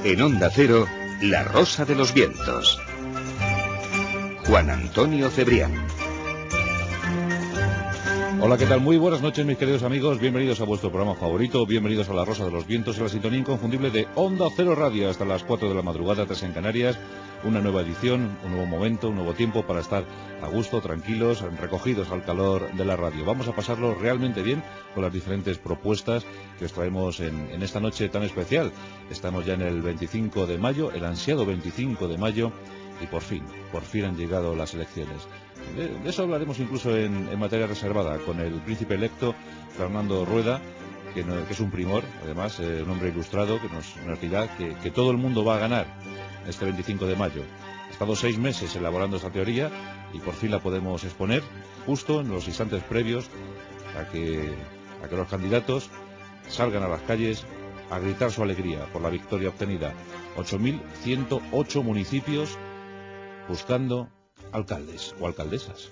En Onda Cero, La Rosa de los Vientos. Juan Antonio Cebrián. Hola, ¿qué tal? Muy buenas noches, mis queridos amigos. Bienvenidos a vuestro programa favorito. Bienvenidos a La Rosa de los Vientos, en la sintonía inconfundible de Onda Cero Radio, hasta las 4 de la madrugada, 3 en Canarias. Una nueva edición, un nuevo momento, un nuevo tiempo para estar a gusto, tranquilos, recogidos al calor de la radio. Vamos a pasarlo realmente bien con las diferentes propuestas que os traemos en esta noche tan especial. Estamos ya en el 25 de mayo, el ansiado 25 de mayo, y por fin han llegado las elecciones. De eso hablaremos incluso en materia reservada con el príncipe electo Fernando Rueda, que es un primor, además, un hombre ilustrado que nos dirá que todo el mundo va a ganar este 25 de mayo. Ha estado 6 meses elaborando esta teoría y por fin la podemos exponer justo en los instantes previos a que los candidatos salgan a las calles a gritar su alegría por la victoria obtenida. 8.108 municipios buscando alcaldes o alcaldesas.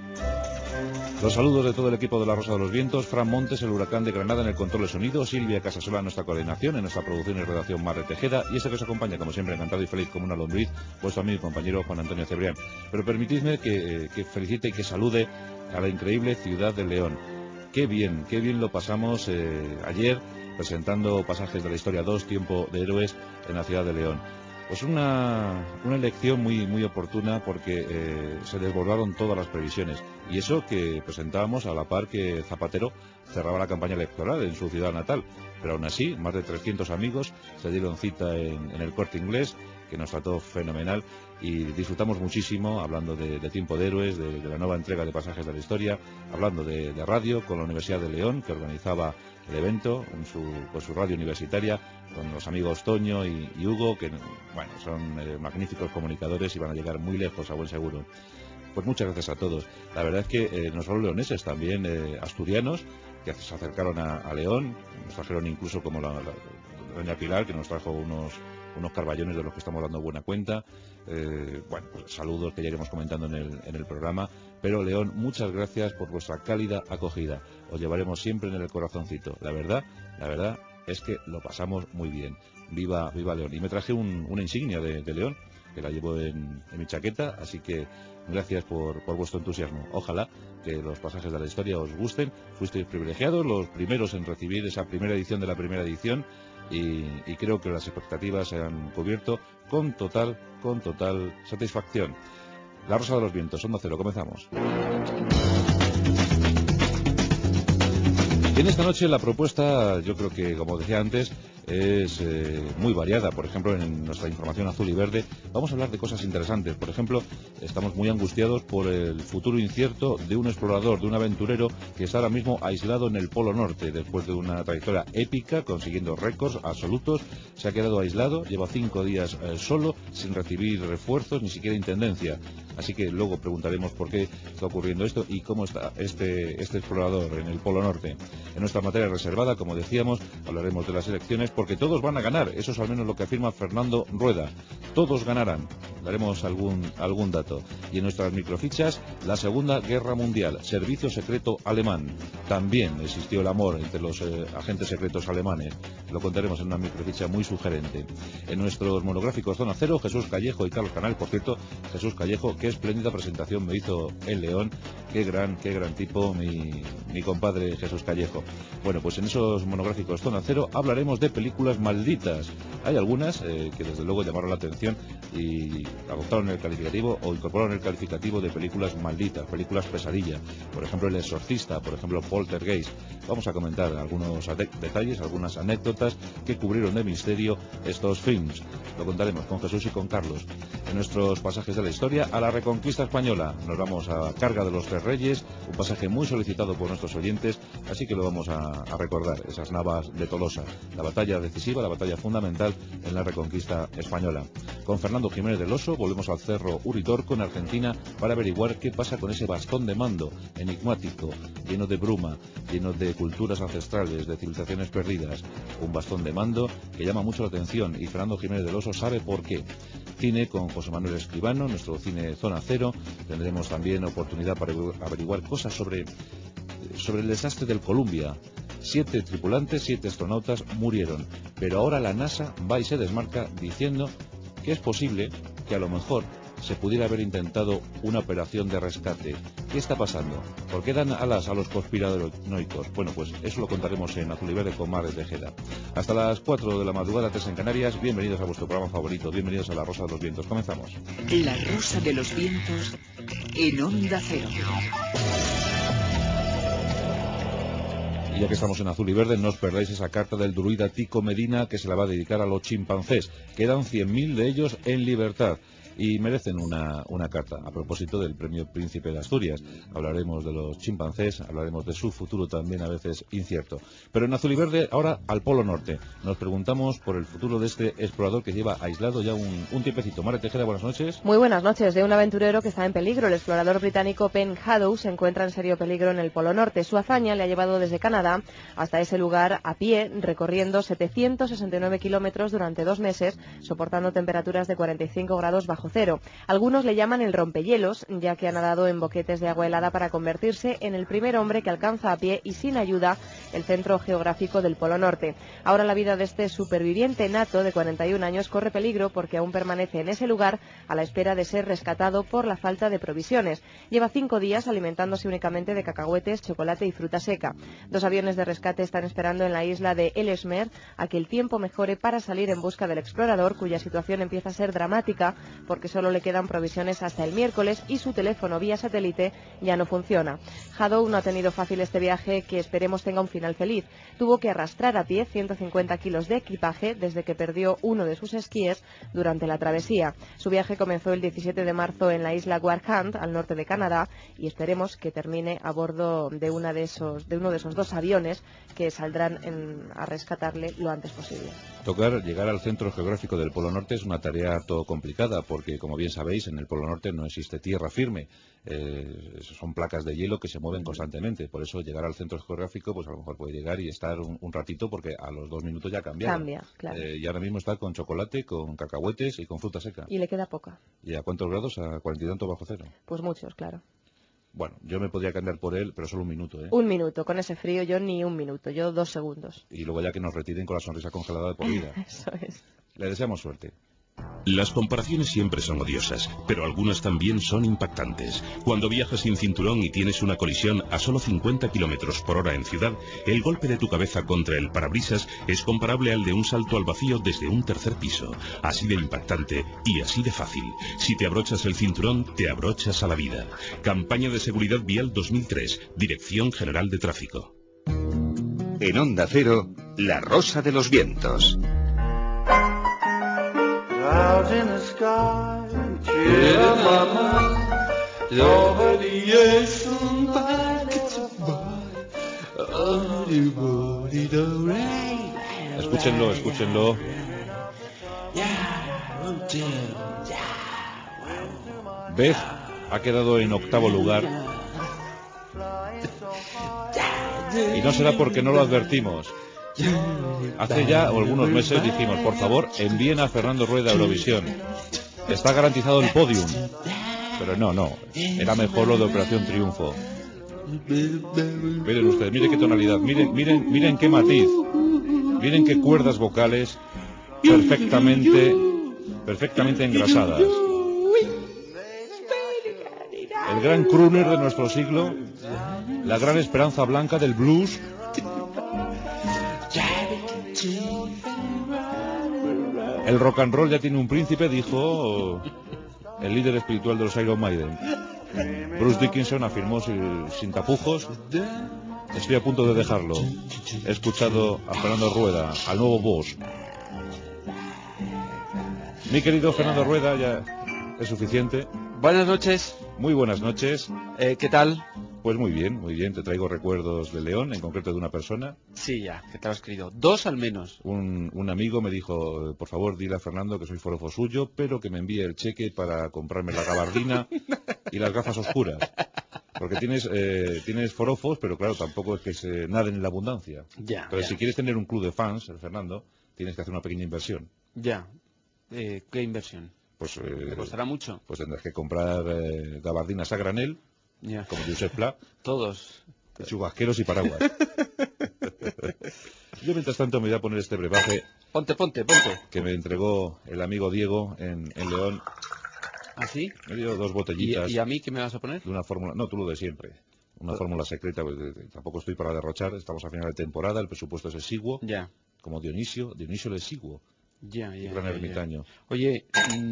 Los saludos de todo el equipo de La Rosa de los Vientos: Fran Montes, el Huracán de Granada en el control de sonido, Silvia Casasola en nuestra coordinación, en nuestra producción y redacción Marre Tejeda, y este que os acompaña, como siempre, encantado y feliz como una lombriz, vuestro amigo y compañero Juan Antonio Cebrián. Pero permitidme que felicite y que salude a la increíble ciudad de León. Qué bien lo pasamos ayer presentando Pasajes de la Historia 2, Tiempo de Héroes, en la ciudad de León. Pues una elección muy oportuna, porque se desbordaron todas las previsiones, y eso que presentábamos a la par que Zapatero cerraba la campaña electoral en su ciudad natal. Pero aún así, más de 300 amigos se dieron cita en el Corte Inglés, que nos trató fenomenal, y disfrutamos muchísimo hablando de Tiempo de Héroes, de la nueva entrega de Pasajes de la Historia, hablando de radio con la Universidad de León, que organizaba el evento con su radio universitaria, con los amigos Toño y Hugo, que bueno, son magníficos comunicadores y van a llegar muy lejos, a buen seguro. Pues muchas gracias a todos. La verdad es que no solo leoneses, también asturianos, que se acercaron a León, nos trajeron incluso como la doña Pilar, que nos trajo unos carballones de los que estamos dando buena cuenta. Bueno, pues saludos que ya iremos comentando en el programa. Pero León, muchas gracias por vuestra cálida acogida. Os llevaremos siempre en el corazoncito. La verdad es que lo pasamos muy bien. Viva León. Y me traje una insignia de León, que la llevo en mi chaqueta, así que gracias por vuestro entusiasmo. Ojalá que los Pasajes de la Historia os gusten. Fuisteis privilegiados, los primeros en recibir esa primera edición de la primera edición, y creo que las expectativas se han cubierto con total satisfacción. La Rosa de los Vientos, Onda Cero, comenzamos. Y en esta noche la propuesta, yo creo que, como decía antes, es muy variada. Por ejemplo, en nuestra información azul y verde vamos a hablar de cosas interesantes. Por ejemplo, estamos muy angustiados por el futuro incierto de un explorador, de un aventurero que está ahora mismo aislado en el Polo Norte. Después de una trayectoria épica, consiguiendo récords absolutos, se ha quedado aislado, lleva 5 días solo, sin recibir refuerzos, ni siquiera intendencia. Así que luego preguntaremos por qué está ocurriendo esto y cómo está este explorador en el Polo Norte. En nuestra materia reservada, como decíamos, hablaremos de las elecciones, porque todos van a ganar. Eso es al menos lo que afirma Fernando Rueda. Todos ganarán. Daremos algún dato. Y en nuestras microfichas, la Segunda Guerra Mundial, servicio secreto alemán. También existió el amor entre los agentes secretos alemanes. Lo contaremos en una microficha muy sugerente. En nuestros monográficos Zona Cero, Jesús Callejo y Carlos Canal. Por cierto, Jesús Callejo, qué espléndida presentación me hizo en León. Qué gran tipo mi compadre Jesús Callejo. Bueno, pues en esos monográficos Zona Cero hablaremos de películas malditas. Hay algunas que desde luego llamaron la atención y adoptaron el calificativo o incorporaron el calificativo de películas malditas, películas pesadilla. Por ejemplo, El Exorcista, por ejemplo, Poltergeist. Vamos a comentar algunos detalles, algunas anécdotas que cubrieron de misterio estos films. Lo contaremos con Jesús y con Carlos. En nuestros Pasajes de la Historia, a la Reconquista Española. Nos vamos a carga de los Tres Reyes, un pasaje muy solicitado por nuestros oyentes, así que lo vamos a recordar, esas Navas de Tolosa, la batalla decisiva, la batalla fundamental en la Reconquista Española. Con Fernando Jiménez del Oso volvemos al Cerro Uritorco en Argentina para averiguar qué pasa con ese bastón de mando enigmático, lleno de bruma, lleno de culturas ancestrales, de civilizaciones perdidas. Un bastón de mando que llama mucho la atención, y Fernando Jiménez del Oso sabe por qué. Cine con José Manuel Escribano, nuestro cine Zona Cero. Tendremos también oportunidad para averiguar cosas sobre el desastre del Columbia. 7 tripulantes, 7 astronautas murieron. Pero ahora la NASA va y se desmarca diciendo que es posible que a lo mejor se pudiera haber intentado una operación de rescate. ¿Qué está pasando? ¿Por qué dan alas a los conspiranoicos? Bueno, pues eso lo contaremos en Azul y Verde con Mar de Tejeda. Hasta las 4 de la madrugada, 3 en Canarias. Bienvenidos a vuestro programa favorito. Bienvenidos a La Rosa de los Vientos. Comenzamos. La Rosa de los Vientos en Onda Cero. Y ya que estamos en Azul y Verde, no os perdáis esa carta del druida Tico Medina que se la va a dedicar a los chimpancés. Quedan 100.000 de ellos en libertad y merecen una carta. A propósito del premio Príncipe de Asturias, hablaremos de los chimpancés, hablaremos de su futuro también a veces incierto. Pero en Azul y Verde, ahora al Polo Norte. Nos preguntamos por el futuro de este explorador que lleva aislado ya un tiempecito. Mare Tejeda, buenas noches. Muy buenas noches. De un aventurero que está en peligro. El explorador británico Penn Hadow se encuentra en serio peligro en el Polo Norte. Su hazaña le ha llevado desde Canadá hasta ese lugar a pie, recorriendo 769 kilómetros durante 2 meses, soportando temperaturas de 45 grados bajo cero. Algunos le llaman el rompehielos, ya que ha nadado en boquetes de agua helada para convertirse en el primer hombre que alcanza a pie y sin ayuda el centro geográfico del Polo Norte. Ahora la vida de este superviviente nato de 41 años corre peligro porque aún permanece en ese lugar a la espera de ser rescatado por la falta de provisiones. Lleva 5 días alimentándose únicamente de cacahuetes, chocolate y fruta seca. 2 aviones de rescate están esperando en la isla de Ellesmere a que el tiempo mejore para salir en busca del explorador, cuya situación empieza a ser dramática porque solo le quedan provisiones hasta el miércoles y su teléfono vía satélite ya no funciona. Hadow no ha tenido fácil este viaje, que esperemos tenga un final feliz. Tuvo que arrastrar a pie 150 kilos de equipaje desde que perdió uno de sus esquíes durante la travesía. Su viaje comenzó el 17 de marzo en la isla Warkhand, al norte de Canadá, y esperemos que termine a bordo de uno de esos 2 aviones que saldrán a rescatarle lo antes posible. Llegar al centro geográfico del Polo Norte es una tarea harto complicada porque, como bien sabéis, en el Polo Norte no existe tierra firme. Son placas de hielo que se mueven constantemente. Por eso llegar al centro geográfico, pues a lo mejor puede llegar y estar un ratito porque a los 2 minutos ya ha cambiado. Cambia, claro. Y ahora mismo está con chocolate, con cacahuetes y con fruta seca. Y le queda poca. ¿Y a cuántos grados? ¿A 40 y tanto bajo cero? Pues muchos, claro. Bueno, yo me podría cambiar por él, pero solo un minuto, ¿eh? Un minuto, con ese frío yo ni un minuto, yo 2 segundos. Y luego ya que nos retiren con la sonrisa congelada de por vida. Eso es. Le deseamos suerte. Las comparaciones siempre son odiosas, pero algunas también son impactantes. Cuando viajas sin cinturón y tienes una colisión a solo 50 kilómetros por hora en ciudad, el golpe de tu cabeza contra el parabrisas es comparable al de un salto al vacío desde un 3er piso. Así de impactante y así de fácil. Si te abrochas el cinturón, te abrochas a la vida. Campaña de Seguridad Vial 2003, Dirección General de Tráfico. En Onda Cero, La Rosa de los Vientos. Clouds in the sky, chill of my mind. Nobody else somebody Escúchenlo, escúchenlo. Beth ha quedado en 8º lugar. Y no será porque no lo advertimos. Hace ya algunos meses dijimos, por favor, envíen a Fernando Rueda a Eurovisión. Está garantizado el podium. Pero no, era mejor lo de Operación Triunfo. Miren ustedes, miren qué tonalidad, miren qué matiz, miren qué cuerdas vocales perfectamente engrasadas. El gran crooner de nuestro siglo, la gran esperanza blanca del blues. El rock and roll ya tiene un príncipe, dijo el líder espiritual de los Iron Maiden. Bruce Dickinson afirmó sin tapujos: estoy a punto de dejarlo. He escuchado a Fernando Rueda, al nuevo boss. Mi querido Fernando Rueda, ya es suficiente. Buenas noches. Muy buenas noches. ¿Qué tal? Pues muy bien. Te traigo recuerdos de León, en concreto de una persona. Sí, ya, que te lo has escrito. 2 al menos. Un amigo me dijo, por favor, dile a Fernando que soy forofo suyo, pero que me envíe el cheque para comprarme la gabardina y las gafas oscuras. Porque tienes forofos, pero claro, tampoco es que se naden en la abundancia. Ya. Entonces, ya. si quieres tener un club de fans, Fernando, tienes que hacer una pequeña inversión. Ya. ¿Qué inversión? Pues ¿Te costará mucho? Pues tendrás que comprar gabardinas a granel, Ya. como Josep Pla, Todos. chubasqueros y paraguas. Yo mientras tanto me voy a poner este brebaje Ponte. que me entregó el amigo Diego en León. ¿Ah, sí? Me dio 2 botellitas ¿Y a mí qué me vas a poner? de una fórmula, no, tú lo de siempre, una fórmula secreta, pues, tampoco estoy para derrochar, estamos a final de temporada, el presupuesto es exiguo, Ya. como Dionisio el exiguo, Ya. gran ermitaño. Oye,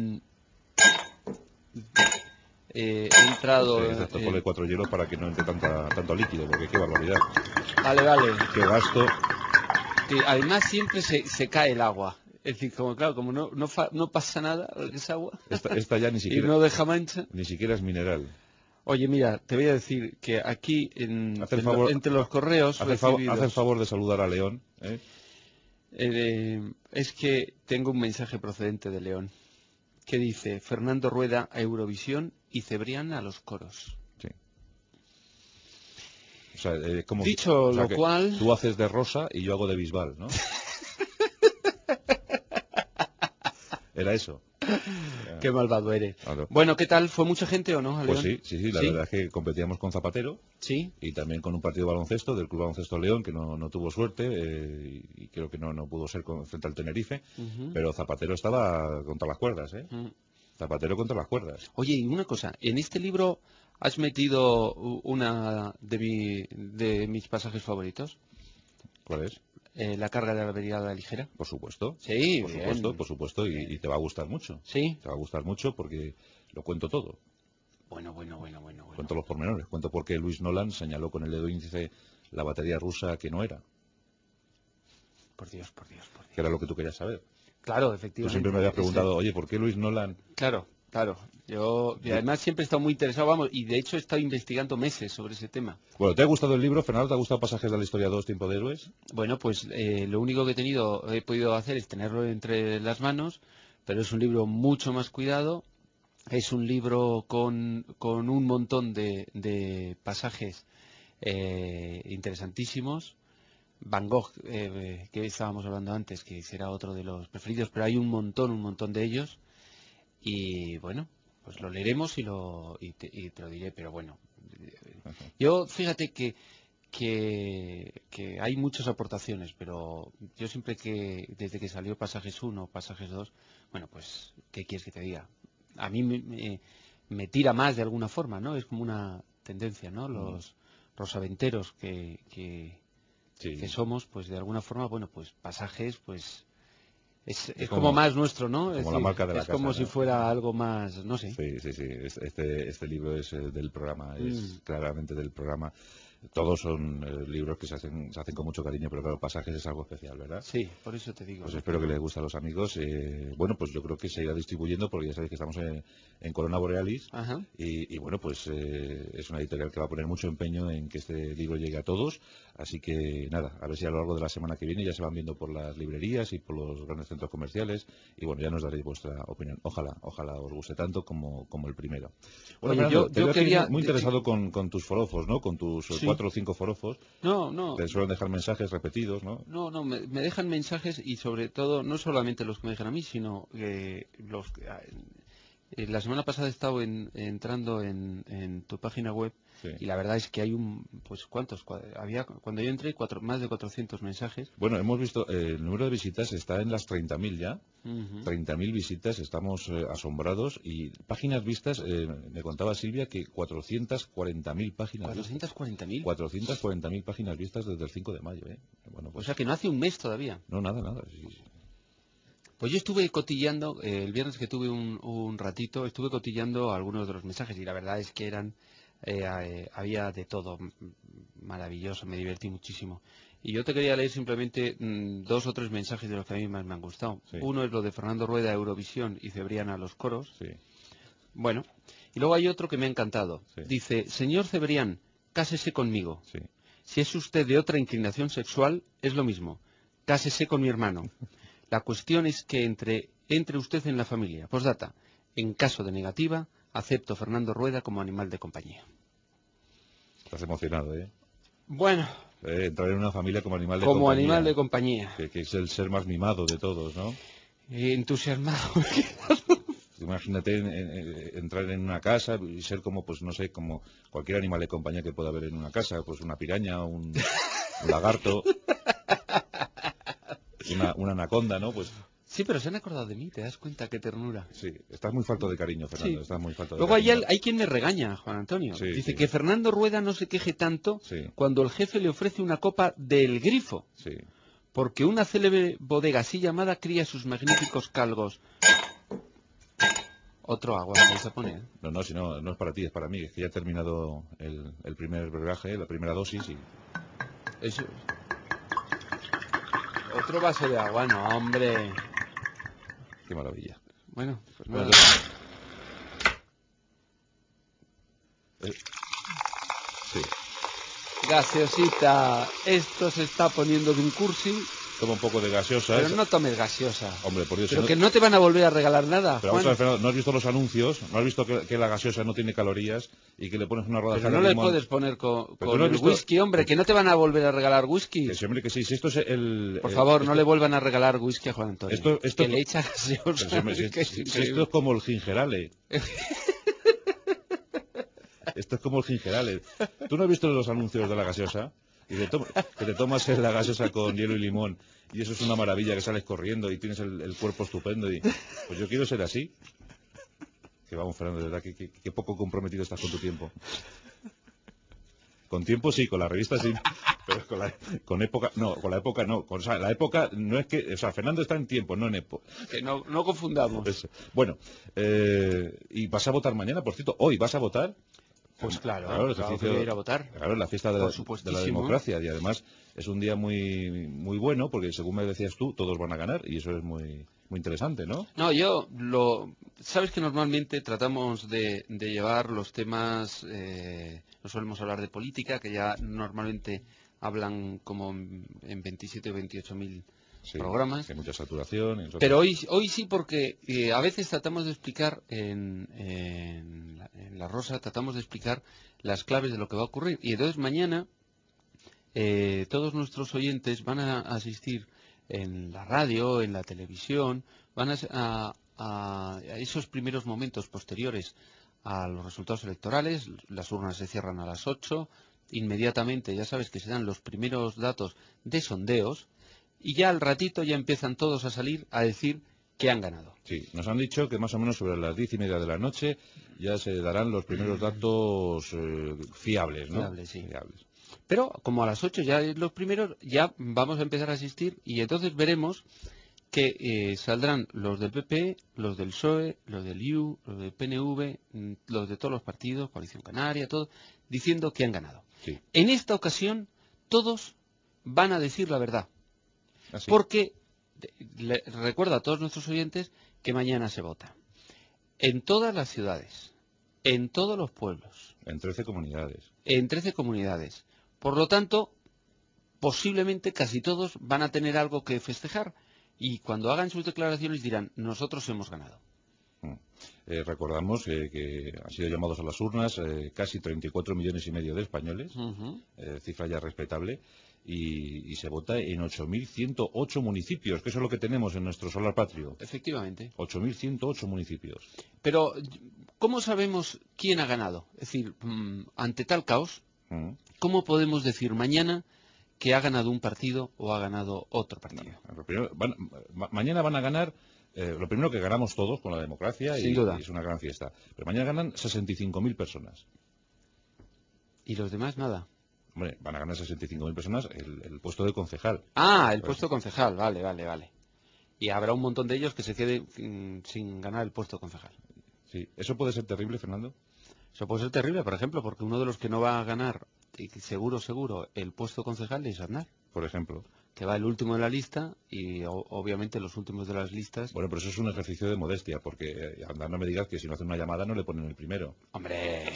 he entrado... Excepto ponle 4 hielos para que no entre tanto líquido, porque qué barbaridad, Vale. qué gasto. Que además siempre se cae el agua. Es decir, como no pasa nada, es agua. Esta ya ni Y siquiera, no deja mancha. ni siquiera es mineral. Oye, mira, te voy a decir que aquí Haz el favor- entre los correos Haz el recibidos, favor de saludar a León, ¿eh? es que tengo un mensaje procedente de León que dice: Fernando Rueda a Eurovisión y Cebrián a los coros. Sí. O sea, como, Dicho o sea lo que cual, tú haces de Rosa y yo hago de Bisbal, ¿no? Era eso. qué malvado eres. Claro. Bueno, ¿qué tal? ¿Fue mucha gente o no, a Pues León? sí, la verdad es que competíamos con Zapatero Sí. y también con un partido de baloncesto del Club Baloncesto León, que no tuvo suerte, y creo que no pudo ser frente al Tenerife, Ujú. pero Zapatero estaba contra las cuerdas, ¿eh? Mm. Zapatero contra las cuerdas. Oye, y una cosa, en este libro has metido una de mis pasajes favoritos, ¿Cuál es? La carga de la brigada ligera. Por supuesto. Sí, Por bien. supuesto, por supuesto, y te va a gustar mucho. Sí. Te va a gustar mucho porque lo cuento todo. Bueno. Cuento los pormenores. Cuento por qué Luis Nolan señaló con el dedo índice la batería rusa que no era. Por Dios. Que era lo que tú querías saber. Claro, Tú efectivamente. siempre me habías preguntado, oye, ¿por qué Luis Nolan? Claro. Y además siempre he estado muy interesado, vamos, y de hecho he estado investigando meses sobre ese tema. Bueno, ¿te ha gustado el libro, Fernando? ¿Te ha gustado Pasajes de la Historia 2, Tiempo de Héroes? Bueno, pues lo único que he podido hacer es tenerlo entre las manos, pero es un libro mucho más cuidado. Es un libro con un montón de pasajes interesantísimos. Van Gogh, que estábamos hablando antes, que será otro de los preferidos, pero hay un montón de ellos. Y bueno, pues lo leeremos y te lo diré, pero bueno. Yo, fíjate que hay muchas aportaciones, pero yo siempre desde que salió Pasajes 1, Pasajes 2, bueno, pues, ¿qué quieres que te diga? A mí me tira más de alguna forma, ¿no? Es como una tendencia, ¿no? Los rosaventeros que somos, pues de alguna forma, bueno, pues Pasajes, pues es como más nuestro, ¿no? Como Es la decir, marca de la es como casa, si ¿no? fuera algo más, no sé. Sí. Este libro es del programa, es claramente del programa. Todos son libros que se hacen con mucho cariño, pero claro, Pasajes es algo especial, ¿verdad? Sí, por eso te digo. Pues espero que les guste a los amigos. Bueno, pues yo creo que se irá distribuyendo porque ya sabéis que estamos en Corona Borealis. Ajá. Y bueno, pues es una editorial que va a poner mucho empeño en que este libro llegue a todos. Así que nada, a ver si a lo largo de la semana que viene ya se van viendo por las librerías y por los grandes centros comerciales. Y bueno, ya nos daréis vuestra opinión. Ojalá os guste tanto como el primero. Bueno, Oye, Fernando, te yo veo aquí quería muy interesado con tus forofos, ¿no? Con tus Sí. 4 o 5 forofos. No. Te suelen dejar mensajes repetidos, ¿no? No, me dejan mensajes y sobre todo, no solamente los que me dejan a mí, sino los que... la semana pasada he estado entrando en tu página web Sí. y la verdad es que hay pues ¿cuántos? Había, cuando yo entré, más de 400 mensajes. Bueno, hemos visto, el número de visitas está en las 30.000 ya. Ujú. 30.000 visitas, estamos asombrados. Y páginas vistas, me contaba Silvia que 440.000 páginas vistas. 440.000. 440.000 páginas vistas desde el 5 de mayo, ¿eh? Bueno, O pues, sea que no hace un mes todavía. no, nada. Sí. Pues yo estuve cotillando, el viernes que tuve un ratito, estuve cotillando algunos de los mensajes y la verdad es que había de todo, maravilloso, me divertí muchísimo. Y yo te quería leer simplemente 2 o 3 mensajes de los que a mí más me han gustado. Sí. Uno es lo de Fernando Rueda, Eurovisión y Cebrián a los coros. Sí. Bueno, y luego hay otro que me ha encantado. Sí. Dice: señor Cebrián, cásese conmigo. Sí. Si es usted de otra inclinación sexual, es lo mismo. Cásese con mi hermano. La cuestión es que entre usted en la familia. Postdata. En caso de negativa, acepto Fernando Rueda como animal de compañía. Estás emocionado, ¿eh? Bueno, Entrar en una familia como animal de como compañía. animal de compañía. Que es el ser más mimado de todos, ¿no? Entusiasmado. Imagínate entrar en una casa y ser como, pues no sé, como cualquier animal de compañía que pueda haber en una casa, pues una piraña, un un lagarto, una anaconda, ¿no? Pues Sí, pero se han acordado de mí, ¿te das cuenta qué ternura? sí, estás muy falto de cariño, Fernando, Sí. estás muy falto de Luego cariño. hay quien me regaña, Juan Antonio. Sí, Dice sí. que Fernando Rueda no se queje tanto Sí. cuando el jefe le ofrece una copa del Grifo, Sí. porque una célebre bodega así llamada cría sus magníficos calvos. Otro agua que se pone. No, si no, no es para ti, es para mí, es que ya he terminado el primer brebaje, la primera dosis y... Eso. Otro vaso de agua, no, hombre. Qué maravilla. Bueno, pues Bueno, nada. Sí. Gaseosita, esto se está poniendo de un cursi, Toma un poco de gaseosa. pero no tomes gaseosa. Hombre, por Dios. Pero si que no te van a volver a regalar nada, Pero vamos a Juan. ver, Fernando, ¿no has visto los anuncios? ¿No has visto que la gaseosa no tiene calorías y que le pones una rodaja Pero no de le limón? puedes poner Pero tú con no has el visto- whisky, hombre, que no te van a volver a regalar whisky. Que sí, hombre, que sí. Si esto es el... Por favor, no le vuelvan a regalar whisky a Juan Antonio. Esto- que le echa gaseosa. Pero si, hombre, que es si increíble. esto es como el gingerale. Esto es como el gingerale. ¿Tú no has visto los anuncios de la gaseosa? Y que te tomas la gaseosa con hielo y limón y eso es una maravilla, que sales corriendo y tienes el cuerpo estupendo y pues yo quiero ser así. Que vamos, Fernando, de verdad, que poco comprometido estás con tu tiempo. Con tiempo sí, con la revista sí, pero con época no, con la época no. O sea, la época no es que... O sea, Fernando está en tiempo, no en época. Que no confundamos. Eso. Bueno, y vas a votar mañana, por cierto. ¿Hoy vas a votar? Pues claro, el claro que ejercicio- voy a ir a votar. Claro, la fiesta de Por la supuestísimo. democracia. Y además es un día muy muy bueno porque, según me decías tú, todos van a ganar. Y eso es muy muy interesante, ¿no? No, sabes que normalmente tratamos de llevar los temas, no solemos hablar de política, que ya normalmente hablan como en 27 o 28 mil Sí, programas. que hay mucha saturación. Y Pero hoy sí, porque a veces tratamos de explicar en La Rosa, tratamos de explicar las claves de lo que va a ocurrir. Y entonces mañana todos nuestros oyentes van a asistir en la radio, en la televisión, van a esos primeros momentos posteriores a los resultados electorales. Las urnas se cierran a las 8. Inmediatamente, ya sabes que se dan los primeros datos de sondeos. Y ya al ratito ya empiezan todos a salir a decir que han ganado. Sí, nos han dicho que más o menos sobre las 10:30 de la noche ya se darán los primeros datos fiables, ¿no? Fiables, sí. Fiables. Pero como a las 8 ya es los primeros, ya vamos a empezar a asistir y entonces veremos que saldrán los del PP, los del PSOE, los del IU, los del PNV, los de todos los partidos, Coalición Canaria, todos, diciendo que han ganado. Sí. En esta ocasión todos van a decir la verdad. Así. Porque recuerdo a todos nuestros oyentes que mañana se vota. En todas las ciudades, en todos los pueblos, En 13 comunidades. en 13 comunidades. Por lo tanto, posiblemente casi todos van a tener algo que festejar y cuando hagan sus declaraciones dirán, nosotros hemos ganado. Recordamos que han sido llamados a las urnas casi 34,5 millones de españoles, cifra ya respetable, y se vota en 8.108 municipios, que eso es lo que tenemos en nuestro solar patrio. Efectivamente. 8.108 municipios. Pero, ¿cómo sabemos quién ha ganado? Es decir, ante tal caos, ¿cómo podemos decir mañana que ha ganado un partido o ha ganado otro partido? Mañana van a ganar, lo primero que ganamos todos con la democracia, Sin duda. y es una gran fiesta. Pero mañana ganan 65.000 personas. ¿Y los demás nada? Hombre, van a ganar 65.000 personas el puesto de concejal. Ah, el puesto concejal, vale. Y habrá un montón de ellos que se queden sin ganar el puesto concejal. Sí, ¿eso puede ser terrible, Fernando? Eso puede ser terrible, por ejemplo, porque uno de los que no va a ganar, y seguro, el puesto concejal es Aznar. Por ejemplo. Que va el último de la lista y obviamente los últimos de las listas. Bueno, pero eso es un ejercicio de modestia, porque Aznar, no me digas que si no hacen una llamada no le ponen el primero. ¡Hombre!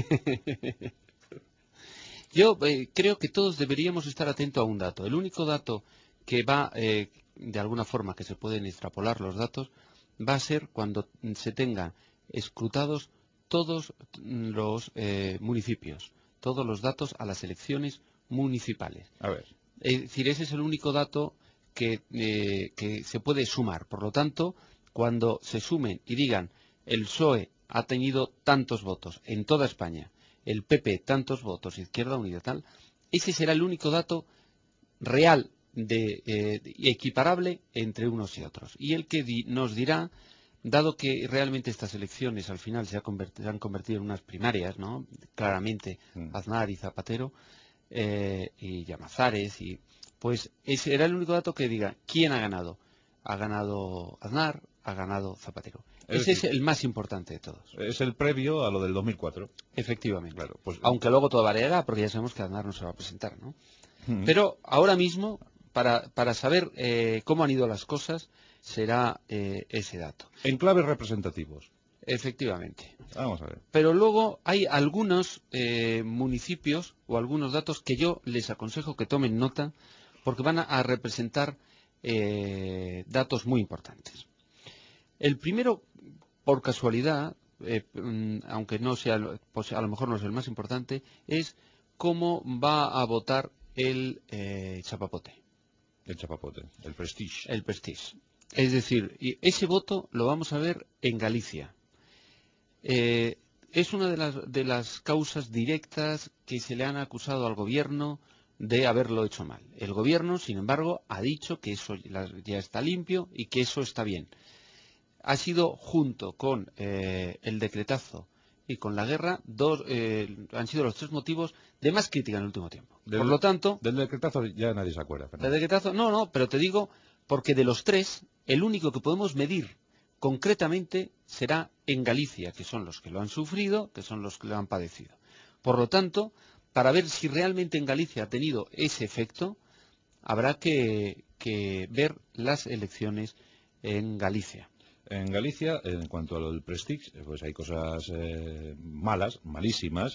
Yo creo que todos deberíamos estar atentos a un dato. El único dato que va, de alguna forma, que se pueden extrapolar los datos, va a ser cuando se tengan escrutados todos los municipios, todos los datos a las elecciones municipales. A ver. Es decir, ese es el único dato que se puede sumar. Por lo tanto, cuando se sumen y digan el PSOE ha tenido tantos votos en toda España, el PP tantos votos, Izquierda Unida tal, ese será el único dato real equiparable entre unos y otros. Y el que nos dirá, dado que realmente estas elecciones al final se han convertido en unas primarias, ¿no? Claramente Aznar y Zapatero y Llamazares, pues ese era el único dato que diga quién ha ganado. Ha ganado Aznar, ha ganado Zapatero. Ese es el más importante de todos. Es el previo a lo del 2004. Efectivamente. Claro, pues, aunque luego todo variará, porque ya sabemos que Aznar no se va a presentar, ¿no? Pero ahora mismo, para saber cómo han ido las cosas, será ese dato. Enclaves representativos. Efectivamente. Vamos a ver. Pero luego hay algunos municipios o algunos datos que yo les aconsejo que tomen nota, porque van a representar datos muy importantes. El primero, por casualidad, aunque no sea, pues a lo mejor no es el más importante, es cómo va a votar el chapapote. El chapapote, el Prestige. El Prestige. Es decir, ese voto lo vamos a ver en Galicia. Es una de las causas directas que se le han acusado al gobierno de haberlo hecho mal. El gobierno, sin embargo, ha dicho que eso ya está limpio y que eso está bien. Ha sido, junto con el decretazo y con la guerra, han sido los tres motivos de más crítica en el último tiempo. Por lo tanto... Del decretazo ya nadie se acuerda. Del decretazo, no, pero te digo, porque de los tres, el único que podemos medir concretamente será en Galicia, que son los que lo han sufrido, que son los que lo han padecido. Por lo tanto, para ver si realmente en Galicia ha tenido ese efecto, habrá que ver las elecciones en Galicia. En Galicia, en cuanto a lo del Prestige, pues hay cosas malas, malísimas,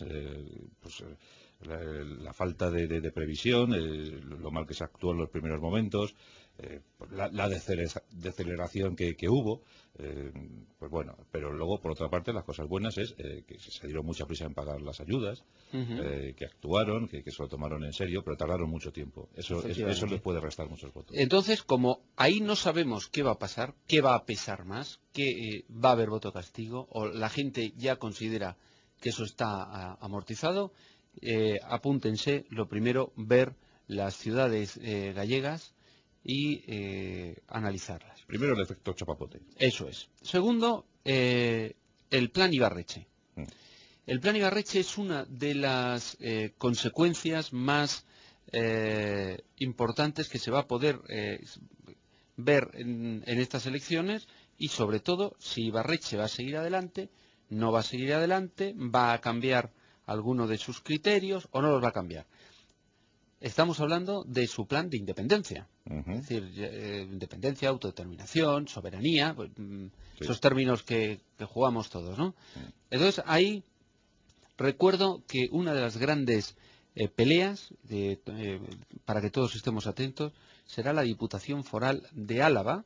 la falta de previsión, lo mal que se actuó en los primeros momentos, la deceleración que hubo, pues bueno, pero luego por otra parte las cosas buenas es que se dieron mucha prisa en pagar las ayudas, que actuaron, que se lo tomaron en serio, pero tardaron mucho tiempo. Eso les puede restar muchos votos. Entonces, como ahí no sabemos qué va a pasar, qué va a pesar más, que va a haber voto castigo, o la gente ya considera que eso está amortizado, apúntense, lo primero, ver las ciudades gallegas y analizarlas. Primero el efecto chapapote. Eso es. Segundo, el plan Ibarretxe. El plan Ibarretxe es una de las consecuencias más importantes que se va a poder ver en estas elecciones, y sobre todo si Ibarretxe va a seguir adelante, no va a seguir adelante, va a cambiar alguno de sus criterios o no los va a cambiar. Estamos hablando de su plan de independencia, es decir, independencia, autodeterminación, soberanía, esos términos que jugamos todos, ¿no? Entonces ahí recuerdo que una de las grandes peleas, para que todos estemos atentos, será la Diputación Foral de Álava,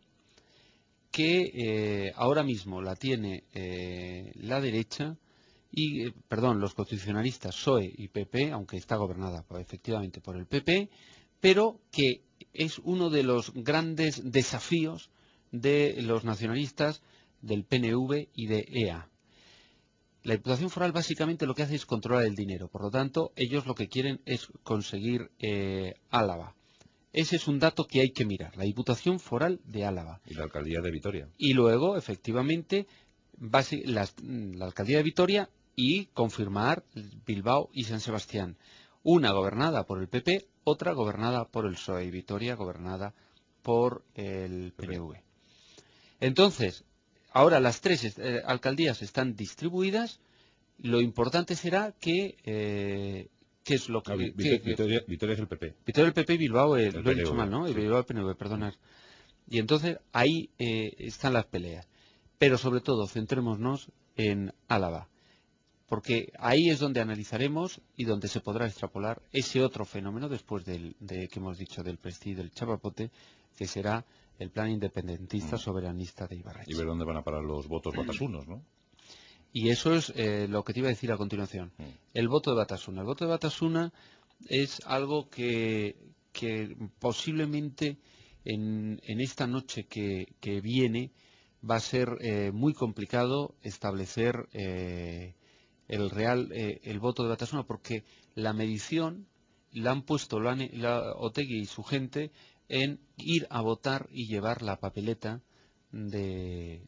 que ahora mismo la tiene la derecha, los constitucionalistas PSOE y PP, aunque está gobernada efectivamente por el PP, pero que es uno de los grandes desafíos de los nacionalistas del PNV y de EA. La Diputación Foral básicamente lo que hace es controlar el dinero, por lo tanto ellos lo que quieren es conseguir Álava. Ese es un dato que hay que mirar, la Diputación Foral de Álava. Y la Alcaldía de Vitoria. Y luego, efectivamente, la Alcaldía de Vitoria y confirmar Bilbao y San Sebastián. Una gobernada por el PP, otra gobernada por el PSOE, y Vitoria gobernada por el PNV. Entonces, ahora las tres alcaldías están distribuidas. Lo importante será ¿qué es lo que... Vitoria es el PP. Vitoria el PP y Bilbao, lo he PNV, dicho mal, ¿no? Sí. Bilbao el PNV, perdonad. Y entonces ahí están las peleas. Pero sobre todo, centrémonos en Álava, porque ahí es donde analizaremos y donde se podrá extrapolar ese otro fenómeno después que hemos dicho del Prestige del chapapote, que será el plan independentista soberanista de Ibarretxe. Y ver dónde van a parar los votos batasunos, ¿no? Y eso es lo que te iba a decir a continuación. El voto de Batasuna. El voto de Batasuna es algo que posiblemente en esta noche que viene va a ser muy complicado establecer el voto de Batasuna, porque la medición la han puesto Otegi y su gente en ir a votar y llevar la papeleta de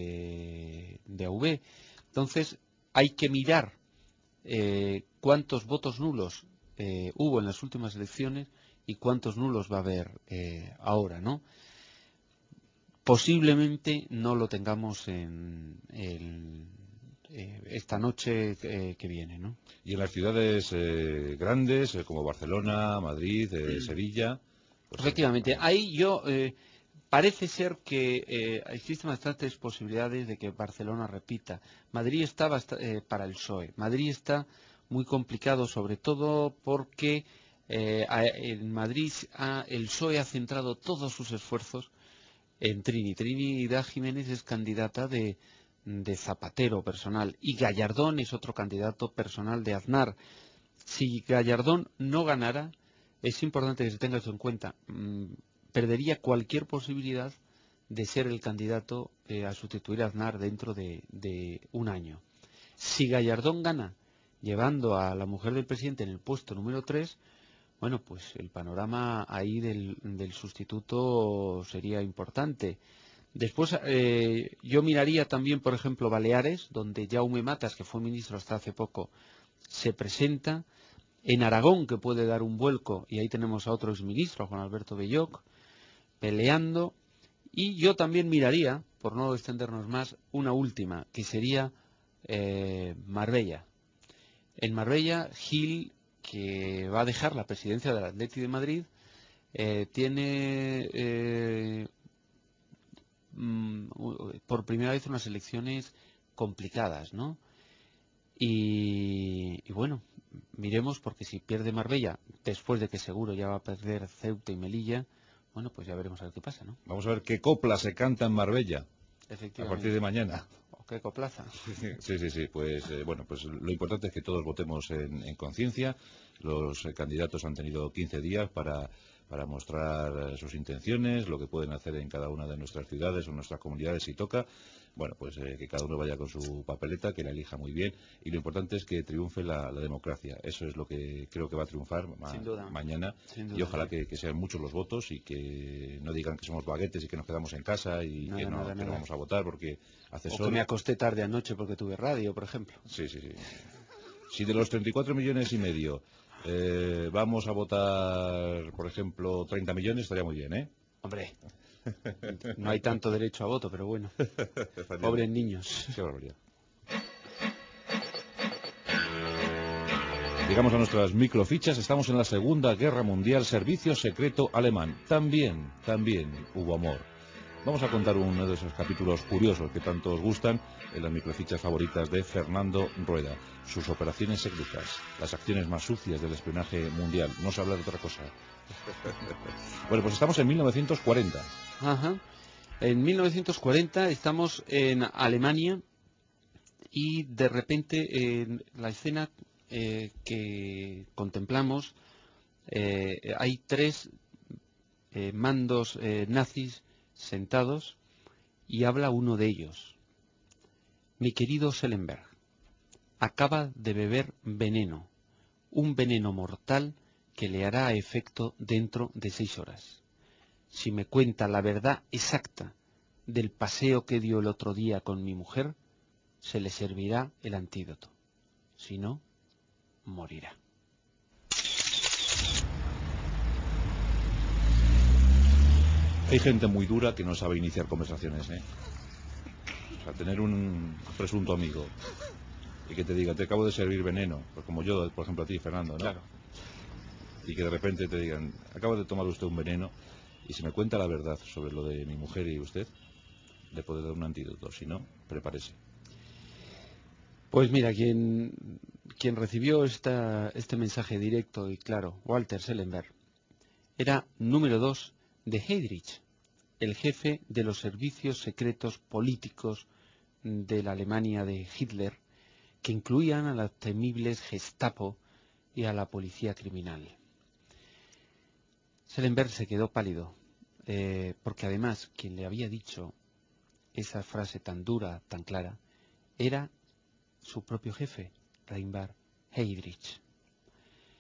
AV. Entonces hay que mirar cuántos votos nulos hubo en las últimas elecciones y cuántos nulos va a haber ahora, ¿no? Posiblemente no lo tengamos esta noche que viene, ¿no? Y en las ciudades grandes, como Barcelona, Madrid, Sevilla... Pues, efectivamente, ahí parece ser que existen bastantes posibilidades de que Barcelona repita. Madrid está para el PSOE. Madrid está muy complicado, sobre todo porque en Madrid el PSOE ha centrado todos sus esfuerzos en Trini. Trinidad Jiménez es candidata de Zapatero personal y Gallardón es otro candidato personal de Aznar. Si Gallardón no ganara, es importante que se tenga eso en cuenta, perdería cualquier posibilidad de ser el candidato a sustituir a Aznar dentro de un año. Si Gallardón gana, llevando a la mujer del presidente en el puesto número 3, bueno, pues el panorama ahí del sustituto sería importante. Después yo miraría también, por ejemplo, Baleares, donde Jaume Matas, que fue ministro hasta hace poco, se presenta. En Aragón, que puede dar un vuelco, y ahí tenemos a otro exministro, Juan Alberto Belloc, peleando. Y yo también miraría, por no extendernos más, una última, que sería Marbella. En Marbella, Gil, que va a dejar la presidencia del Atleti de Madrid, tiene por primera vez unas elecciones complicadas, ¿no? Y bueno, miremos, porque si pierde Marbella, después de que seguro ya va a perder Ceuta y Melilla, bueno, pues ya veremos a ver qué pasa, ¿no? Vamos a ver qué copla se canta en Marbella a partir de mañana. ¿O qué coplaza? Sí. Pues bueno, pues lo importante es que todos votemos en conciencia. Los candidatos han tenido 15 días para mostrar sus intenciones, lo que pueden hacer en cada una de nuestras ciudades o nuestras comunidades si toca. Bueno, pues que cada uno vaya con su papeleta, que la elija muy bien, y lo importante es que triunfe la democracia. Eso es lo que creo que va a triunfar mañana, y ojalá que sean muchos los votos y que no digan que somos baguetes y que nos quedamos en casa y que no vamos a votar porque hace sol. O que me acosté tarde anoche porque tuve radio, por ejemplo. Sí. Si de los 34,5 millones vamos a votar, por ejemplo, 30 millones, estaría muy bien, ¿eh? Hombre, no hay tanto derecho a voto, pero bueno. Pobres niños. Qué barbaridad. Llegamos a nuestras microfichas. Estamos en la Segunda Guerra Mundial, servicio secreto alemán. También hubo amor. Vamos a contar uno de esos capítulos curiosos que tanto os gustan en las microfichas favoritas de Fernando Rueda. Sus operaciones secretas, las acciones más sucias del espionaje mundial. No se habla de otra cosa. Bueno, pues estamos en 1940. Ajá. En 1940 estamos en Alemania y de repente en la escena que contemplamos hay 3 mandos nazis sentados y habla uno de ellos. Mi querido Schellenberg, acaba de beber veneno, un veneno mortal que le hará efecto dentro de 6 horas. Si me cuenta la verdad exacta del paseo que dio el otro día con mi mujer, se le servirá el antídoto. Si no, morirá. Hay gente muy dura que no sabe iniciar conversaciones, ¿eh? O sea, tener un presunto amigo y que te diga, te acabo de servir veneno, pues como yo, por ejemplo, a ti, Fernando, ¿no? Claro. Y que de repente te digan, acaba de tomar usted un veneno, y si me cuenta la verdad sobre lo de mi mujer y usted, le puede dar un antídoto. Si no, prepárese. Pues mira, quien recibió este mensaje directo y claro, Walter Schellenberg, era número 2 de Heydrich, el jefe de los servicios secretos políticos de la Alemania de Hitler, que incluían a las temibles Gestapo y a la policía criminal. Schellenberg se quedó pálido, porque además quien le había dicho esa frase tan dura, tan clara, era su propio jefe, Reinhard Heydrich.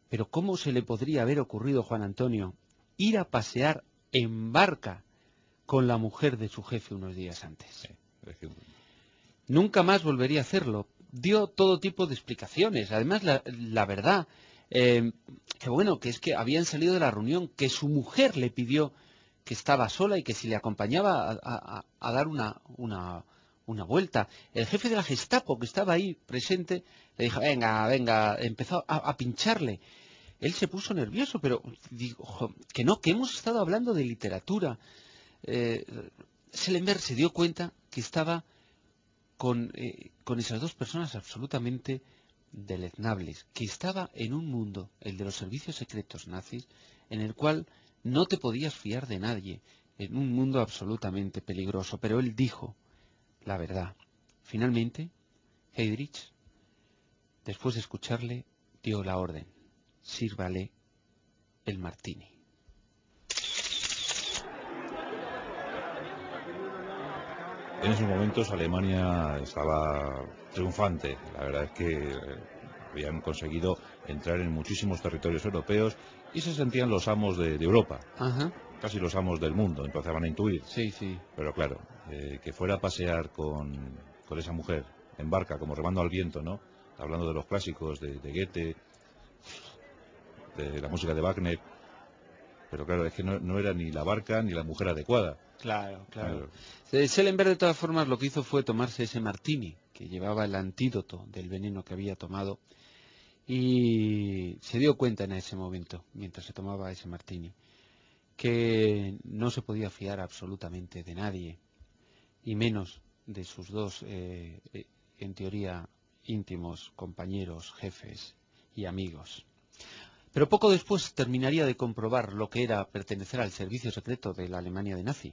Pero ¿cómo se le podría haber ocurrido a Juan Antonio ir a pasear en barca con la mujer de su jefe unos días antes? Sí, es que... Nunca más volvería a hacerlo. Dio todo tipo de explicaciones. Además, la verdad, que bueno, que es que habían salido de la reunión, que su mujer le pidió que estaba sola y que si le acompañaba a dar una vuelta. El jefe de la Gestapo, que estaba ahí presente, le dijo, venga, venga, empezó a pincharle. Él se puso nervioso, pero dijo, que no, que hemos estado hablando de literatura. Schellenberg se dio cuenta que estaba con esas dos personas absolutamente deleznables, que estaba en un mundo, el de los servicios secretos nazis, en el cual no te podías fiar de nadie, en un mundo absolutamente peligroso. Pero él dijo la verdad. Finalmente, Heydrich, después de escucharle, dio la orden: sírvale el martini. En esos momentos Alemania estaba triunfante. La verdad es que habían conseguido entrar en muchísimos territorios europeos y se sentían los amos de Europa. Ajá. Casi los amos del mundo, empezaban a intuir. Sí, sí. Pero claro, que fuera a pasear con esa mujer en barca, como remando al viento, ¿no? Hablando de los clásicos de Goethe, de la música de Wagner. Pero claro, es que no era ni la barca ni la mujer adecuada. Claro. Schellenberg, de todas formas, lo que hizo fue tomarse ese martini, que llevaba el antídoto del veneno que había tomado, y se dio cuenta en ese momento, mientras se tomaba ese martini, que no se podía fiar absolutamente de nadie, y menos de sus dos, en teoría, íntimos compañeros, jefes y amigos. Pero poco después terminaría de comprobar lo que era pertenecer al servicio secreto de la Alemania de nazi.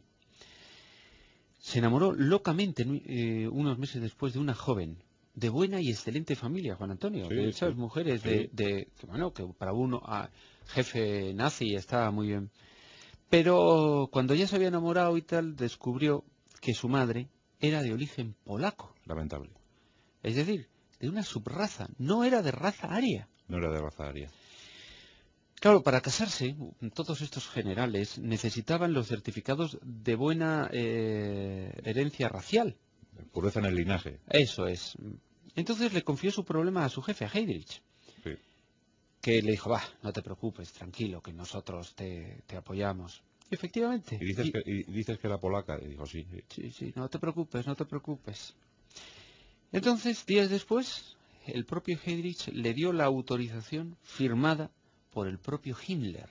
Se enamoró locamente unos meses después de una joven de buena y excelente familia, Juan Antonio, Sí, de esas sí, mujeres sí. que para uno, jefe nazi, estaba muy bien. Pero cuando ya se había enamorado y tal, descubrió que su madre era de origen polaco. Lamentable. Es decir, de una subraza, no era de raza aria. No era de raza aria. Claro, para casarse, todos estos generales necesitaban los certificados de buena herencia racial. Pureza en el linaje. Eso es. Entonces le confió su problema a su jefe, a Heydrich, Sí. que le dijo, no te preocupes, tranquilo, que nosotros te apoyamos. Y efectivamente. Y dices que era polaca. Y dijo, sí. Sí, no te preocupes. Entonces, días después, el propio Heydrich le dio la autorización firmada por el propio Himmler,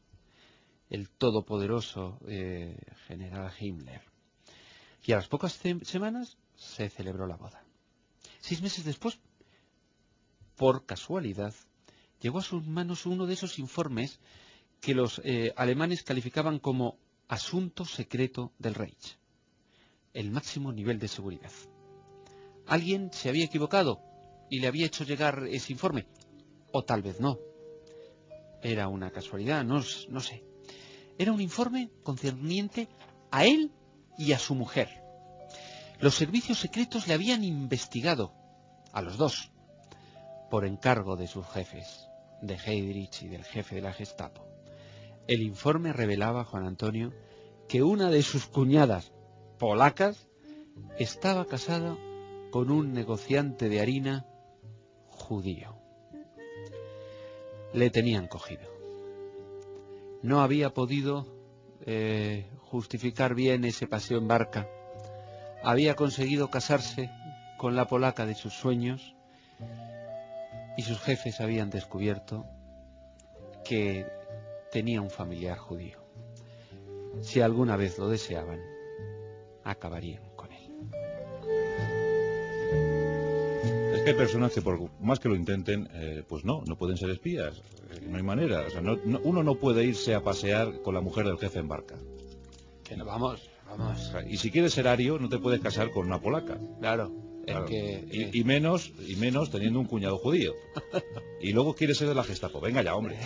el todopoderoso general Himmler. Y a las pocas semanas se celebró la boda. 6 meses después, por casualidad, llegó a sus manos uno de esos informes que los alemanes calificaban como asunto secreto del Reich, el máximo nivel de seguridad. Alguien se había equivocado y le había hecho llegar ese informe, o tal vez no. Era una casualidad, no sé. Era un informe concerniente a él y a su mujer. Los servicios secretos le habían investigado, a los dos, por encargo de sus jefes, de Heydrich y del jefe de la Gestapo. El informe revelaba, Juan Antonio, que una de sus cuñadas polacas estaba casada con un negociante de harina judío. Le tenían cogido. No había podido justificar bien ese paseo en barca. Había conseguido casarse con la polaca de sus sueños y sus jefes habían descubierto que tenía un familiar judío. Si alguna vez lo deseaban, acabarían con él. Es que hay personas que por más que lo intenten, pues no pueden ser espías. No hay manera. O sea, uno no puede irse a pasear con la mujer del jefe en barca. Que no, vamos. O sea, y si quieres ser ario, no te puedes casar con una polaca. Claro. Claro. Que, y menos teniendo un cuñado judío. Y luego quieres ser de la Gestapo. Venga ya, hombre.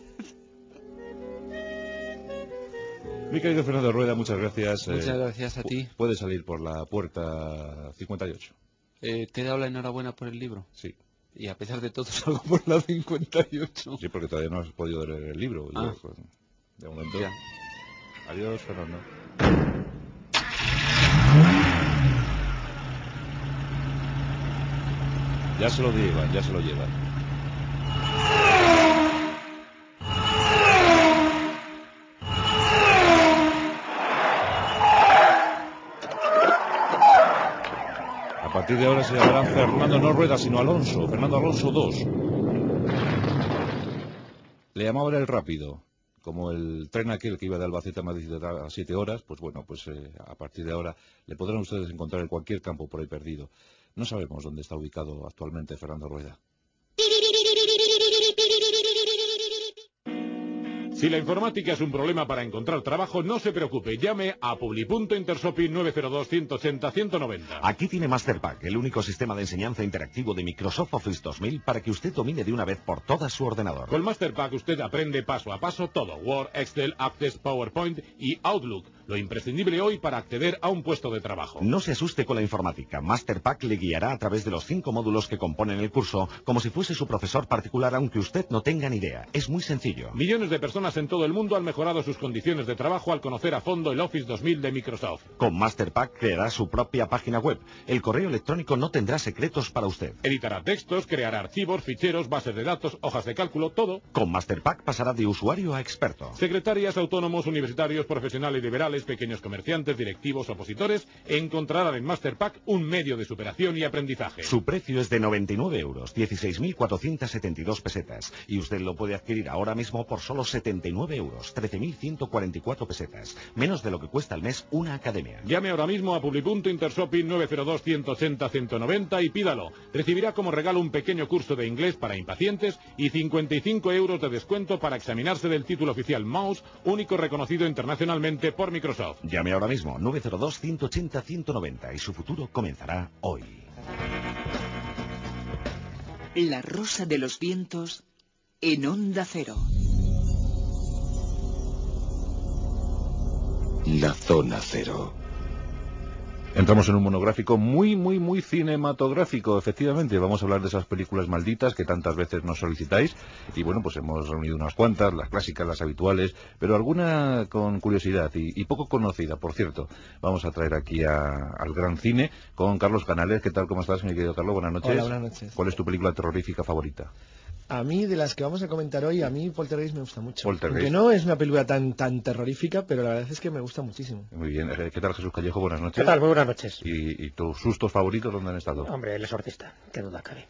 Mi querido Fernando Rueda, muchas gracias. Muchas gracias a ti. Puedes salir por la puerta 58. ¿Te he dado la enhorabuena por el libro? Sí. Y a pesar de todo salgo por la 58. Sí, porque todavía no has podido leer el libro. Ah. De momento. Ya. Adiós, Fernando. Ya se lo llevan, ya se lo llevan. A partir de ahora se llamará Fernando no Rueda, sino Alonso. Fernando Alonso 2. Le llamaban el rápido. Como el tren aquel que iba de Albacete a Madrid a 7 horas, pues bueno, pues a partir de ahora le podrán ustedes encontrar en cualquier campo por ahí perdido. No sabemos dónde está ubicado actualmente Fernando Rueda. Si la informática es un problema para encontrar trabajo, no se preocupe, llame a Publipunto Intershopping 902-180-190. Aquí tiene Masterpack, el único sistema de enseñanza interactivo de Microsoft Office 2000 para que usted domine de una vez por todas su ordenador. Con Masterpack usted aprende paso a paso todo, Word, Excel, Access, PowerPoint y Outlook, lo imprescindible hoy para acceder a un puesto de trabajo. No se asuste con la informática, Masterpack le guiará a través de los 5 módulos que componen el curso, como si fuese su profesor particular, aunque usted no tenga ni idea. Es muy sencillo. Millones de personas en todo el mundo han mejorado sus condiciones de trabajo al conocer a fondo el Office 2000 de Microsoft. Con Masterpack creará su propia página web. El correo electrónico no tendrá secretos para usted. Editará textos, creará archivos, ficheros, bases de datos, hojas de cálculo, todo. Con Masterpack pasará de usuario a experto. Secretarias, autónomos, universitarios, profesionales liberales, pequeños comerciantes, directivos, opositores, encontrarán en Masterpack un medio de superación y aprendizaje. Su precio es de 99 euros, 16.472 pesetas. Y usted lo puede adquirir ahora mismo por solo 79 euros, 13.144 pesetas. Menos de lo que cuesta al mes una academia. Llame ahora mismo a Publipunto Intershopping 902-180-190 y pídalo. Recibirá como regalo un pequeño curso de inglés para impacientes y 55 euros de descuento para examinarse del título oficial Mouse, único reconocido internacionalmente por Microsoft. Llame ahora mismo, 902-180-190 y su futuro comenzará hoy. La Rosa de los Vientos en Onda Cero. La Zona Cero. Entramos en un monográfico muy cinematográfico, efectivamente. Vamos a hablar de esas películas malditas que tantas veces nos solicitáis. Y bueno, pues hemos reunido unas cuantas, las clásicas, las habituales, pero alguna con curiosidad y poco conocida, por cierto. Vamos a traer aquí al Gran Cine con Carlos Canales. ¿Qué tal? ¿Cómo estás, mi querido Carlos? Buenas noches. Hola, buenas noches. ¿Cuál es tu película terrorífica favorita? A mí, de las que vamos a comentar hoy, a mí Poltergeist me gusta mucho. Poltergeist. Aunque no es una película tan terrorífica, pero la verdad es que me gusta muchísimo. Muy bien. ¿Qué tal, Jesús Callejo? Buenas noches. ¿Qué tal? Muy buenas noches. ¿Y tus sustos favoritos dónde han estado? Hombre, El Exorcista, qué duda cabe.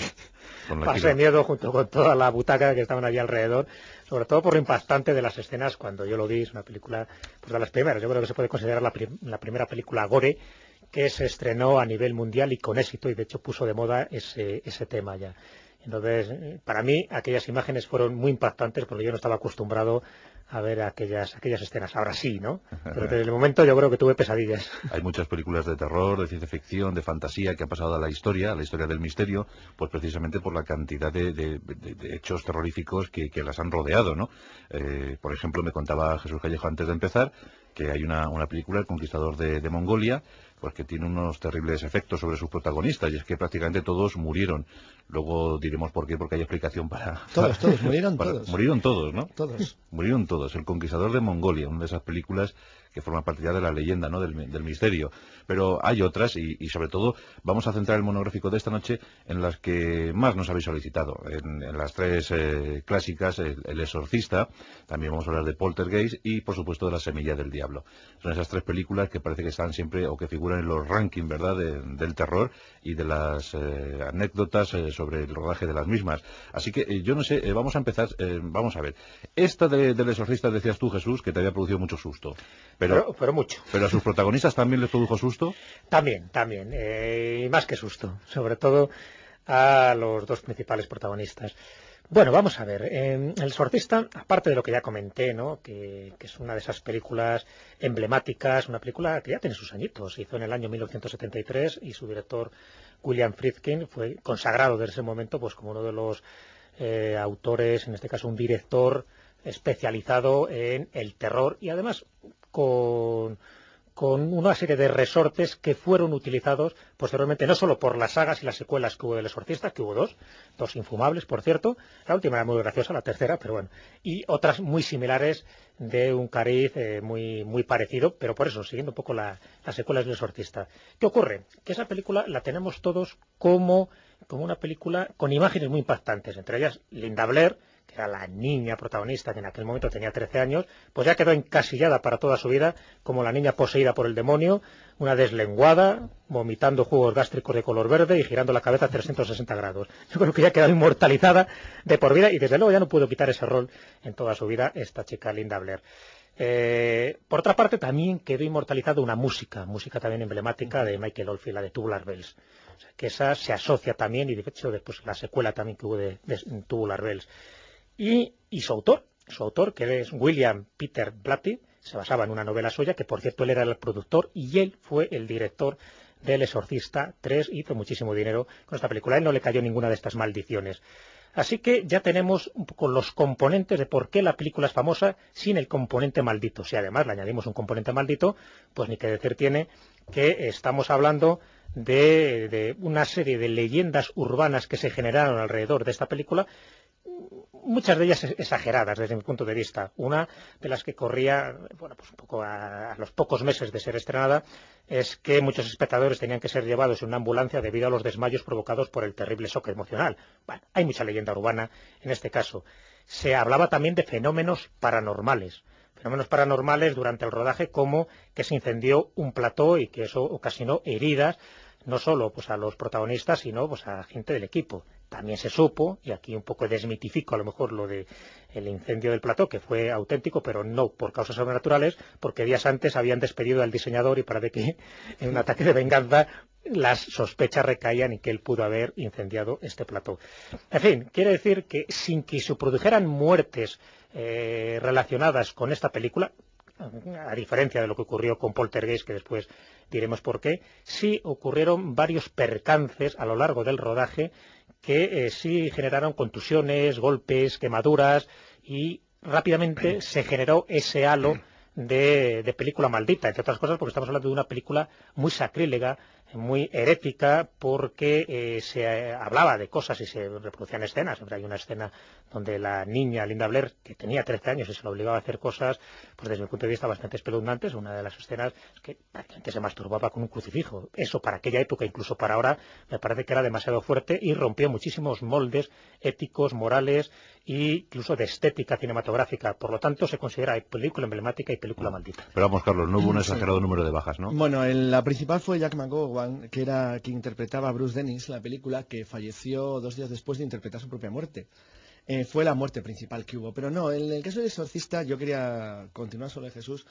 Pasé miedo junto con toda la butaca que estaban allí alrededor, sobre todo por lo impactante de las escenas. Cuando yo lo vi, es una película pues de las primeras, yo creo que se puede considerar la primera película gore que se estrenó a nivel mundial y con éxito, y de hecho puso de moda ese tema ya. Entonces, para mí, aquellas imágenes fueron muy impactantes porque yo no estaba acostumbrado a ver aquellas escenas. Ahora sí, ¿no? Pero desde el momento yo creo que tuve pesadillas. Hay muchas películas de terror, de ciencia ficción, de fantasía que han pasado a la historia del misterio, pues precisamente por la cantidad de hechos terroríficos que las han rodeado, ¿no? Por ejemplo, me contaba Jesús Callejo antes de empezar que hay una película, El Conquistador de Mongolia, pues que tiene unos terribles efectos sobre sus protagonistas, y es que prácticamente todos murieron. Luego diremos por qué, porque hay explicación para... Todos, murieron todos. Murieron todos, ¿no? Todos. Murieron todos. El Conquistador de Mongolia, una de esas películas que forman parte ya de la leyenda, ¿no? Del misterio. Pero hay otras, y sobre todo vamos a centrar el monográfico de esta noche en las que más nos habéis solicitado. En las tres clásicas, El Exorcista, también vamos a hablar de Poltergeist y, por supuesto, de La Semilla del Diablo. Son esas tres películas que parece que están siempre, o que figuran en los rankings, ¿verdad?, del terror y de las anécdotas sobre el rodaje de las mismas. Así que, yo no sé, vamos a empezar, vamos a ver. Esta del Exorcista, decías tú, Jesús, que te había producido mucho susto. Pero mucho. ¿Pero a sus protagonistas también les produjo susto? También. Y más que susto. Sobre todo a los dos principales protagonistas. Bueno, vamos a ver. El Exorcista, aparte de lo que ya comenté, ¿no? Que es una de esas películas emblemáticas, una película que ya tiene sus añitos. Se hizo en el año 1973 y su director, William Friedkin, fue consagrado desde ese momento pues como uno de los autores, en este caso un director especializado en el terror, y además con con una serie de resortes que fueron utilizados posteriormente no solo por las sagas y las secuelas que hubo del Exorcista, que hubo dos infumables, por cierto, la última era muy graciosa, la tercera, pero bueno, y otras muy similares de un cariz muy parecido, pero por eso, siguiendo un poco las secuelas del Exorcista. ¿Qué ocurre? Que esa película la tenemos todos como una película con imágenes muy impactantes, entre ellas Linda Blair, que era la niña protagonista, que en aquel momento tenía 13 años, pues ya quedó encasillada para toda su vida como la niña poseída por el demonio, una deslenguada, vomitando jugos gástricos de color verde y girando la cabeza a 360 grados. Yo creo que ya quedó inmortalizada de por vida y desde luego ya no pudo quitar ese rol en toda su vida esta chica Linda Blair. Por otra parte, también quedó inmortalizada una música también emblemática de Michael Oldfield, la de Tubular Bells. O sea, que esa se asocia también, y de hecho después la secuela también que hubo de Tubular Bells. Y su autor, que es William Peter Blatty, se basaba en una novela suya, que por cierto él era el productor y él fue el director del Exorcista 3, hizo muchísimo dinero con esta película, a él no le cayó ninguna de estas maldiciones. Así que ya tenemos un poco los componentes de por qué la película es famosa sin el componente maldito. Si además le añadimos un componente maldito, pues ni que decir tiene que estamos hablando de una serie de leyendas urbanas que se generaron alrededor de esta película, muchas de ellas exageradas desde mi punto de vista. Una de las que corría, bueno, pues un poco a los pocos meses de ser estrenada, es que muchos espectadores tenían que ser llevados en una ambulancia debido a los desmayos provocados por el terrible shock emocional. Bueno, hay mucha leyenda urbana en este caso. Se hablaba también de fenómenos paranormales durante el rodaje, como que se incendió un plató y que eso ocasionó heridas no solo pues a los protagonistas, sino pues a gente del equipo. También se supo, y aquí un poco desmitifico a lo mejor lo de el incendio del plató, que fue auténtico, pero no por causas sobrenaturales, porque días antes habían despedido al diseñador y parece que en un ataque de venganza las sospechas recaían en que él pudo haber incendiado este plató. En fin, quiere decir que sin que se produjeran muertes relacionadas con esta película, a diferencia de lo que ocurrió con Poltergeist, que después diremos por qué, sí ocurrieron varios percances a lo largo del rodaje que sí generaron contusiones, golpes, quemaduras, y rápidamente se generó ese halo de película maldita, entre otras cosas porque estamos hablando de una película muy sacrílega, muy herética, porque se hablaba de cosas y se reproducían escenas. Siempre hay una escena donde la niña Linda Blair, que tenía 13 años y se la obligaba a hacer cosas, pues desde mi punto de vista bastante espeluznantes. Una de las escenas es que prácticamente se masturbaba con un crucifijo. Eso para aquella época, incluso para ahora, me parece que era demasiado fuerte y rompió muchísimos moldes éticos, morales e incluso de estética cinematográfica. Por lo tanto, se considera película emblemática y película maldita. Pero vamos, Carlos, no hubo un exagerado número de bajas, ¿no? Bueno, la principal fue Jack McGowan, que era quien interpretaba a Bruce Dennis en la película, que falleció 2 días después de interpretar su propia muerte. Fue la muerte principal que hubo. Pero no, en el caso del Exorcista, yo quería continuar sobre Jesús.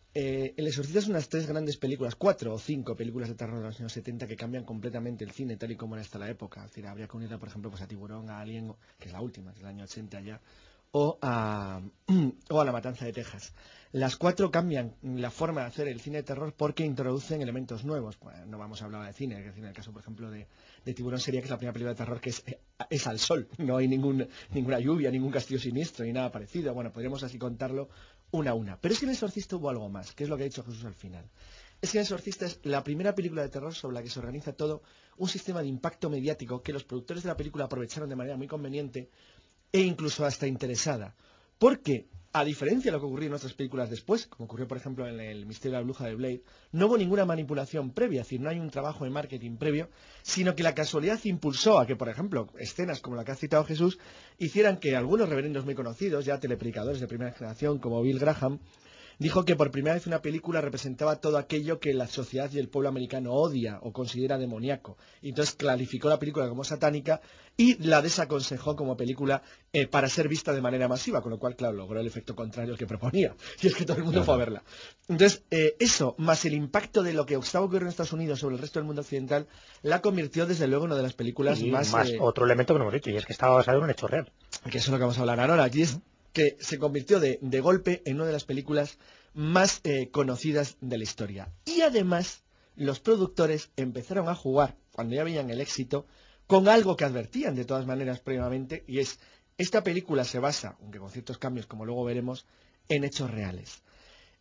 El Exorcista es unas 3 grandes películas, 4 o 5 películas de terror de los años 70 que cambian completamente el cine tal y como era hasta la época. Es decir, habría que unirla, por ejemplo, pues a Tiburón, a Alien, que es la última, que es del año 80 ya, o a La Matanza de Texas. Las 4 cambian la forma de hacer el cine de terror porque introducen elementos nuevos. Bueno, no vamos a hablar de cine, es decir, en el caso, por ejemplo, de Tiburón sería que es la primera película de terror que es al sol, no hay ninguna lluvia, ningún castillo siniestro ni nada parecido. Bueno, podríamos así contarlo una a una. Pero es que en El Exorcista hubo algo más, que es lo que ha dicho Jesús al final. Es que El Exorcista es la primera película de terror sobre la que se organiza todo un sistema de impacto mediático que los productores de la película aprovecharon de manera muy conveniente e incluso hasta interesada. Porque, a diferencia de lo que ocurrió en otras películas después, como ocurrió por ejemplo en El misterio de la bruja de Blade, no hubo ninguna manipulación previa, es decir, no hay un trabajo de marketing previo, sino que la casualidad impulsó a que, por ejemplo, escenas como la que ha citado Jesús, hicieran que algunos reverendos muy conocidos, ya telepredicadores de primera generación como Bill Graham, dijo que por primera vez una película representaba todo aquello que la sociedad y el pueblo americano odia o considera demoníaco. Y entonces clarificó la película como satánica y la desaconsejó como película para ser vista de manera masiva, con lo cual, claro, logró el efecto contrario al que proponía. Y es que todo el mundo fue a verla. Entonces, eso, más el impacto de lo que estaba ocurriendo en Estados Unidos sobre el resto del mundo occidental, la convirtió desde luego en una de las películas más otro elemento que no hemos dicho, y es que estaba basado en un hecho real. Que eso es lo que vamos a hablar ahora. Aquí es que se convirtió de golpe en una de las películas más conocidas de la historia. Y además, los productores empezaron a jugar, cuando ya veían el éxito, con algo que advertían de todas maneras previamente, y es, esta película se basa, aunque con ciertos cambios como luego veremos, en hechos reales.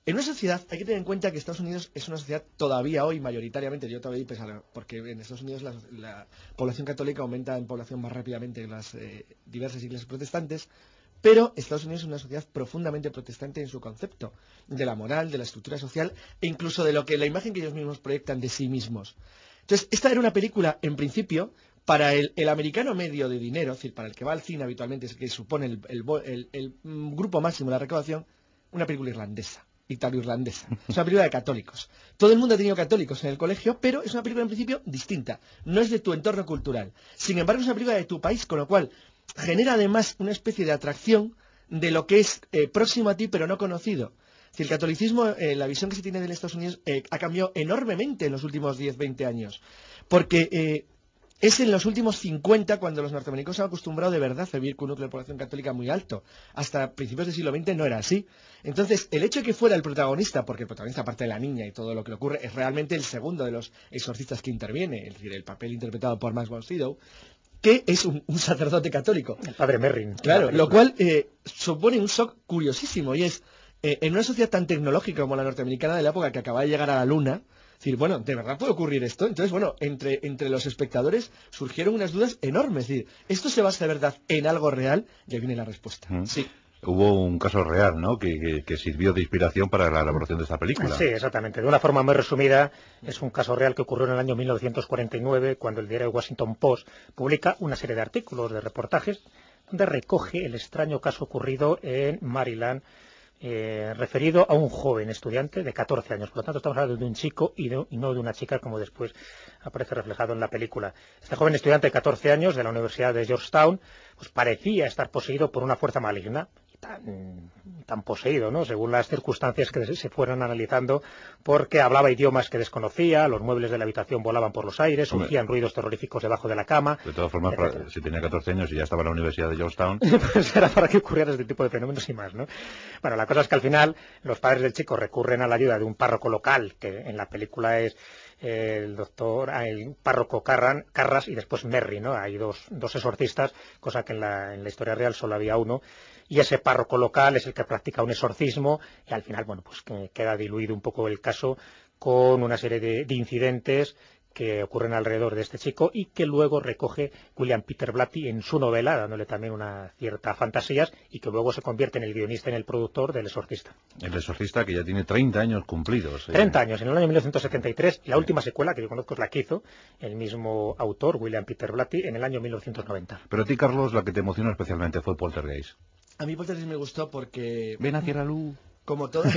En una sociedad hay que tener en cuenta que Estados Unidos es una sociedad todavía hoy mayoritariamente, yo todavía porque en Estados Unidos la población católica aumenta en población más rápidamente que las diversas iglesias protestantes, pero Estados Unidos es una sociedad profundamente protestante en su concepto de la moral, de la estructura social e incluso de lo que la imagen que ellos mismos proyectan de sí mismos. Entonces, esta era una película, en principio, para el americano medio de dinero, es decir, para el que va al cine habitualmente, que supone el grupo máximo de la recaudación, una película irlandesa. Italo-irlandesa. Es una película de católicos. Todo el mundo ha tenido católicos en el colegio, pero es una película en principio distinta. No es de tu entorno cultural. Sin embargo, es una película de tu país, con lo cual genera además una especie de atracción de lo que es próximo a ti, pero no conocido. Si el catolicismo, la visión que se tiene de Estados Unidos ha cambiado enormemente en los últimos 10-20 años. Porque es en los últimos 50 cuando los norteamericanos se han acostumbrado de verdad a vivir con un núcleo de población católica muy alto. Hasta principios del siglo XX no era así. Entonces, el hecho de que fuera el protagonista, porque el protagonista, aparte de la niña y todo lo que le ocurre, es realmente el segundo de los exorcistas que interviene, es decir, el papel interpretado por Max von Sydow, que es un sacerdote católico. El padre Merrin. Claro, lo cual supone un shock curiosísimo, y es, en una sociedad tan tecnológica como la norteamericana de la época, que acaba de llegar a la luna, decir, bueno, ¿de verdad puede ocurrir esto? Entonces, bueno, entre los espectadores surgieron unas dudas enormes. Es decir, ¿esto se basa de verdad en algo real? Ya viene la respuesta. Sí. Hubo un caso real, ¿no?, que sirvió de inspiración para la elaboración de esta película. Sí, exactamente. De una forma muy resumida, es un caso real que ocurrió en el año 1949, cuando el diario Washington Post publica una serie de artículos, de reportajes, donde recoge el extraño caso ocurrido en Maryland, referido a un joven estudiante de 14 años. Por lo tanto, estamos hablando de un chico y no de una chica, como después aparece reflejado en la película. Este joven estudiante de 14 años de la Universidad de Georgetown pues parecía estar poseído por una fuerza maligna, tan poseído, ¿no?, según las circunstancias que se fueron analizando, porque hablaba idiomas que desconocía, los muebles de la habitación volaban por los aires, surgían ruidos terroríficos debajo de la cama. De todas formas, si tenía 14 años y ya estaba en la Universidad de Georgetown... pues era para que ocurrieran este tipo de fenómenos y más, ¿no? Bueno, la cosa es que al final los padres del chico recurren a la ayuda de un párroco local, que en la película es el párroco Carras y después Merry, ¿no? Hay dos exorcistas, cosa que en la historia real solo había uno, y ese párroco local es el que practica un exorcismo y al final, bueno, pues que queda diluido un poco el caso con una serie de incidentes que ocurren alrededor de este chico y que luego recoge William Peter Blatty en su novela, dándole también una cierta fantasías, y que luego se convierte en el guionista y en el productor del Exorcista. El Exorcista, que ya tiene 30 años cumplidos. 30 años, en el año 1973, y la última secuela que yo conozco es la que hizo el mismo autor, William Peter Blatty, en el año 1990. Pero a ti, Carlos, la que te emocionó especialmente fue Poltergeist. A mí Poltergeist me gustó porque... Ven hacia la luz. Como todas...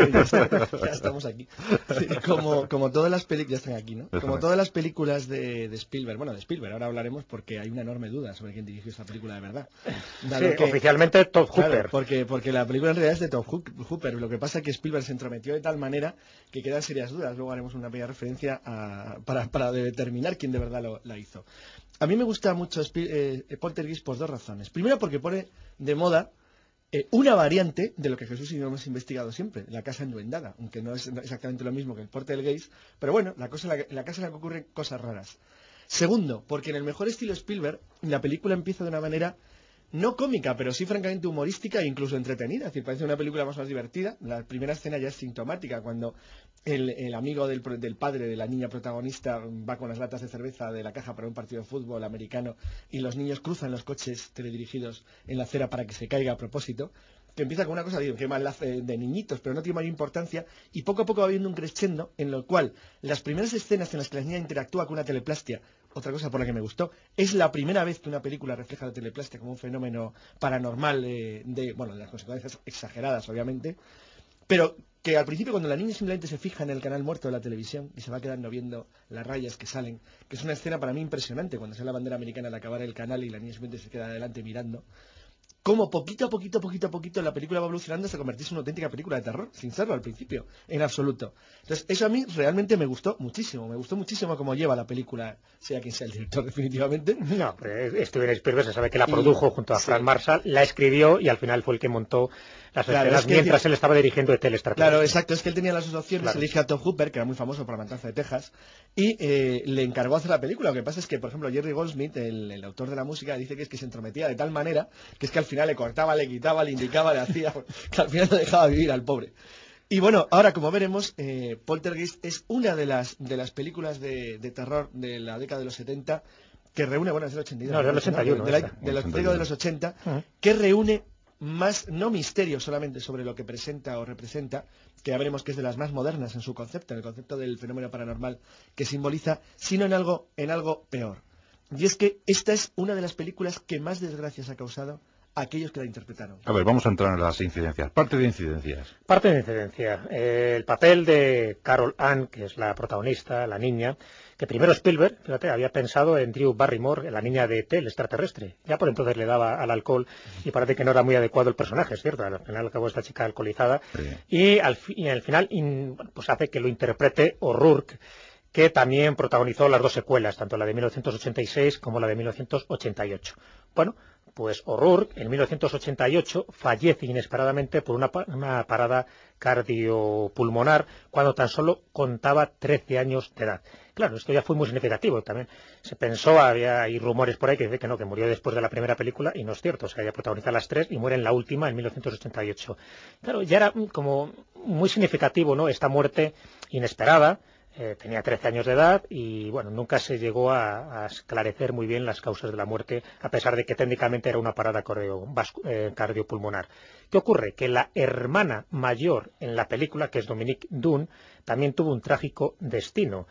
ya estamos aquí. Sí, como todas las películas... Ya están aquí, ¿no? Como todas las películas de Spielberg. Bueno, de Spielberg, ahora hablaremos porque hay una enorme duda sobre quién dirigió esta película de verdad. Sí, que, oficialmente Tobe Hooper. Claro, porque la película en realidad es de Tobe Hooper. Lo que pasa es que Spielberg se entrometió de tal manera que quedan serias dudas. Luego haremos una pequeña referencia para determinar quién de verdad la hizo. A mí me gusta mucho Poltergeist por dos razones. Primero, porque pone de moda una variante de lo que Jesús y yo hemos investigado siempre, la casa enduendada, aunque no es exactamente lo mismo que el Poltergeist, pero bueno, la casa en la que ocurren cosas raras. Segundo, porque en el mejor estilo Spielberg, la película empieza de una manera no cómica, pero sí francamente humorística e incluso entretenida. Es decir, parece una película más divertida. La primera escena ya es sintomática, cuando el amigo del padre de la niña protagonista va con las latas de cerveza de la caja para un partido de fútbol americano y los niños cruzan los coches teledirigidos en la acera para que se caiga a propósito, que empieza con una cosa que más de niñitos, pero no tiene mayor importancia, y poco a poco va habiendo un crescendo en lo cual las primeras escenas en las que la niña interactúa con una teleplastia, otra cosa por la que me gustó, es la primera vez que una película refleja la teleplastia como un fenómeno paranormal de las consecuencias exageradas, obviamente, pero que al principio, cuando la niña simplemente se fija en el canal muerto de la televisión y se va quedando viendo las rayas que salen, que es una escena para mí impresionante, cuando sale la bandera americana al acabar el canal y la niña simplemente se queda adelante mirando, como poquito a poquito la película va evolucionando hasta convertirse en una auténtica película de terror, sin serlo al principio, en absoluto. Entonces, eso a mí realmente me gustó muchísimo cómo lleva la película, sea quien sea el director definitivamente. No, Steven Spielberg se sabe que la produjo junto a Frank Marshall, la escribió y al final fue el que montó las escenas mientras él estaba dirigiendo ET el extraterrestre. Claro, exacto, es que él tenía las dos opciones, elige a Tobe Hooper, que era muy famoso por La Matanza de Texas, y le encargó hacer la película. Lo que pasa es que, por ejemplo, Jerry Goldsmith, el autor de la música, dice que se entrometía de tal manera que es que al final le cortaba, le quitaba, le indicaba, le hacía, que al final no dejaba vivir al pobre. Y bueno, ahora como veremos, Poltergeist es una de las películas de terror de la década de los 70 que reúne, bueno, es del 82. No, del 81. De la década de los 80, que reúne más, no misterio solamente sobre lo que presenta o representa, que ya veremos que es de las más modernas en su concepto, en el concepto del fenómeno paranormal que simboliza, sino en algo peor. Y es que esta es una de las películas que más desgracias ha causado a aquellos que la interpretaron. A ver, vamos a entrar en las incidencias. Parte de incidencias. Parte de incidencia. El papel de Carol Ann, que es la protagonista, la niña, que primero Spielberg, fíjate, había pensado en Drew Barrymore, la niña de E.T., el extraterrestre. Ya por entonces le daba al alcohol y parece que no era muy adecuado el personaje, es cierto. Al final acabó esta chica alcoholizada. Sí. Y al final pues hace que lo interprete O'Rourke, que también protagonizó las dos secuelas, tanto la de 1986 como la de 1988. Bueno, pues O'Rourke en 1988 fallece inesperadamente por una parada cardiopulmonar cuando tan solo contaba 13 años de edad. Claro, esto ya fue muy significativo. También se pensó, hay rumores por ahí que dice que no, que murió después de la primera película, y no es cierto. O sea, ella protagoniza las tres y muere en la última, en 1988. Claro, ya era como muy significativo, ¿no?, esta muerte inesperada. Tenía 13 años de edad y, bueno, nunca se llegó a esclarecer muy bien las causas de la muerte, a pesar de que técnicamente era una parada cardiopulmonar. ¿Qué ocurre? Que la hermana mayor en la película, que es Dominique Dunne, también tuvo un trágico destino,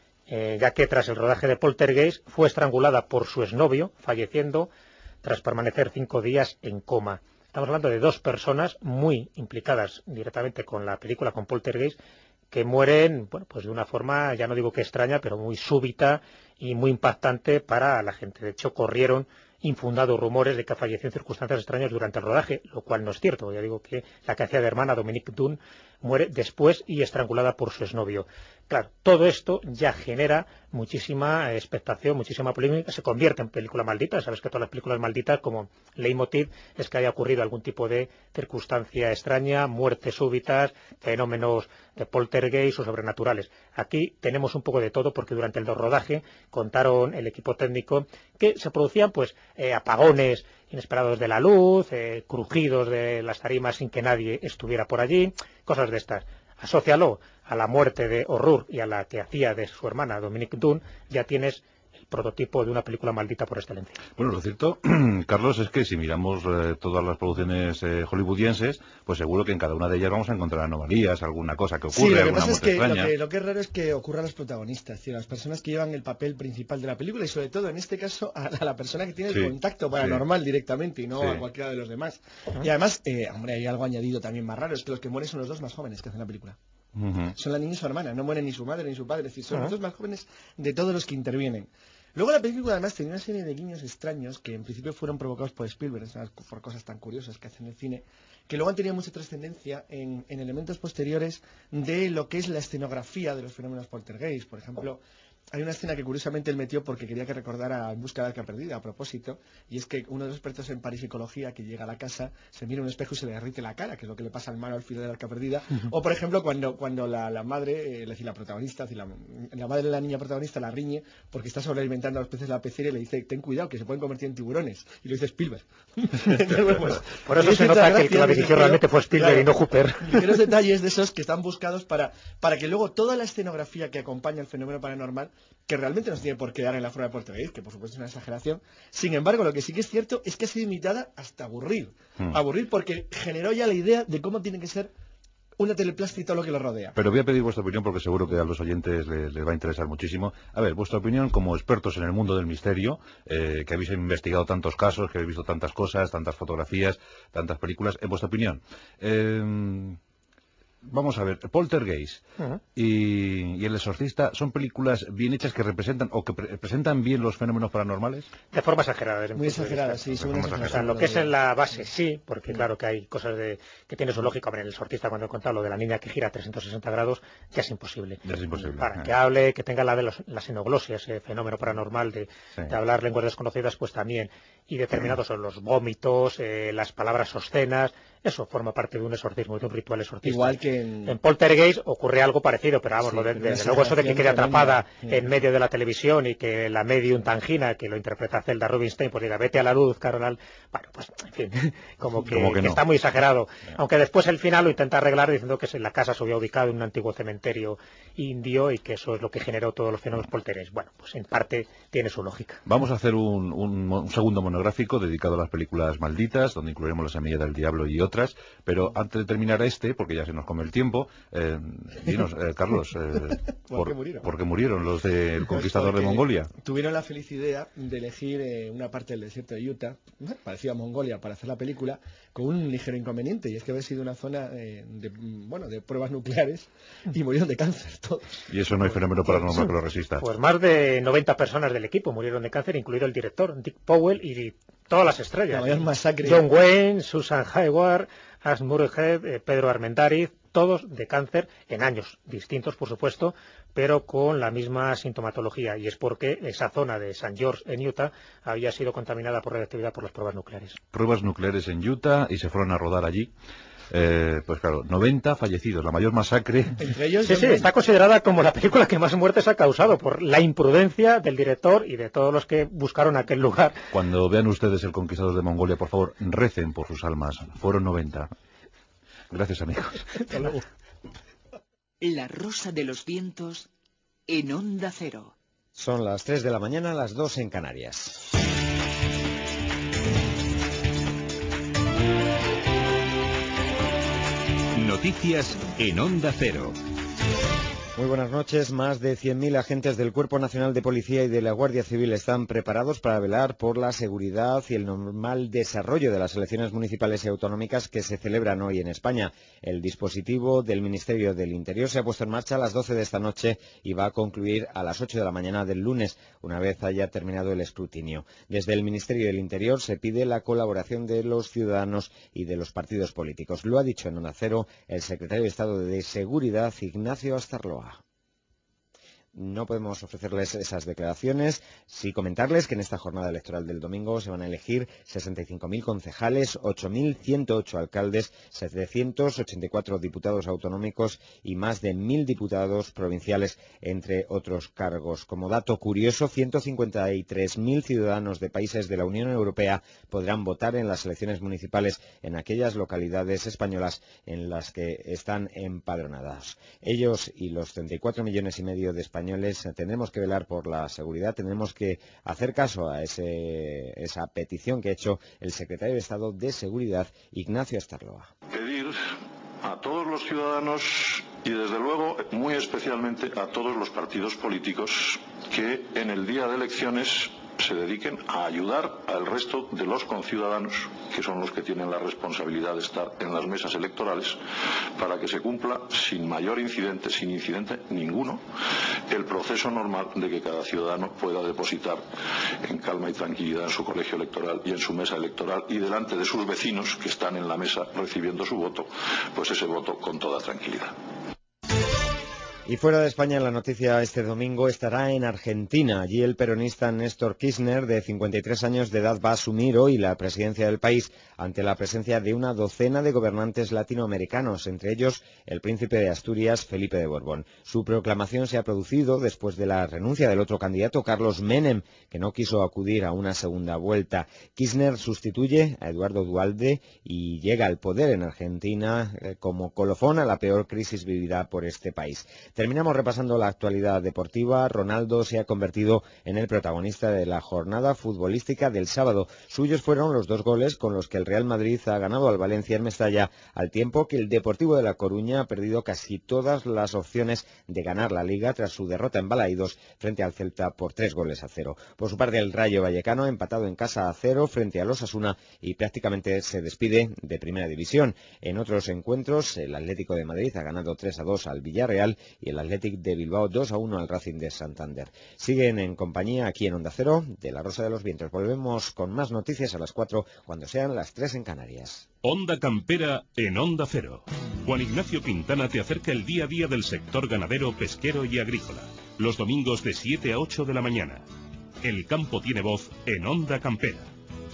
ya que tras el rodaje de Poltergeist fue estrangulada por su exnovio, falleciendo tras permanecer 5 días en coma. Estamos hablando de dos personas muy implicadas directamente con la película, con Poltergeist, que mueren, bueno, pues de una forma, ya no digo que extraña, pero muy súbita y muy impactante para la gente. De hecho, corrieron infundados rumores de que falleció en circunstancias extrañas durante el rodaje, lo cual no es cierto. Ya digo que la que hacía de hermana, Dominique Dunne, muere después y estrangulada por su exnovio. Claro, todo esto ya genera muchísima expectación, muchísima polémica, se convierte en película maldita. Sabes que todas las películas malditas, como leitmotiv, es que haya ocurrido algún tipo de circunstancia extraña, muertes súbitas, fenómenos de poltergeist o sobrenaturales. Aquí tenemos un poco de todo, porque durante el rodaje contaron el equipo técnico que se producían pues apagones inesperados de la luz, crujidos de las tarimas sin que nadie estuviera por allí, cosas de estas. Asócialo a la muerte de O'Rourke y a la que hacía de su hermana Dominique Dunne, ya tienes el prototipo de una película maldita por excelencia. Bueno, lo cierto, Carlos, es que si miramos todas las producciones hollywoodienses, pues seguro que en cada una de ellas vamos a encontrar anomalías, alguna cosa que ocurre, sí, alguna muerte extraña. Lo que es raro es que ocurra a los protagonistas, es decir, a las personas que llevan el papel principal de la película, y sobre todo en este caso a la persona que tiene el contacto paranormal directamente y no a cualquiera de los demás. Y además, hombre, hay algo añadido también más raro, es que los que mueren son los dos más jóvenes que hacen la película. Son la niña y su hermana, no mueren ni su madre ni su padre, es decir, son los dos más jóvenes de todos los que intervienen. Luego la película además tenía una serie de guiños extraños que en principio fueron provocados por Spielberg, por cosas tan curiosas que hacen en el cine, que luego han tenido mucha trascendencia en elementos posteriores de lo que es la escenografía de los fenómenos poltergeist. Por ejemplo, hay una escena que curiosamente él metió porque quería que recordara En busca del arca perdida, a propósito, y es que uno de los expertos en parapsicología que llega a la casa se mira en un espejo y se le derrite la cara, que es lo que le pasa al malo al final del arca perdida. O por ejemplo, cuando la madre, la protagonista, la madre de la niña protagonista la riñe porque está sobrealimentando a los peces de la pecera y le dice: ten cuidado, que se pueden convertir en tiburones. Y lo dice Spielberg. Entonces, bueno, pues, por eso se nota que el que la dirigió realmente fue Spielberg, claro, y no Hooper. Ligeros detalles de esos que están buscados para que luego toda la escenografía que acompaña el fenómeno paranormal, que realmente no se tiene por qué dar en la forma de Poltergeist, que por supuesto es una exageración. Sin embargo, lo que sí que es cierto es que ha sido imitada hasta aburrir. Aburrir porque generó ya la idea de cómo tiene que ser una teleplastia y todo lo que lo rodea. Pero voy a pedir vuestra opinión porque seguro que a los oyentes les va a interesar muchísimo. A ver, vuestra opinión como expertos en el mundo del misterio, que habéis investigado tantos casos, que habéis visto tantas cosas, tantas fotografías, tantas películas. En vuestra opinión, vamos a ver, Poltergeist y El Exorcista son películas bien hechas que representan o que presentan bien los fenómenos paranormales. De forma exagerada. Muy exagerada, sí. O sea, lo que es en la base, sí, porque claro que hay cosas que tiene su lógica. En El Exorcista, cuando he contado lo de la niña que gira 360 grados, ya es imposible. Ya es imposible. Para que hable, que tenga la de la xenoglosia, ese fenómeno paranormal de hablar lenguas desconocidas, pues también. y determinados son los vómitos, las palabras obscenas. Eso forma parte de un exorcismo, de un ritual exorcista. Igual que en Poltergeist ocurre algo parecido, pero vamos, desde luego eso de que quede atrapada en medio de la televisión y que la medium Tangina, que lo interpreta Zelda Rubinstein, pues diga, vete a la luz, Carol. Bueno, pues, en fin, como que no. Está muy exagerado. Aunque después el final lo intenta arreglar diciendo que la casa se había ubicado en un antiguo cementerio indio y que eso es lo que generó todos los fenómenos Poltergeist. Bueno, pues en parte tiene su lógica. Vamos a hacer un segundo monográfico dedicado a las películas malditas, donde incluiremos La semilla del diablo y otras. Pero antes de terminar porque ya se nos come el tiempo, dinos, Carlos, ¿por qué murieron los del Conquistador de Mongolia? Tuvieron la feliz idea de elegir una parte del desierto de Utah, parecido a Mongolia, para hacer la película, con un ligero inconveniente, y es que había sido una zona de pruebas nucleares y murieron de cáncer todos. Y eso no hay fenómeno paranormal que lo resista. Pues más de 90 personas del equipo murieron de cáncer, incluido el director, Dick Powell, y todas las estrellas. La mayor masacre. John Wayne, Susan Hayward, Ash Murhead, Pedro Armendáriz, todos de cáncer en años distintos, por supuesto, pero con la misma sintomatología, y es porque esa zona de St. George en Utah había sido contaminada por radiactividad por las pruebas nucleares. Pruebas nucleares en Utah, y se fueron a rodar allí. Pues claro, 90 fallecidos, la mayor masacre. Entre ellos, sí, está considerada como la película que más muertes ha causado por la imprudencia del director y de todos los que buscaron aquel lugar. Cuando vean ustedes El Conquistador de Mongolia, por favor, recen por sus almas. Fueron 90. Gracias, amigos. Hasta luego. La Rosa de los Vientos en Onda Cero. Son las 3 de la mañana, las 2 en Canarias. Noticias en Onda Cero. Muy buenas noches. Más de 100.000 agentes del Cuerpo Nacional de Policía y de la Guardia Civil están preparados para velar por la seguridad y el normal desarrollo de las elecciones municipales y autonómicas que se celebran hoy en España. El dispositivo del Ministerio del Interior se ha puesto en marcha a las 12 de esta noche y va a concluir a las 8 de la mañana del lunes, una vez haya terminado el escrutinio. Desde el Ministerio del Interior se pide la colaboración de los ciudadanos y de los partidos políticos. Lo ha dicho en Onda Cero el secretario de Estado de Seguridad, Ignacio Astarloa. No podemos ofrecerles esas declaraciones, sí comentarles que en esta jornada electoral del domingo se van a elegir 65.000 concejales, 8.108 alcaldes, 784 diputados autonómicos y más de 1.000 diputados provinciales, entre otros cargos. Como dato curioso, 153.000 ciudadanos de países de la Unión Europea podrán votar en las elecciones municipales en aquellas localidades españolas en las que están empadronadas. Ellos y los 34,5 millones de españoles tendremos que velar por la seguridad, tendremos que hacer caso a esa petición que ha hecho el secretario de Estado de Seguridad, Ignacio Astarloa. Pedir a todos los ciudadanos y desde luego muy especialmente a todos los partidos políticos que en el día de elecciones se dediquen a ayudar al resto de los conciudadanos, que son los que tienen la responsabilidad de estar en las mesas electorales, para que se cumpla sin mayor incidente, sin incidente ninguno, el proceso normal de que cada ciudadano pueda depositar en calma y tranquilidad en su colegio electoral y en su mesa electoral y delante de sus vecinos que están en la mesa recibiendo su voto, pues ese voto con toda tranquilidad. Y fuera de España, la noticia este domingo estará en Argentina. Allí el peronista Néstor Kirchner, de 53 años de edad, va a asumir hoy la presidencia del país ante la presencia de una docena de gobernantes latinoamericanos, entre ellos el príncipe de Asturias, Felipe de Borbón. Su proclamación se ha producido después de la renuncia del otro candidato, Carlos Menem, que no quiso acudir a una segunda vuelta. Kirchner sustituye a Eduardo Duhalde y llega al poder en Argentina como colofón a la peor crisis vivida por este país. Terminamos repasando la actualidad deportiva. Ronaldo se ha convertido en el protagonista de la jornada futbolística del sábado. Suyos fueron los 2 goles con los que el Real Madrid ha ganado al Valencia en Mestalla, al tiempo que el Deportivo de La Coruña ha perdido casi todas las opciones de ganar la Liga tras su derrota en Balaídos frente al Celta por 3-0. Por su parte, el Rayo Vallecano ha empatado en casa a 0 frente al Osasuna y prácticamente se despide de Primera División. En otros encuentros, el Atlético de Madrid ha ganado 3-2 al Villarreal y el Athletic de Bilbao 2-1 al Racing de Santander. Siguen en compañía aquí en Onda Cero de La Rosa de los Vientos. Volvemos con más noticias a las 4 cuando sean las 3 en Canarias. Onda Campera en Onda Cero. Juan Ignacio Quintana te acerca el día a día del sector ganadero, pesquero y agrícola. Los domingos de 7 a 8 de la mañana. El campo tiene voz en Onda Campera.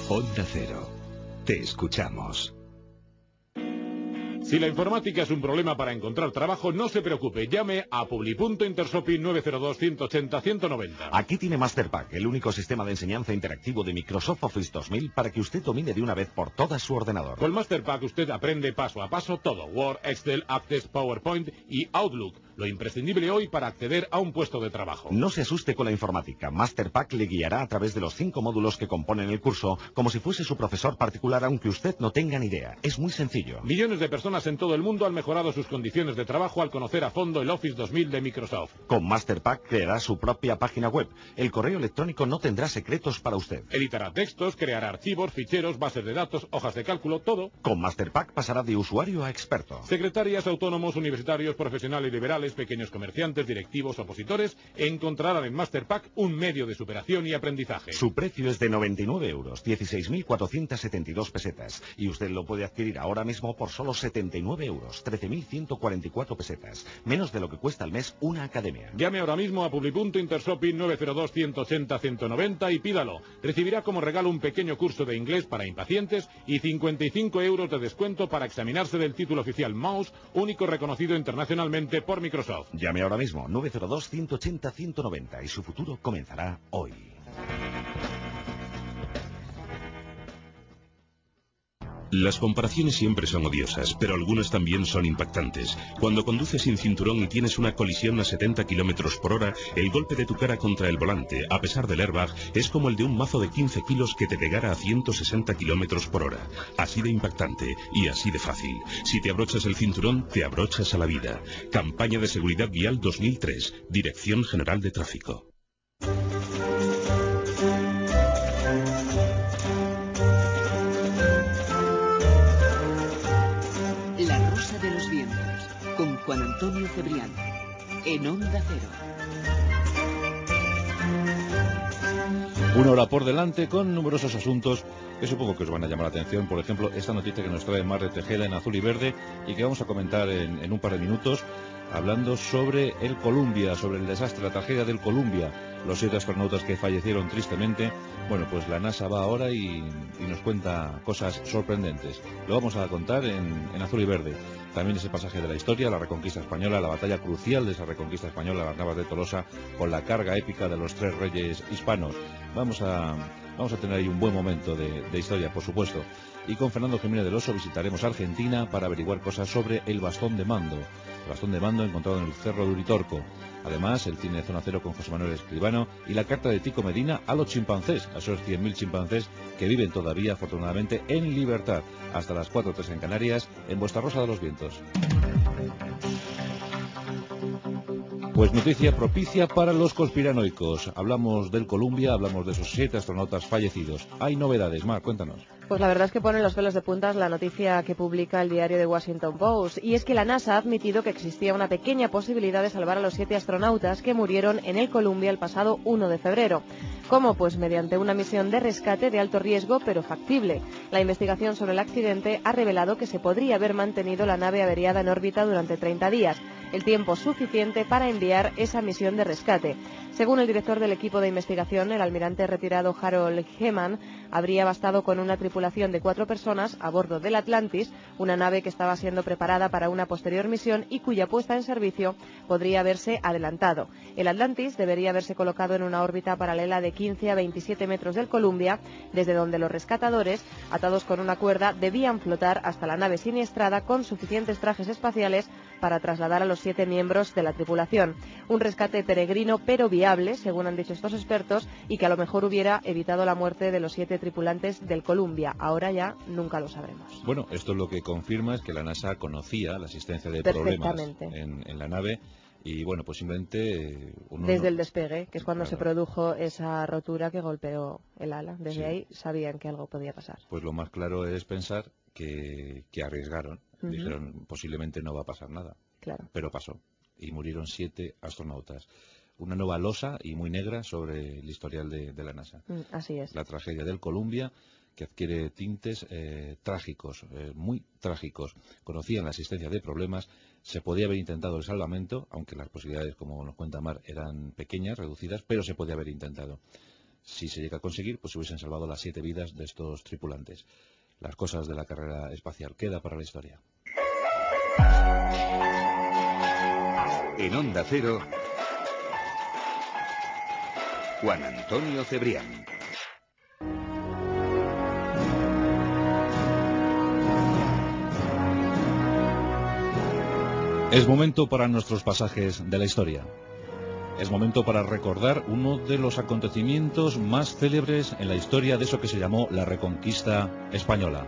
Onda Cero. Te escuchamos. Si la informática es un problema para encontrar trabajo, no se preocupe. Llame a Publi.Intersopi 902-180-190. Aquí tiene Masterpack, el único sistema de enseñanza interactivo de Microsoft Office 2000 para que usted domine de una vez por todas su ordenador. Con Masterpack usted aprende paso a paso todo. Word, Excel, Access, PowerPoint y Outlook. Lo imprescindible hoy para acceder a un puesto de trabajo. No se asuste con la informática. Masterpack le guiará a través de los 5 módulos que componen el curso, como si fuese su profesor particular, aunque usted no tenga ni idea. Es muy sencillo. Millones de personas en todo el mundo han mejorado sus condiciones de trabajo al conocer a fondo el Office 2000 de Microsoft. Con Masterpack creará su propia página web. El correo electrónico no tendrá secretos para usted. Editará textos, creará archivos, ficheros, bases de datos, hojas de cálculo, todo. Con Masterpack pasará de usuario a experto. Secretarias, autónomos, universitarios, profesionales liberales, pequeños comerciantes, directivos, opositores, encontrarán en Masterpack un medio de superación y aprendizaje. Su precio es de 99 euros, 16.472 pesetas. Y usted lo puede adquirir ahora mismo por solo 79 euros, 13.144 pesetas. Menos de lo que cuesta al mes una academia. Llame ahora mismo a Publi.Intersopi 902-180-190 y pídalo. Recibirá como regalo un pequeño curso de inglés para impacientes y 55 euros de descuento para examinarse del título oficial Mouse, único reconocido internacionalmente por Microsoft. Llame ahora mismo, 902-180-190 y su futuro comenzará hoy. Las comparaciones siempre son odiosas, pero algunas también son impactantes. Cuando conduces sin cinturón y tienes una colisión a 70 km por hora, el golpe de tu cara contra el volante, a pesar del airbag, es como el de un mazo de 15 kilos que te pegara a 160 km por hora. Así de impactante y así de fácil. Si te abrochas el cinturón, te abrochas a la vida. Campaña de Seguridad Vial 2003, Dirección General de Tráfico. La Rosa de los Vientos, con Juan Antonio Cebrián, en Onda Cero. Una hora por delante con numerosos asuntos que supongo que os van a llamar la atención. Por ejemplo, esta noticia que nos trae Mar de Tejeda en azul y verde y que vamos a comentar en un par de minutos, hablando sobre el Columbia, sobre el desastre, la tragedia del Columbia, los 7 astronautas que fallecieron tristemente. Bueno, pues la NASA va ahora y nos cuenta cosas sorprendentes. Lo vamos a contar en azul y verde. También ese pasaje de la historia, la reconquista española, la batalla crucial de esa reconquista española, las Navas de Tolosa, con la carga épica de los 3 reyes hispanos. Vamos a tener ahí un buen momento de historia, por supuesto. Y con Fernando Jiménez del Oso visitaremos Argentina para averiguar cosas sobre el bastón de mando. El bastón de mando encontrado en el Cerro de Uritorco. Además, el cine de Zona Cero con José Manuel Escribano y la carta de Tico Medina a los chimpancés, a esos 100.000 chimpancés que viven todavía, afortunadamente, en libertad. Hasta las 4:03 en Canarias, en vuestra Rosa de los Vientos. Pues noticia propicia para los conspiranoicos. Hablamos del Columbia, hablamos de esos 7 astronautas fallecidos. Hay novedades, Mar, cuéntanos. Pues la verdad es que pone los pelos de puntas la noticia que publica el diario The Washington Post, y es que la NASA ha admitido que existía una pequeña posibilidad de salvar a los 7 astronautas que murieron en el Columbia el pasado 1 de febrero. ¿Cómo? Pues mediante una misión de rescate de alto riesgo, pero factible. La investigación sobre el accidente ha revelado que se podría haber mantenido la nave averiada en órbita durante 30 días, el tiempo suficiente para enviar esa misión de rescate. Según el director del equipo de investigación, el almirante retirado Harold Heman, habría bastado con una tripulación de 4 personas a bordo del Atlantis, una nave que estaba siendo preparada para una posterior misión y cuya puesta en servicio podría haberse adelantado. El Atlantis debería haberse colocado en una órbita paralela de 15 a 27 metros del Columbia, desde donde los rescatadores, atados con una cuerda, debían flotar hasta la nave siniestrada con suficientes trajes espaciales para trasladar a los 7 miembros de la tripulación. Un rescate peregrino pero viable, según han dicho estos expertos, y que a lo mejor hubiera evitado la muerte de los 7 tripulantes del Columbia. Ahora ya nunca lo sabremos. Bueno, esto lo que confirma es que la NASA conocía la existencia de problemas en la nave. Y bueno, pues simplemente... Desde el despegue, que es cuando se produjo esa rotura que golpeó el ala. Desde ahí sabían que algo podía pasar. Pues lo más claro es pensar que arriesgaron. Dijeron, posiblemente no va a pasar nada. Claro. Pero pasó. Y murieron 7 astronautas. Una nueva losa y muy negra sobre el historial de la NASA. Así es. La tragedia del Columbia, que adquiere tintes trágicos, muy trágicos. Conocían la existencia de problemas, se podía haber intentado el salvamento, aunque las posibilidades, como nos cuenta Mar, eran pequeñas, reducidas, pero se podía haber intentado. si se llega a conseguir, pues se hubiesen salvado las 7 vidas de estos tripulantes. Las cosas de la carrera espacial. Queda para la historia. En Onda Cero, Juan Antonio Cebrián. Es momento para nuestros pasajes de la historia. Es momento para recordar uno de los acontecimientos más célebres en la historia de eso que se llamó la Reconquista Española.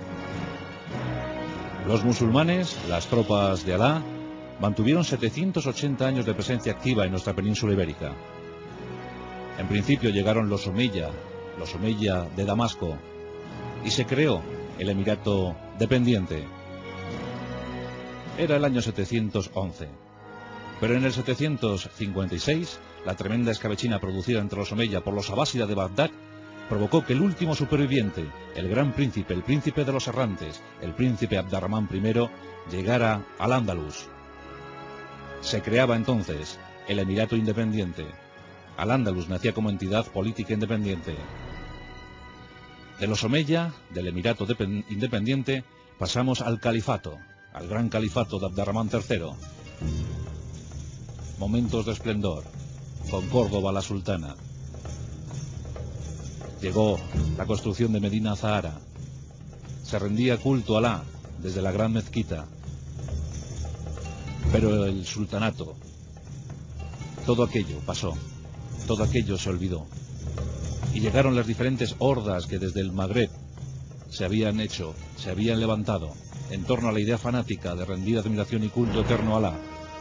Los musulmanes, las tropas de Alá, mantuvieron 780 años de presencia activa en nuestra península ibérica. En principio llegaron los Omeya de Damasco, y se creó el Emirato dependiente. Era el año 711, pero en el 756, la tremenda escabechina producida entre los Omeya por los Abásida de Bagdad provocó que el último superviviente, el gran príncipe, el príncipe de los errantes, el príncipe Abd-ar-Rahmán I, llegara al Andalus. Se creaba entonces el Emirato independiente. Al-Ándalus nacía como entidad política independiente. De los Omeya, del Emirato independiente, pasamos al califato, al gran califato de Abd-ar-Rahmán III. Momentos de esplendor, con Córdoba la sultana. Llegó la construcción de Medina Zahara. Se rendía culto a Alá desde la gran mezquita. Pero el sultanato, todo aquello pasó, todo aquello se olvidó. Y llegaron las diferentes hordas que desde el Magreb se habían levantado en torno a la idea fanática de rendir admiración y culto eterno a Alá.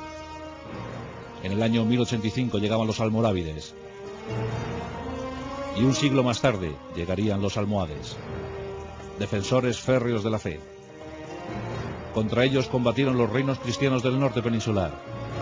En el año 1085 llegaban los almorávides. Y un siglo más tarde llegarían los almohades, defensores férreos de la fe. Contra ellos combatieron los reinos cristianos del norte peninsular.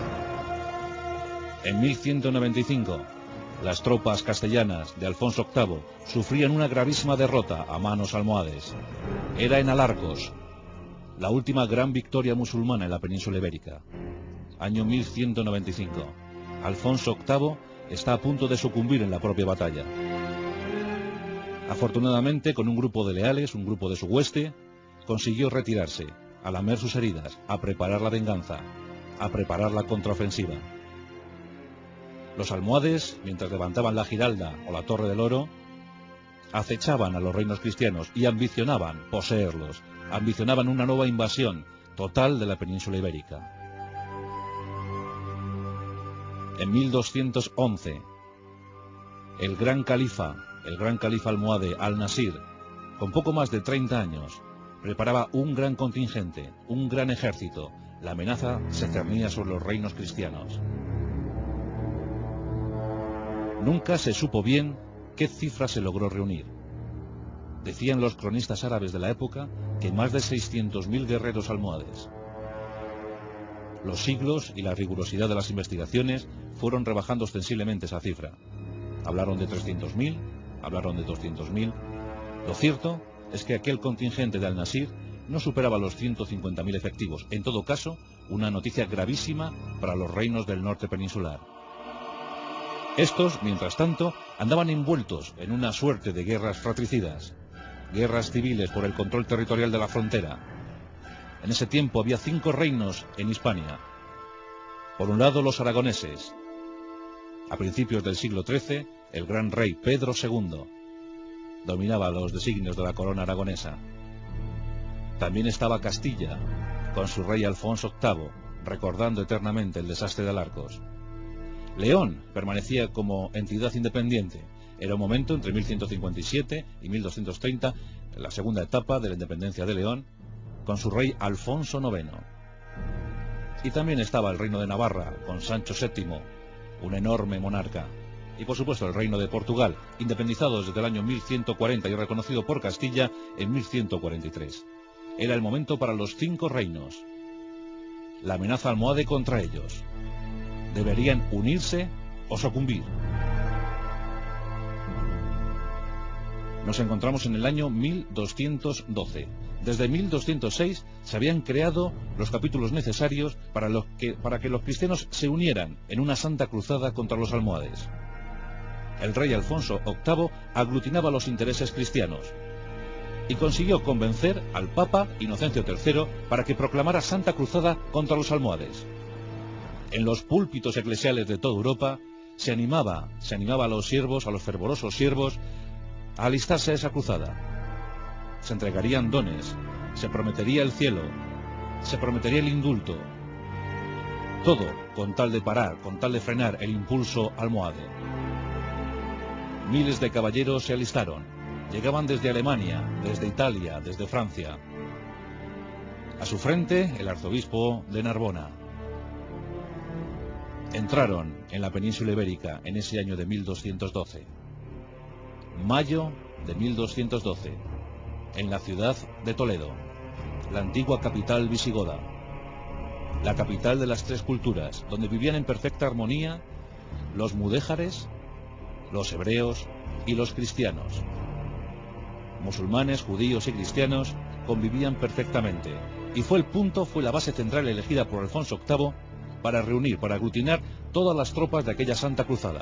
En 1195, las tropas castellanas de Alfonso VIII sufrían una gravísima derrota a manos almohades. Era en Alarcos, la última gran victoria musulmana en la península ibérica. Año 1195. Alfonso VIII está a punto de sucumbir en la propia batalla. Afortunadamente, con un grupo de leales, un grupo de su hueste, consiguió retirarse, a lamer sus heridas, a preparar la venganza, a preparar la contraofensiva. Los almohades, mientras levantaban la Giralda o la Torre del Oro, acechaban a los reinos cristianos y ambicionaban poseerlos, ambicionaban una nueva invasión total de la península ibérica. En 1211, el gran califa almohade Al-Nasir, con poco más de 30 años, preparaba un gran contingente, un gran ejército. La amenaza se cernía sobre los reinos cristianos. Nunca se supo bien qué cifra se logró reunir. Decían los cronistas árabes de la época que más de 600.000 guerreros almohades. Los siglos y la rigurosidad de las investigaciones fueron rebajando ostensiblemente esa cifra. Hablaron de 300.000, hablaron de 200.000. Lo cierto es que aquel contingente de Al-Nasir no superaba los 150.000 efectivos. En todo caso, una noticia gravísima para los reinos del norte peninsular. Estos, mientras tanto, andaban envueltos en una suerte de guerras fratricidas, guerras civiles por el control territorial de la frontera. En ese tiempo había 5 reinos en Hispania. Por un lado, los aragoneses. A principios del siglo XIII, el gran rey Pedro II dominaba los designios de la corona aragonesa. También estaba Castilla, con su rey Alfonso VIII, recordando eternamente el desastre de Alarcos. León permanecía como entidad independiente. Era un momento entre 1157 y 1230, la segunda etapa de la independencia de León, con su rey Alfonso IX. Y también estaba el reino de Navarra, con Sancho VII, un enorme monarca. Y por supuesto el reino de Portugal, independizado desde el año 1140 y reconocido por Castilla en 1143. Era el momento para los 5 reinos. La amenaza almohade contra ellos. Deberían unirse o sucumbir. Nos encontramos en el año 1212. Desde 1206 se habían creado los capítulos necesarios para que los cristianos se unieran en una santa cruzada contra los almohades. el rey Alfonso VIII aglutinaba los intereses cristianos y consiguió convencer al Papa Inocencio III para que proclamara Santa Cruzada contra los almohades. En los púlpitos eclesiales de toda Europa se animaba a los siervos, a los fervorosos siervos, a alistarse a esa cruzada. Se entregarían dones, se prometería el cielo, se prometería el indulto. Todo con tal de parar, con tal de frenar el impulso almohade. Miles de caballeros se alistaron. Llegaban desde Alemania, desde Italia, desde Francia. A su frente, el arzobispo de Narbona. Entraron en la península ibérica en ese año de 1212. Mayo de 1212, en la ciudad de Toledo, la antigua capital visigoda, la capital de las tres culturas, donde vivían en perfecta armonía los mudéjares, los hebreos y los cristianos. Musulmanes, judíos y cristianos convivían perfectamente, y fue la base central elegida por Alfonso VIII para reunir, para aglutinar todas las tropas de aquella Santa Cruzada.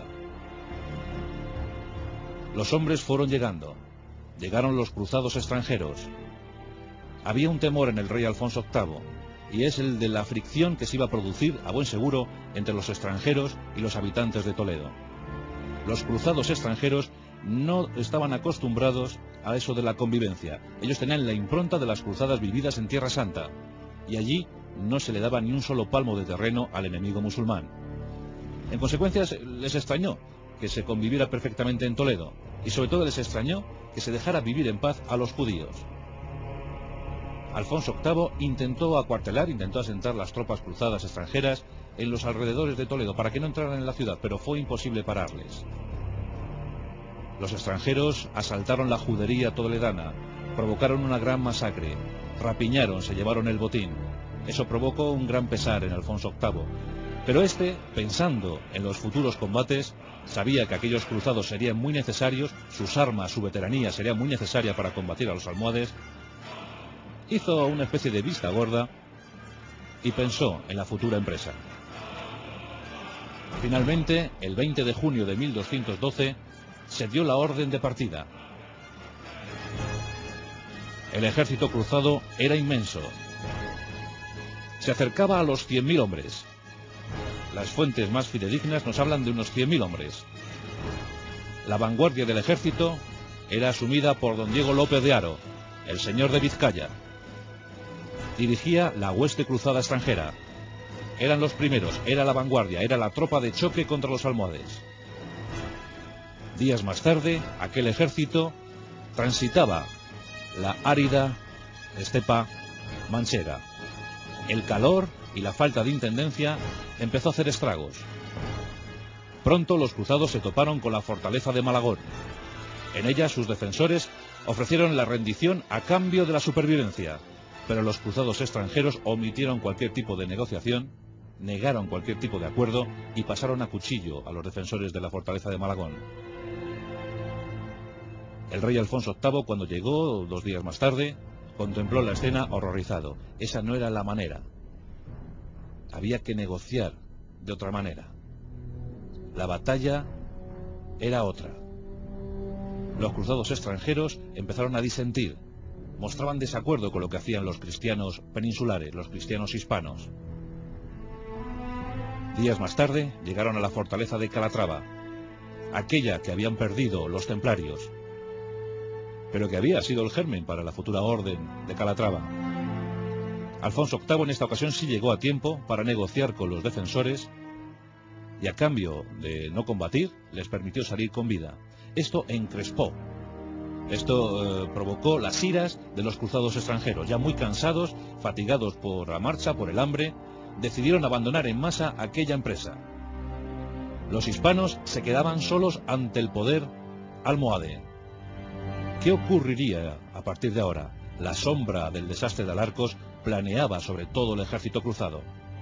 Los hombres fueron llegando, llegaron los cruzados extranjeros. Había un temor en el rey Alfonso VIII, y es el de la fricción que se iba a producir, a buen seguro, entre los extranjeros y los habitantes de Toledo. Los cruzados extranjeros no estaban acostumbrados a eso de la convivencia. Ellos tenían la impronta de las cruzadas vividas en Tierra Santa, y allí no se le daba ni un solo palmo de terreno al enemigo musulmán. En consecuencia, les extrañó que se conviviera perfectamente en Toledo, y sobre todo les extrañó que se dejara vivir en paz a los judíos. Alfonso VIII intentó asentar las tropas cruzadas extranjeras en los alrededores de Toledo para que no entraran en la ciudad, pero fue imposible pararles. Los extranjeros asaltaron la judería toledana, provocaron una gran masacre, rapiñaron, se llevaron el botín. Eso provocó un gran pesar en Alfonso VIII, pero pensando en los futuros combates, sabía que aquellos cruzados serían muy necesarios, sus armas, su veteranía sería muy necesaria para combatir a los almohades. Hizo una especie de vista gorda y pensó en la futura empresa. Finalmente, el 20 de junio de 1212, se dio la orden de partida. El ejército cruzado era inmenso. Se acercaba a los 100.000 hombres. Las fuentes más fidedignas nos hablan de unos 100.000 hombres. La vanguardia del ejército era asumida por don Diego López de Haro, el señor de Vizcaya. Dirigía la hueste cruzada extranjera. Eran los primeros, era la vanguardia, era la tropa de choque contra los almohades. Días más tarde, aquel ejército transitaba la árida estepa manchega. El calor y la falta de intendencia empezó a hacer estragos. Pronto los cruzados se toparon con la fortaleza de Malagón. En ella sus defensores ofrecieron la rendición a cambio de la supervivencia, pero los cruzados extranjeros omitieron cualquier tipo de negociación, negaron cualquier tipo de acuerdo y pasaron a cuchillo a los defensores de la fortaleza de Malagón. El rey Alfonso VIII, cuando llegó 2 días más tarde, contempló la escena horrorizado. Esa no era la manera. Había que negociar de otra manera. La batalla era otra. Los cruzados extranjeros empezaron a disentir. Mostraban desacuerdo con lo que hacían los cristianos peninsulares, los cristianos hispanos. Días más tarde llegaron a la fortaleza de Calatrava, aquella que habían perdido los templarios, pero que había sido el germen para la futura orden de Calatrava. Alfonso VIII en esta ocasión sí llegó a tiempo para negociar con los defensores y a cambio de no combatir les permitió salir con vida. Esto encrespó. Esto provocó las iras de los cruzados extranjeros. Ya muy cansados, fatigados por la marcha, por el hambre, decidieron abandonar en masa aquella empresa. Los hispanos se quedaban solos ante el poder almohade. ¿Qué ocurriría a partir de ahora? La sombra del desastre de Alarcos planeaba sobre todo el ejército cruzado.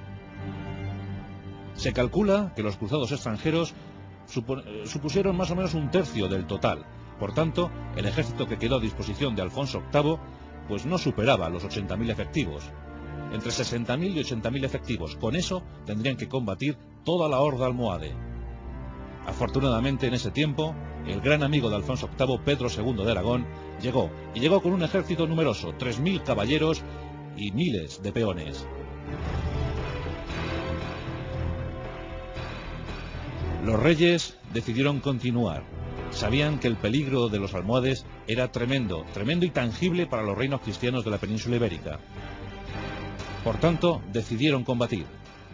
Se calcula que los cruzados extranjeros supusieron más o menos 1/3 del total. Por tanto, el ejército que quedó a disposición de Alfonso VIII pues no superaba los 80.000 efectivos. Entre 60.000 y 80.000 efectivos. Con eso tendrían que combatir toda la horda almohade. Afortunadamente, en ese tiempo, el gran amigo de Alfonso VIII, Pedro II de Aragón, llegó, y llegó con un ejército numeroso, 3.000 caballeros y miles de peones. Los reyes decidieron continuar. Sabían que el peligro de los almohades era tremendo, tremendo y tangible para los reinos cristianos de la península ibérica. Por tanto, decidieron combatir.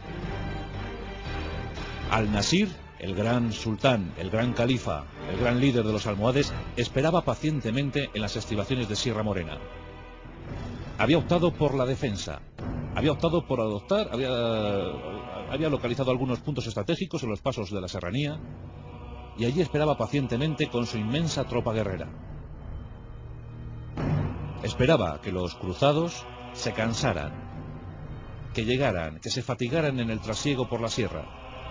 Al-Nasir, el gran sultán, el gran califa, el gran líder de los almohades, esperaba pacientemente en las estribaciones de Sierra Morena. Había optado por la defensa, había optado por adoptar, había localizado algunos puntos estratégicos en los pasos de la serranía, y allí esperaba pacientemente con su inmensa tropa guerrera. Esperaba que los cruzados se cansaran, que llegaran, que se fatigaran en el trasiego por la sierra.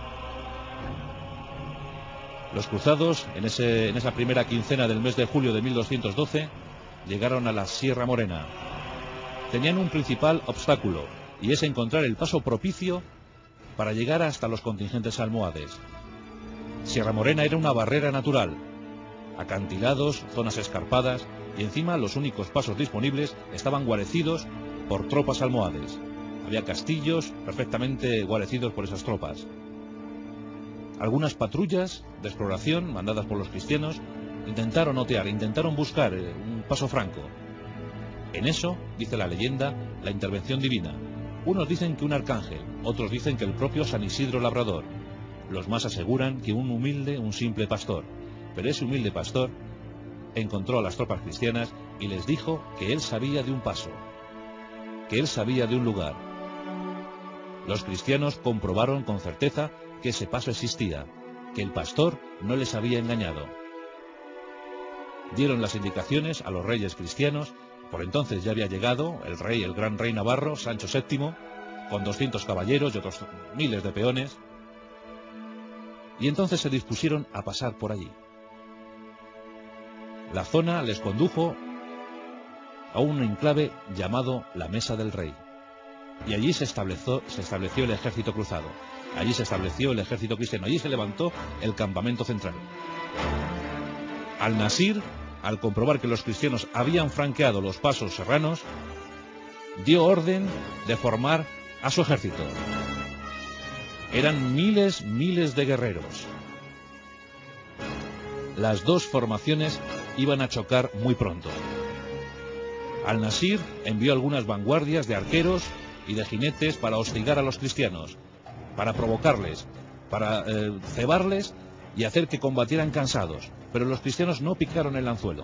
Los cruzados, en esa primera quincena del mes de julio de 1212, llegaron a la Sierra Morena. Tenían un principal obstáculo, y es encontrar el paso propicio para llegar hasta los contingentes almohades. Sierra Morena era una barrera natural, acantilados, zonas escarpadas, y encima los únicos pasos disponibles estaban guarecidos por tropas almohades. Había castillos perfectamente guarecidos por esas tropas. Algunas patrullas de exploración, mandadas por los cristianos, intentaron otear, intentaron buscar un paso franco. En eso, dice la leyenda, la intervención divina. Unos dicen que un arcángel, otros dicen que el propio San Isidro Labrador. Los más aseguran que un simple pastor. Pero ese humilde pastor encontró a las tropas cristianas y les dijo que él sabía de un paso, que él sabía de un lugar. Los cristianos comprobaron con certeza que ese paso existía, que el pastor no les había engañado. Dieron las indicaciones a los reyes cristianos. Por entonces ya había llegado el gran rey navarro, Sancho VII, con 200 caballeros y otros miles de peones, y entonces se dispusieron a pasar por allí. La zona les condujo a un enclave llamado la Mesa del Rey, y allí se estableció el ejército cruzado, allí se estableció el ejército cristiano, allí se levantó el campamento central. Al-Nasir, al comprobar que los cristianos habían franqueado los pasos serranos, dio orden de formar a su ejército. Eran miles de guerreros. Las dos formaciones iban a chocar muy pronto. Al-Nasir envió algunas vanguardias de arqueros y de jinetes para hostigar a los cristianos, para provocarles, para cebarles y hacer que combatieran cansados, pero los cristianos no picaron el anzuelo.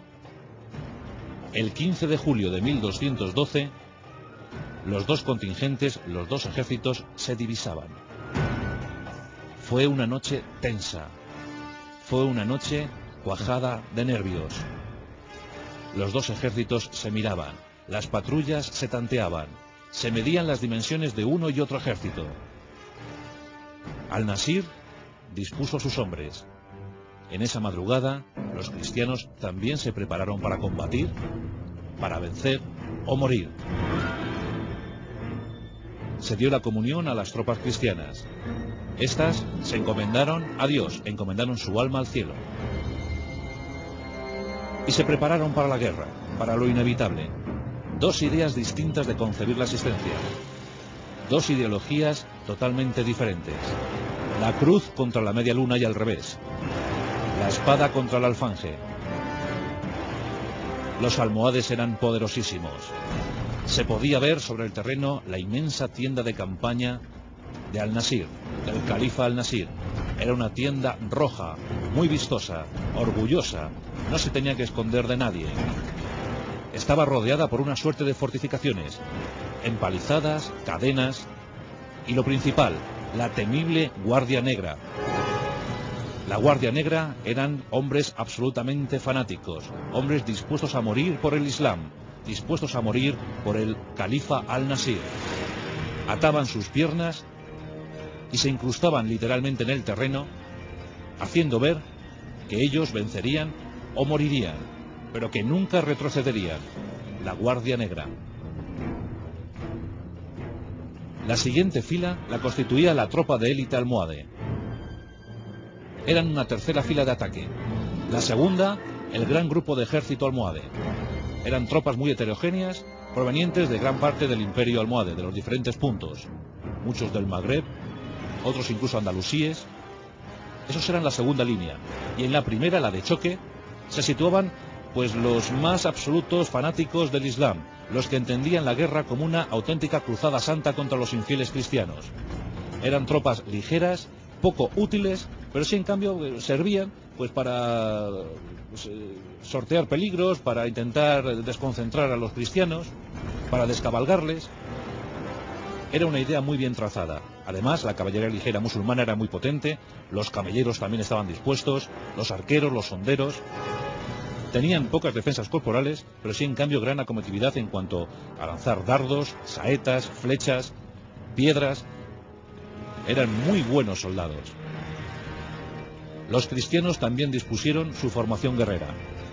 El 15 de julio de 1212, los dos contingentes, los dos ejércitos se divisaban. Fue una noche tensa, fue una noche cuajada de nervios. Los dos ejércitos se miraban, las patrullas se tanteaban, se medían las dimensiones de uno y otro ejército. Al-Nasir dispuso a sus hombres. En esa madrugada, los cristianos también se prepararon para combatir, para vencer o morir. Se dio la comunión a las tropas cristianas. Estas se encomendaron a Dios, encomendaron su alma al cielo. Y se prepararon para la guerra, para lo inevitable. Dos ideas distintas de concebir la existencia. Dos ideologías totalmente diferentes. La cruz contra la media luna y al revés. La espada contra el alfanje. Los almohades eran poderosísimos. Se podía ver sobre el terreno la inmensa tienda de campaña de Al-Nasir, del califa Al-Nasir. Era una tienda roja, muy vistosa, orgullosa, no se tenía que esconder de nadie. Estaba rodeada por una suerte de fortificaciones, empalizadas, cadenas, y lo principal, la temible Guardia Negra. La Guardia Negra eran hombres absolutamente fanáticos, hombres dispuestos a morir por el Islam, dispuestos a morir por el califa Al-Nasir. Ataban sus piernas y se incrustaban literalmente en el terreno, haciendo ver que ellos vencerían o morirían, pero que nunca retrocederían. La Guardia Negra. La siguiente fila la constituía la tropa de élite almohade. eran una tercera fila de ataque. La segunda, el gran grupo de ejército almohade. Eran tropas muy heterogéneas, provenientes de gran parte del imperio almohade, de los diferentes puntos. Muchos del Magreb, otros incluso andalusíes. Esos eran la segunda línea. Y en la primera, la de choque, se situaban pues los más absolutos fanáticos del Islam, los que entendían la guerra como una auténtica cruzada santa contra los infieles cristianos. Eran tropas ligeras, poco útiles, pero sí en cambio servían pues para sortear peligros, para intentar desconcentrar a los cristianos, para descabalgarles. Era una idea muy bien trazada. Además, la caballería ligera musulmana era muy potente, los camelleros también estaban dispuestos, los arqueros, los honderos. Tenían pocas defensas corporales, pero sí en cambio gran acometividad en cuanto a lanzar dardos, saetas, flechas, piedras. Eran muy buenos soldados. Los cristianos también dispusieron su formación guerrera.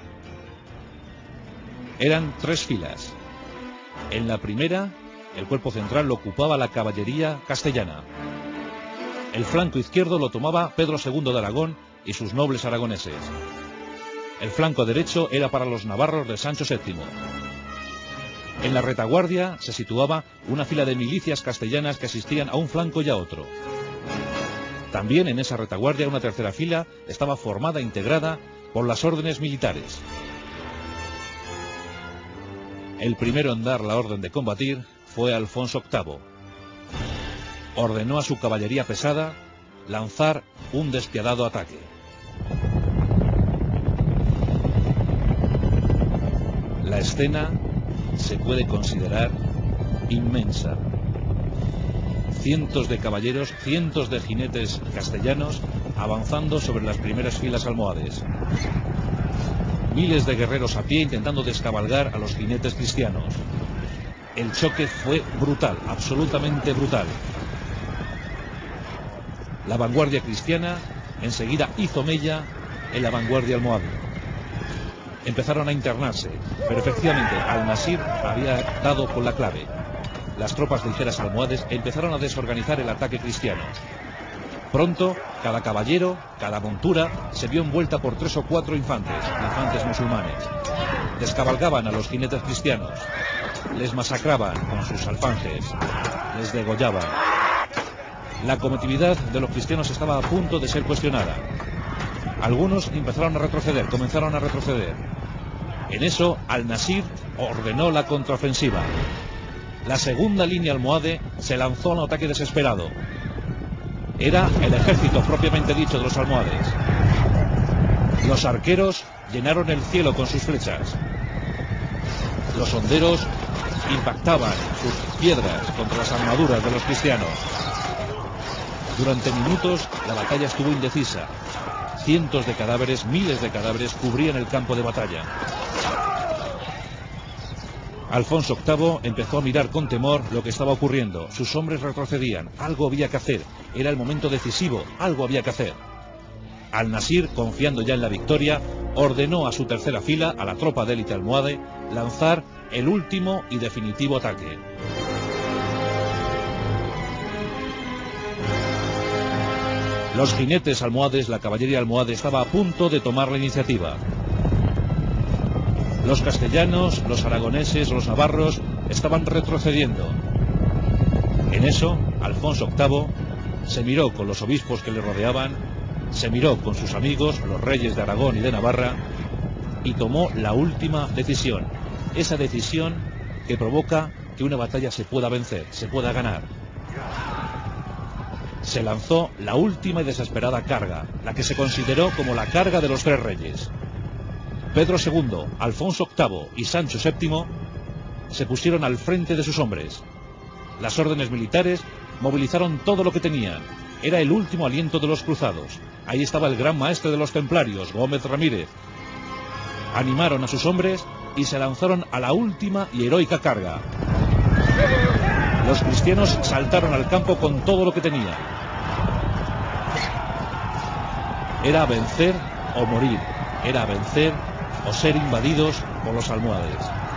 Eran 3 filas. En la primera, el cuerpo central lo ocupaba la caballería castellana. El flanco izquierdo lo tomaba Pedro II de Aragón y sus nobles aragoneses. El flanco derecho era para los navarros de Sancho VII. En la retaguardia se situaba una fila de milicias castellanas que asistían a un flanco y a otro. También en esa retaguardia una tercera fila estaba formada e integrada por las órdenes militares. El primero en dar la orden de combatir fue Alfonso VIII. Ordenó a su caballería pesada lanzar un despiadado ataque. La escena se puede considerar inmensa. Cientos de caballeros, cientos de jinetes castellanos avanzando sobre las primeras filas almohades. Miles de guerreros a pie intentando descabalgar a los jinetes cristianos. El choque fue brutal, absolutamente brutal. La vanguardia cristiana enseguida hizo mella en la vanguardia almohade. Empezaron a internarse, pero efectivamente Al-Nasir había dado con la clave. Las tropas ligeras almohades empezaron a desorganizar el ataque cristiano. Pronto, cada caballero, cada montura, se vio envuelta por 3 o 4 infantes musulmanes. Descabalgaban a los jinetes cristianos, les masacraban con sus alfanjes, les degollaban. La cometividad de los cristianos estaba a punto de ser cuestionada. Algunos empezaron a retroceder, comenzaron a retroceder. En eso, Al-Nasir ordenó la contraofensiva. La segunda línea almohade se lanzó a un ataque desesperado. Era el ejército propiamente dicho de los almohades. Los arqueros llenaron el cielo con sus flechas. Los honderos impactaban sus piedras contra las armaduras de los cristianos. Durante minutos la batalla estuvo indecisa. Cientos de cadáveres, miles de cadáveres cubrían el campo de batalla. Alfonso VIII empezó a mirar con temor lo que estaba ocurriendo. Sus hombres retrocedían. Algo había que hacer. Era el momento decisivo. Algo había que hacer. Al-Nasir, confiando ya en la victoria, ordenó a su tercera fila, a la tropa de élite almohade, lanzar el último y definitivo ataque. Los jinetes almohades, la caballería almohade, estaba a punto de tomar la iniciativa. Los castellanos, los aragoneses, los navarros estaban retrocediendo. En eso, Alfonso VIII se miró con los obispos que le rodeaban, se miró con sus amigos, los reyes de Aragón y de Navarra, y tomó la última decisión. Esa decisión que provoca que una batalla se pueda vencer, se pueda ganar. Se lanzó la última y desesperada carga, la que se consideró como la carga de los 3 reyes. Pedro II, Alfonso VIII y Sancho VII se pusieron al frente de sus hombres. Las órdenes militares movilizaron todo lo que tenían. Era el último aliento de los cruzados. Ahí estaba el gran maestre de los templarios, Gómez Ramírez. Animaron a sus hombres y se lanzaron a la última y heroica carga. Los cristianos saltaron al campo con todo lo que tenían. Era vencer o morir. Era vencer o ser invadidos por los almohades.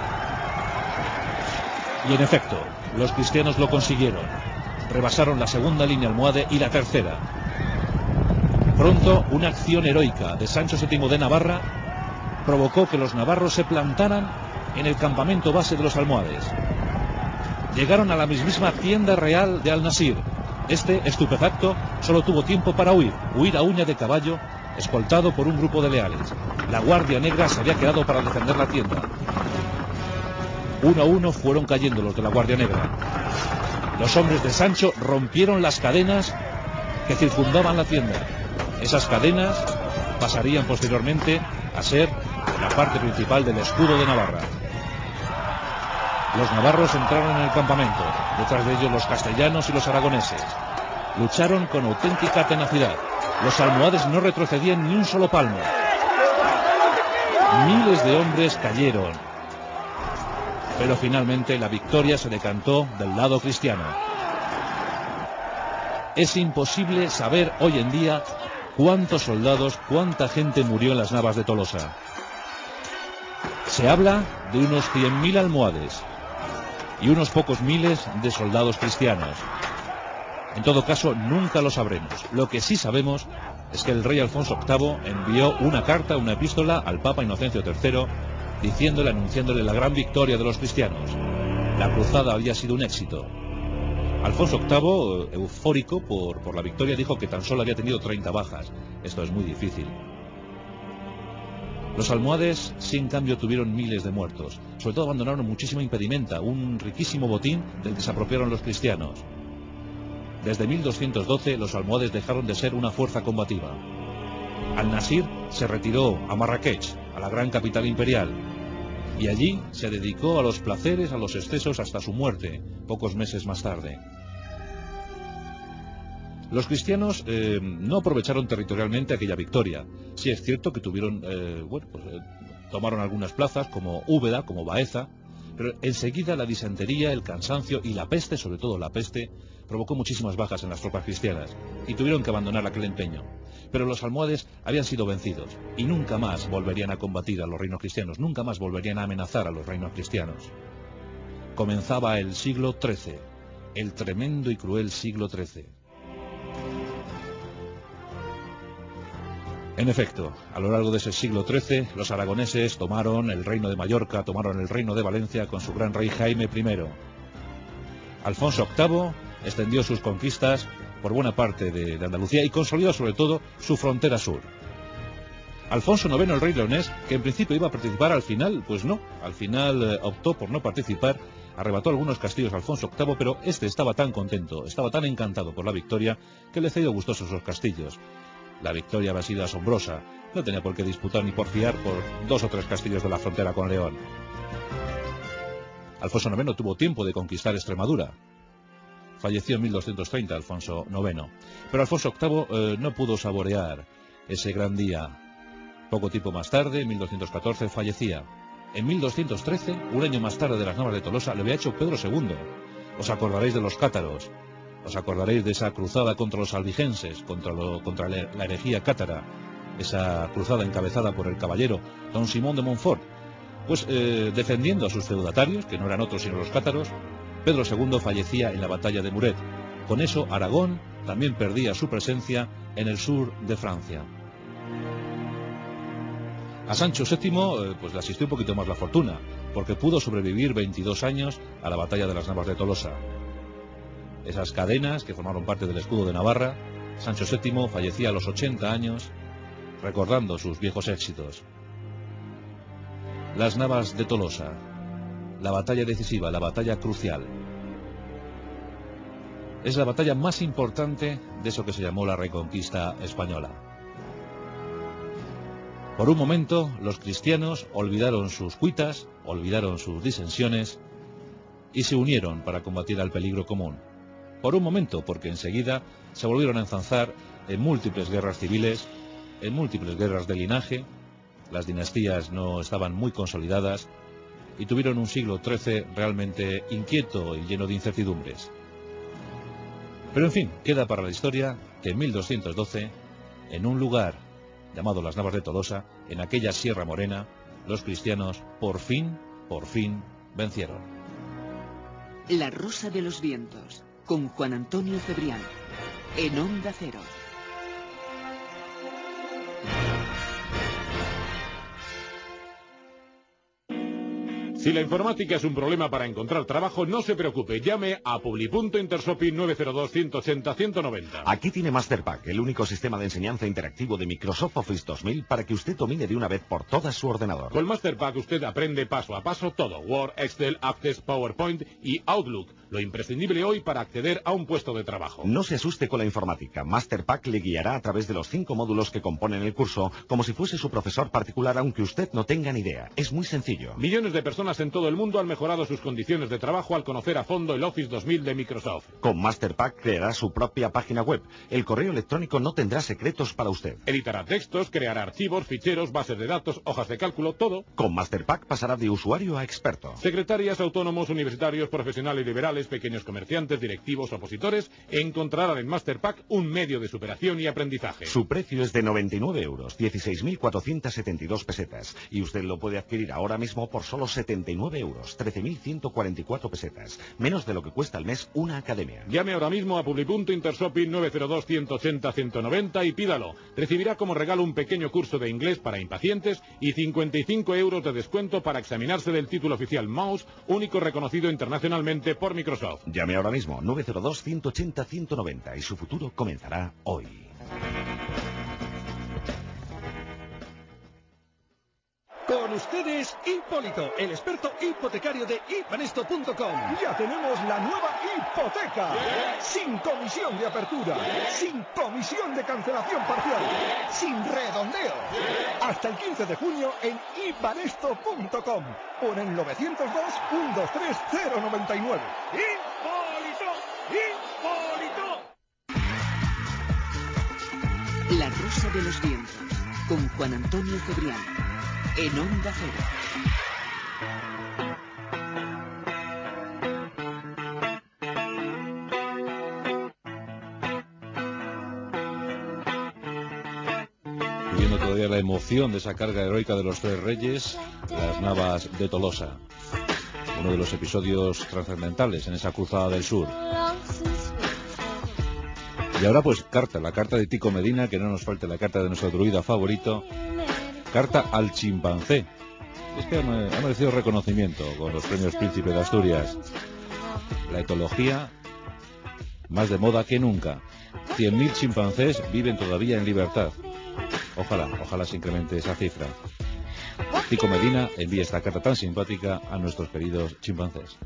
Y en efecto, los cristianos lo consiguieron. Rebasaron la segunda línea almohade y la tercera. Pronto, una acción heroica de Sancho VII de Navarra provocó que los navarros se plantaran en el campamento base de los almohades. Llegaron a la mismísima tienda real de Al-Nasir. Este, estupefacto, solo tuvo tiempo para huir a uña de caballo, escoltado por un grupo de leales. La Guardia Negra se había quedado para defender la tienda. Uno a uno fueron cayendo los de la Guardia Negra. Los hombres de Sancho rompieron las cadenas que circundaban la tienda. Esas cadenas pasarían posteriormente a ser la parte principal del escudo de Navarra. Los navarros entraron en el campamento, detrás de ellos los castellanos y los aragoneses. Lucharon con auténtica tenacidad. Los almohades no retrocedían ni un solo palmo. Miles de hombres cayeron, pero finalmente la victoria se decantó del lado cristiano. Es imposible saber hoy en día cuántos soldados, cuánta gente murió en las Navas de Tolosa. Se habla de unos 100.000 almohades y unos pocos miles de soldados cristianos. En todo caso, nunca lo sabremos. Lo que sí sabemos es que el rey Alfonso VIII envió una carta, una epístola al Papa Inocencio III, anunciándole la gran victoria de los cristianos. La cruzada había sido un éxito. Alfonso VIII, eufórico por la victoria, dijo que tan solo había tenido 30 bajas. Esto es muy difícil. Los almohades, sí, en cambio, tuvieron miles de muertos. Sobre todo abandonaron muchísima impedimenta, un riquísimo botín del que se apropiaron los cristianos. Desde 1212 los almohades dejaron de ser una fuerza combativa. Al-Nasir se retiró a Marrakech, a la gran capital imperial, y allí se dedicó a los placeres, a los excesos, hasta su muerte, pocos meses más tarde. Los cristianos no aprovecharon territorialmente aquella victoria. Sí es cierto que tuvieron, tomaron algunas plazas como Úbeda, como Baeza, pero enseguida la disentería, el cansancio y la peste, sobre todo la peste, provocó muchísimas bajas en las tropas cristianas y tuvieron que abandonar aquel empeño. Pero los almohades habían sido vencidos y nunca más volverían a combatir a los reinos cristianos, nunca más volverían a amenazar a los reinos cristianos. Comenzaba el siglo XIII, el tremendo y cruel siglo XIII. En efecto, a lo largo de ese siglo XIII, los aragoneses tomaron el reino de Mallorca, tomaron el reino de Valencia con su gran rey Jaime I. Alfonso VIII extendió sus conquistas por buena parte de Andalucía y consolidó sobre todo su frontera sur. Alfonso IX, el rey leonés, que en principio iba a participar, al final, pues no, al final optó por no participar, arrebató algunos castillos a Alfonso VIII, pero este estaba tan contento, estaba tan encantado por la victoria, que le cedió gustosos esos castillos. La victoria había sido asombrosa, no tenía por qué disputar ni porfiar por 2 o 3 castillos de la frontera con León. Alfonso IX no tuvo tiempo de conquistar Extremadura. Falleció en 1230 Alfonso IX. Pero Alfonso VIII no pudo saborear ese gran día. Poco tiempo más tarde, en 1214, fallecía. En 1213, un año más tarde de las Navas de Tolosa, le había hecho Pedro II. Os acordaréis de los cátaros. Os acordaréis de esa cruzada contra los albigenses, contra la herejía cátara. Esa cruzada encabezada por el caballero don Simón de Montfort. Pues defendiendo a sus feudatarios, que no eran otros sino los cátaros, Pedro II fallecía en la batalla de Muret. Con eso, Aragón también perdía su presencia en el sur de Francia. A Sancho VII pues le asistió un poquito más la fortuna, porque pudo sobrevivir 22 años a la batalla de las Navas de Tolosa. Esas cadenas que formaron parte del escudo de Navarra, Sancho VII fallecía a los 80 años, recordando sus viejos éxitos. Las Navas de Tolosa, la batalla decisiva, la batalla crucial. Es la batalla más importante de eso que se llamó la Reconquista Española. Por un momento, los cristianos olvidaron sus cuitas, olvidaron sus disensiones y se unieron para combatir al peligro común. Por un momento, porque enseguida se volvieron a enzarzar en múltiples guerras civiles, en múltiples guerras de linaje. Las dinastías no estaban muy consolidadas y tuvieron un siglo XIII realmente inquieto y lleno de incertidumbres. Pero en fin, queda para la historia que en 1212, en un lugar llamado las Navas de Tolosa, en aquella Sierra Morena, los cristianos por fin vencieron. La Rosa de los Vientos, con Juan Antonio Cebrián, en Onda Cero. Si la informática es un problema para encontrar trabajo, no se preocupe, llame a Publi.Intershopping 902-180-190. Aquí tiene Masterpack, el único sistema de enseñanza interactivo de Microsoft Office 2000 para que usted domine de una vez por todas su ordenador. Con Masterpack usted aprende paso a paso todo: Word, Excel, Access, PowerPoint y Outlook, lo imprescindible hoy para acceder a un puesto de trabajo. No se asuste con la informática. Masterpack le guiará a través de los 5 módulos que componen el curso, como si fuese su profesor particular, aunque usted no tenga ni idea. Es muy sencillo. Millones de personas en todo el mundo han mejorado sus condiciones de trabajo al conocer a fondo el Office 2000 de Microsoft. Con Masterpack creará su propia página web. El correo electrónico no tendrá secretos para usted. Editará textos, creará archivos, ficheros, bases de datos, hojas de cálculo, todo. Con Masterpack pasará de usuario a experto. Secretarias, autónomos, universitarios, profesionales liberales, pequeños comerciantes, directivos, opositores, encontrarán en Masterpack un medio de superación y aprendizaje. Su precio es de 99 euros, 16.472 pesetas. Y usted lo puede adquirir ahora mismo por solo 79 euros, 13.144 pesetas. Menos de lo que cuesta al mes una academia. Llame ahora mismo a Publi.Intershopping 902-180-190 y pídalo. Recibirá como regalo un pequeño curso de inglés para impacientes y 55 euros de descuento para examinarse del título oficial Mouse, único reconocido internacionalmente por Microsoft. Llame ahora mismo 902-180-190 y su futuro comenzará hoy. Con ustedes, Hipólito, el experto hipotecario de ibanesto.com. Ya tenemos la nueva hipoteca. Sin comisión de apertura, sin comisión de cancelación parcial, sin redondeo. Hasta el 15 de junio en ibanesto.com o en el 902-123-099. ¡Hipólito! ¡Hipólito! La Rosa de los Vientos, con Juan Antonio Cebrián. En Onda Cero. Viviendo todavía la emoción de esa carga heroica de los tres reyes, las Navas de Tolosa. Uno de los episodios trascendentales en esa cruzada del sur. Y ahora pues la carta de Tico Medina, que no nos falte la carta de nuestro druida favorito. Carta al chimpancé. Es que ha merecido reconocimiento con los premios Príncipe de Asturias. La etología más de moda que nunca. 100.000 chimpancés viven todavía en libertad. Ojalá se incremente esa cifra. Tico Medina envía esta carta tan simpática a nuestros queridos chimpancés.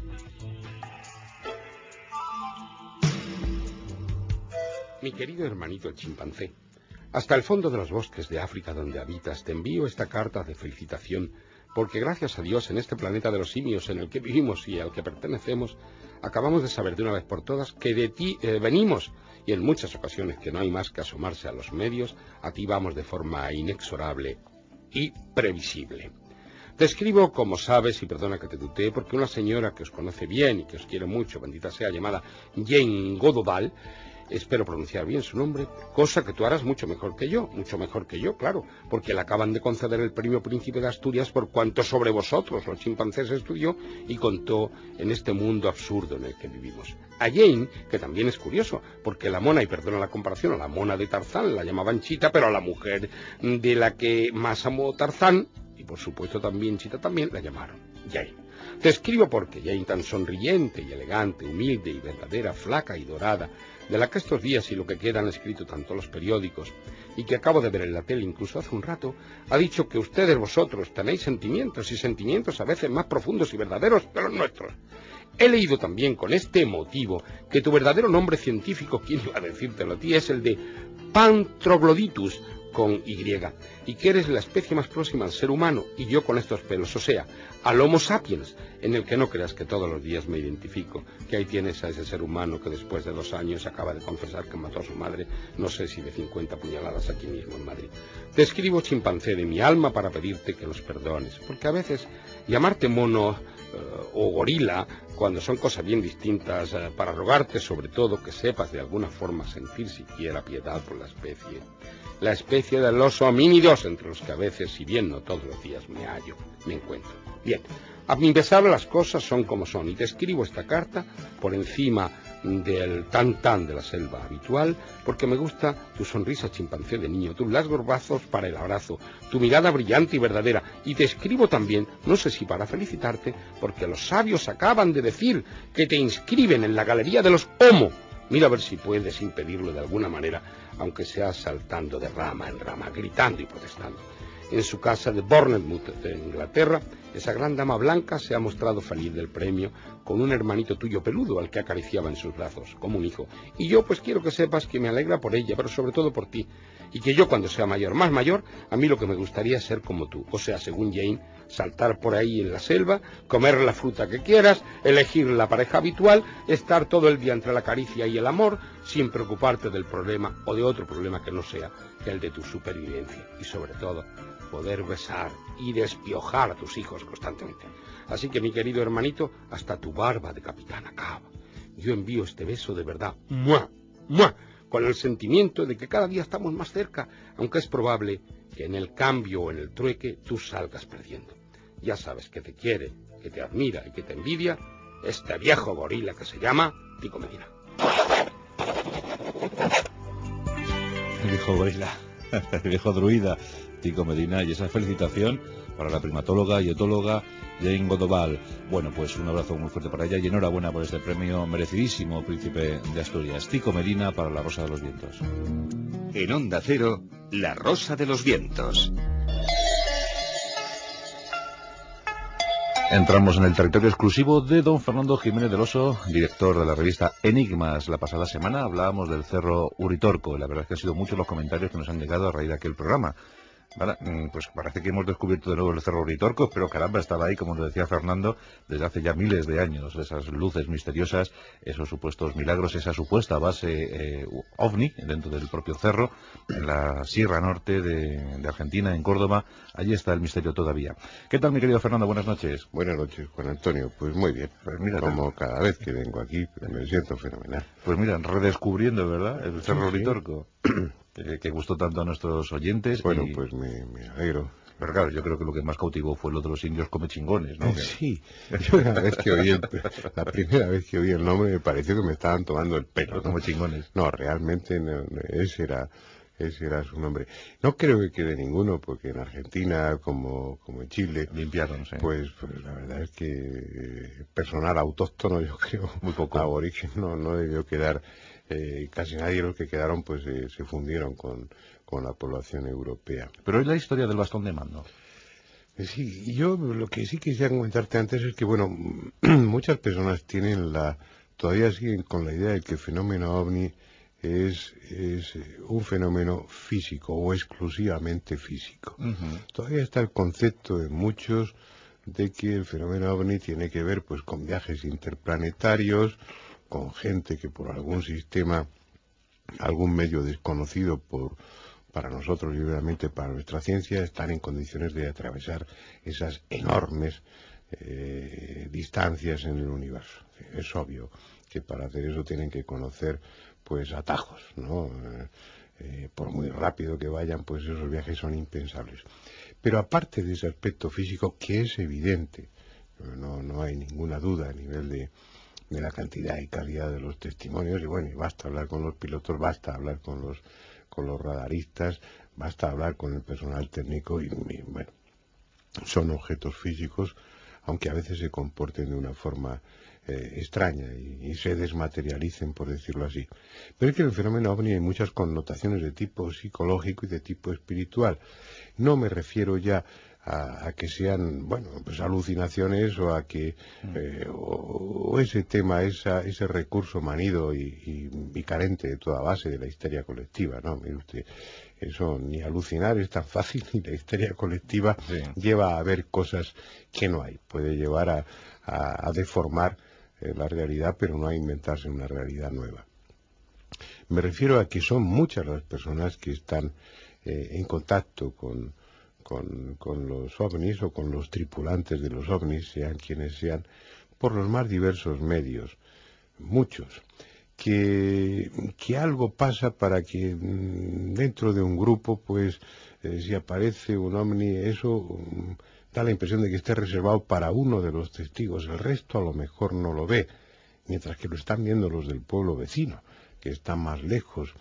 Mi querido hermanito el chimpancé, hasta el fondo de los bosques de África donde habitas, te envío esta carta de felicitación, porque gracias a Dios en este planeta de los simios en el que vivimos y al que pertenecemos, acabamos de saber de una vez por todas que de ti venimos, y en muchas ocasiones que no hay más que asomarse a los medios, a ti vamos de forma inexorable y previsible. Te escribo, como sabes, y perdona que te tutee, porque una señora que os conoce bien y que os quiere mucho, bendita sea, llamada Jane Goodall, espero pronunciar bien su nombre, cosa que tú harás mucho mejor que yo, claro, porque le acaban de conceder el premio Príncipe de Asturias por cuanto sobre vosotros, los chimpancés, estudió y contó en este mundo absurdo en el que vivimos. A Jane, que también es curioso, porque la mona, y perdona la comparación, a la mona de Tarzán la llamaban Chita, pero a la mujer de la que más amó Tarzán, y por supuesto también Chita también, la llamaron Jane. Te escribo porque Jane, tan sonriente y elegante, humilde y verdadera, flaca y dorada, de la que estos días y lo que queda han escrito tanto los periódicos, y que acabo de ver en la tele incluso hace un rato, ha dicho que ustedes vosotros tenéis sentimientos, y sentimientos a veces más profundos y verdaderos que los nuestros. He leído también con este motivo que tu verdadero nombre científico, ¿quién iba a decírtelo a ti?, es el de Pantrogloditus, con Y, y que eres la especie más próxima al ser humano, y yo con estos pelos, o sea, al Homo sapiens, en el que no creas que todos los días me identifico, que ahí tienes a ese ser humano que después de 2 años acaba de confesar que mató a su madre, no sé si de 50 puñaladas aquí mismo en Madrid. Te escribo, chimpancé de mi alma, para pedirte que los perdones, porque a veces llamarte mono o gorila, cuando son cosas bien distintas, para rogarte sobre todo que sepas de alguna forma sentir siquiera piedad por la especie de los homínidos, entre los que a veces, si bien no todos los días me encuentro. Bien, a mi pesar las cosas son como son, y te escribo esta carta por encima del tan de la selva habitual, porque me gusta tu sonrisa chimpancé de niño, tus largos brazos para el abrazo, tu mirada brillante y verdadera. Y te escribo también, no sé si para felicitarte, porque los sabios acaban de decir que te inscriben en la galería de los Homo. Mira a ver si puedes impedirlo de alguna manera, aunque sea saltando de rama en rama, gritando y protestando. En su casa de Bournemouth, de Inglaterra, esa gran dama blanca se ha mostrado feliz del premio con un hermanito tuyo peludo al que acariciaba en sus brazos, como un hijo. Y yo pues quiero que sepas que me alegra por ella, pero sobre todo por ti. Y que yo cuando sea mayor, más mayor, a mí lo que me gustaría es ser como tú. O sea, según Jane, saltar por ahí en la selva, comer la fruta que quieras, elegir la pareja habitual, estar todo el día entre la caricia y el amor, sin preocuparte del problema o de otro problema que no sea que el de tu supervivencia. Y sobre todo, poder besar y despiojar a tus hijos constantemente. Así que, mi querido hermanito, hasta tu barba de capitán acaba. Yo envío este beso de verdad, ¡mua! ¡Mua! Con el sentimiento de que cada día estamos más cerca, aunque es probable que en el cambio o en el trueque tú salgas perdiendo. Ya sabes que te quiere, que te admira y que te envidia este viejo gorila que se llama Tico Medina. El viejo gorila, el viejo druida Tico Medina, y esa felicitación para la primatóloga y etóloga Jane Goodall. Bueno, pues un abrazo muy fuerte para ella y enhorabuena por este premio merecidísimo, Príncipe de Asturias. Tico Medina para La Rosa de los Vientos. En Onda Cero, La Rosa de los Vientos. Entramos en el territorio exclusivo de don Fernando Jiménez del Oso, director de la revista Enigmas. La pasada semana hablábamos del Cerro Uritorco, y la verdad es que han sido muchos los comentarios que nos han llegado a raíz de aquel programa. Vale, pues parece que hemos descubierto de nuevo el Cerro Uritorco, pero caramba, estaba ahí, como nos decía Fernando, desde hace ya miles de años. Esas luces misteriosas, esos supuestos milagros, esa supuesta base ovni dentro del propio cerro, en la Sierra Norte de Argentina, en Córdoba. Allí está el misterio todavía. ¿Qué tal, mi querido Fernando? Buenas noches. Buenas noches, Juan Antonio. Pues muy bien. Pues mira, como cada vez que vengo aquí, me siento fenomenal. Pues mira, redescubriendo, ¿verdad?, el Cerro Uritorco. Que gustó tanto a nuestros oyentes. Bueno, pues me alegro. Pero claro, yo creo que lo que más cautivó fue lo de los indios come chingones, ¿no? Sí, yo la primera vez que oí el nombre me pareció que me estaban tomando el pelo. Los come chingones. No, realmente no, ese era su nombre. No creo que quede ninguno, porque en Argentina, como en Chile, limpiaron, sí. Pues la verdad es que personal autóctono, yo creo, muy poco aborigen, no debió quedar. Casi nadie de los que quedaron pues se fundieron con la población europea. Pero es la historia del bastón de mando. Sí, y yo lo que sí quisiera comentarte antes es que, bueno, muchas personas todavía siguen con la idea de que el fenómeno ovni es un fenómeno físico o exclusivamente físico. Todavía está el concepto de muchos de que el fenómeno ovni tiene que ver pues con viajes interplanetarios, con gente que por algún sistema, algún medio desconocido para nosotros y obviamente para nuestra ciencia, están en condiciones de atravesar esas enormes distancias en el universo. Es obvio que para hacer eso tienen que conocer pues atajos, ¿no? Por muy rápido que vayan, pues esos viajes son impensables. Pero aparte de ese aspecto físico, que es evidente, no hay ninguna duda a nivel de la cantidad y calidad de los testimonios, y bueno, y basta hablar con los pilotos, basta hablar con los radaristas, basta hablar con el personal técnico, y bueno, son objetos físicos, aunque a veces se comporten de una forma extraña y se desmaterialicen, por decirlo así. Pero es que en el fenómeno ovni hay muchas connotaciones de tipo psicológico y de tipo espiritual. No me refiero ya a que sean, bueno, pues alucinaciones, o a que o ese tema, ese recurso manido y carente de toda base de la histeria colectiva, ¿no? Mire usted, eso ni alucinar es tan fácil, ni la histeria colectiva lleva a ver cosas que no hay. Puede llevar a deformar la realidad, pero no a inventarse una realidad nueva. Me refiero a que son muchas las personas que están en contacto con los ovnis o con los tripulantes de los ovnis, sean quienes sean, por los más diversos medios, muchos, que algo pasa para que dentro de un grupo, pues, si aparece un ovni, eso da la impresión de que esté reservado para uno de los testigos, el resto a lo mejor no lo ve. mientras que lo están viendo los del pueblo vecino, que está más lejos,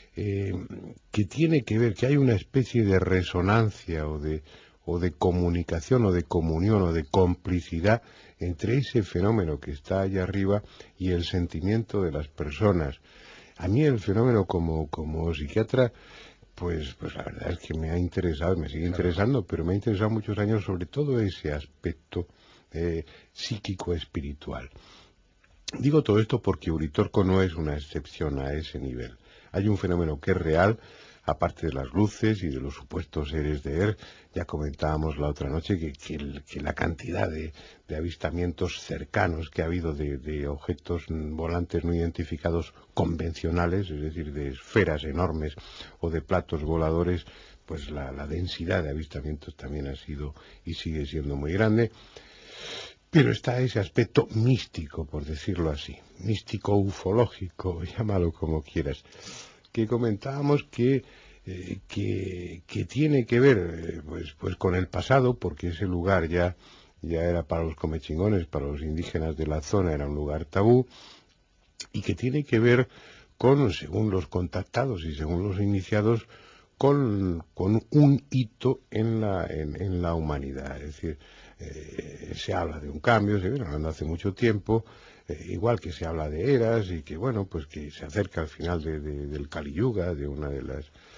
que tiene que ver, que hay una especie de resonancia o de comunicación o de comunión o de complicidad entre ese fenómeno que está allá arriba y el sentimiento de las personas. A mí el fenómeno como psiquiatra, pues la verdad es que me ha interesado, me sigue interesando, pero me ha interesado muchos años sobre todo ese aspecto psíquico espiritual. Digo todo esto porque Uritorco no es una excepción a ese nivel. Hay un fenómeno que es real, aparte de las luces y de los supuestos seres de Er. Ya comentábamos la otra noche que la cantidad de avistamientos cercanos que ha habido de objetos volantes no identificados convencionales, es decir, de esferas enormes o de platos voladores, pues la densidad de avistamientos también ha sido y sigue siendo muy grande. Pero está ese aspecto místico, por decirlo así, místico ufológico, llámalo como quieras, que comentábamos que tiene que ver pues con el pasado, porque ese lugar ya era para los comechingones, para los indígenas de la zona era un lugar tabú, y que tiene que ver con, según los contactados y según los iniciados, con un hito en la humanidad. Es decir, se habla de un cambio, se viene hablando hace mucho tiempo, igual que se habla de eras y que bueno, pues que se acerca al final del Kali Yuga, de una de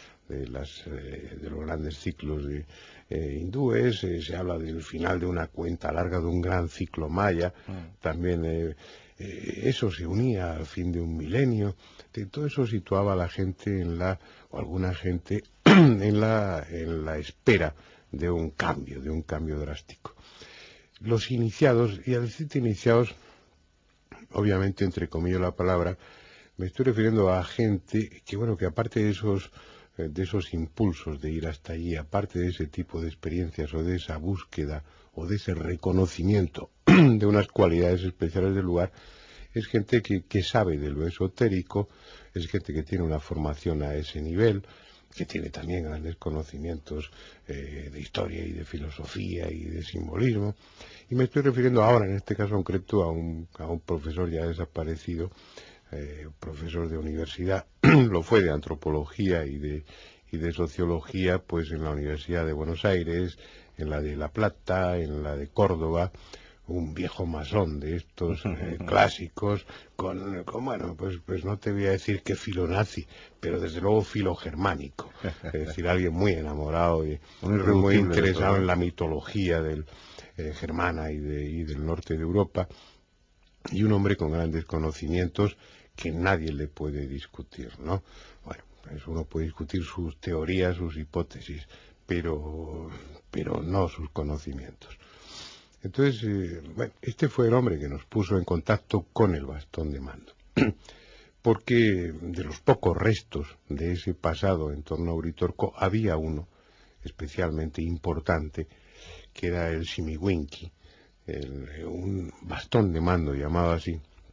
los grandes ciclos hindúes, se habla del final de una cuenta larga de un gran ciclo maya, también eso se unía al fin de un milenio, todo eso situaba a la gente o alguna gente en la espera de un cambio drástico. Los iniciados, y al decir iniciados, obviamente entre comillas la palabra, me estoy refiriendo a gente que bueno, que aparte de esos impulsos de ir hasta allí, aparte de ese tipo de experiencias o de esa búsqueda o de ese reconocimiento de unas cualidades especiales del lugar, es gente que sabe de lo esotérico, es gente que tiene una formación a ese nivel, que tiene también grandes conocimientos de historia y de filosofía y de simbolismo. Y me estoy refiriendo ahora, en este caso concreto, a un profesor ya desaparecido, profesor de universidad, lo fue de antropología y de sociología, pues en la Universidad de Buenos Aires, en la de La Plata, en la de Córdoba, un viejo masón de estos clásicos, con bueno, pues no te voy a decir que filonazi, pero desde luego filogermánico, es decir, alguien muy enamorado y muy interesado en la mitología germana y del norte de Europa, y un hombre con grandes conocimientos que nadie le puede discutir, ¿no? Bueno, pues uno puede discutir sus teorías, sus hipótesis, pero no sus conocimientos. Entonces, bueno, este fue el hombre que nos puso en contacto con el bastón de mando, porque de los pocos restos de ese pasado en torno a Uritorco había uno especialmente importante, que era el Shimiwinki, un bastón de mando llamado así,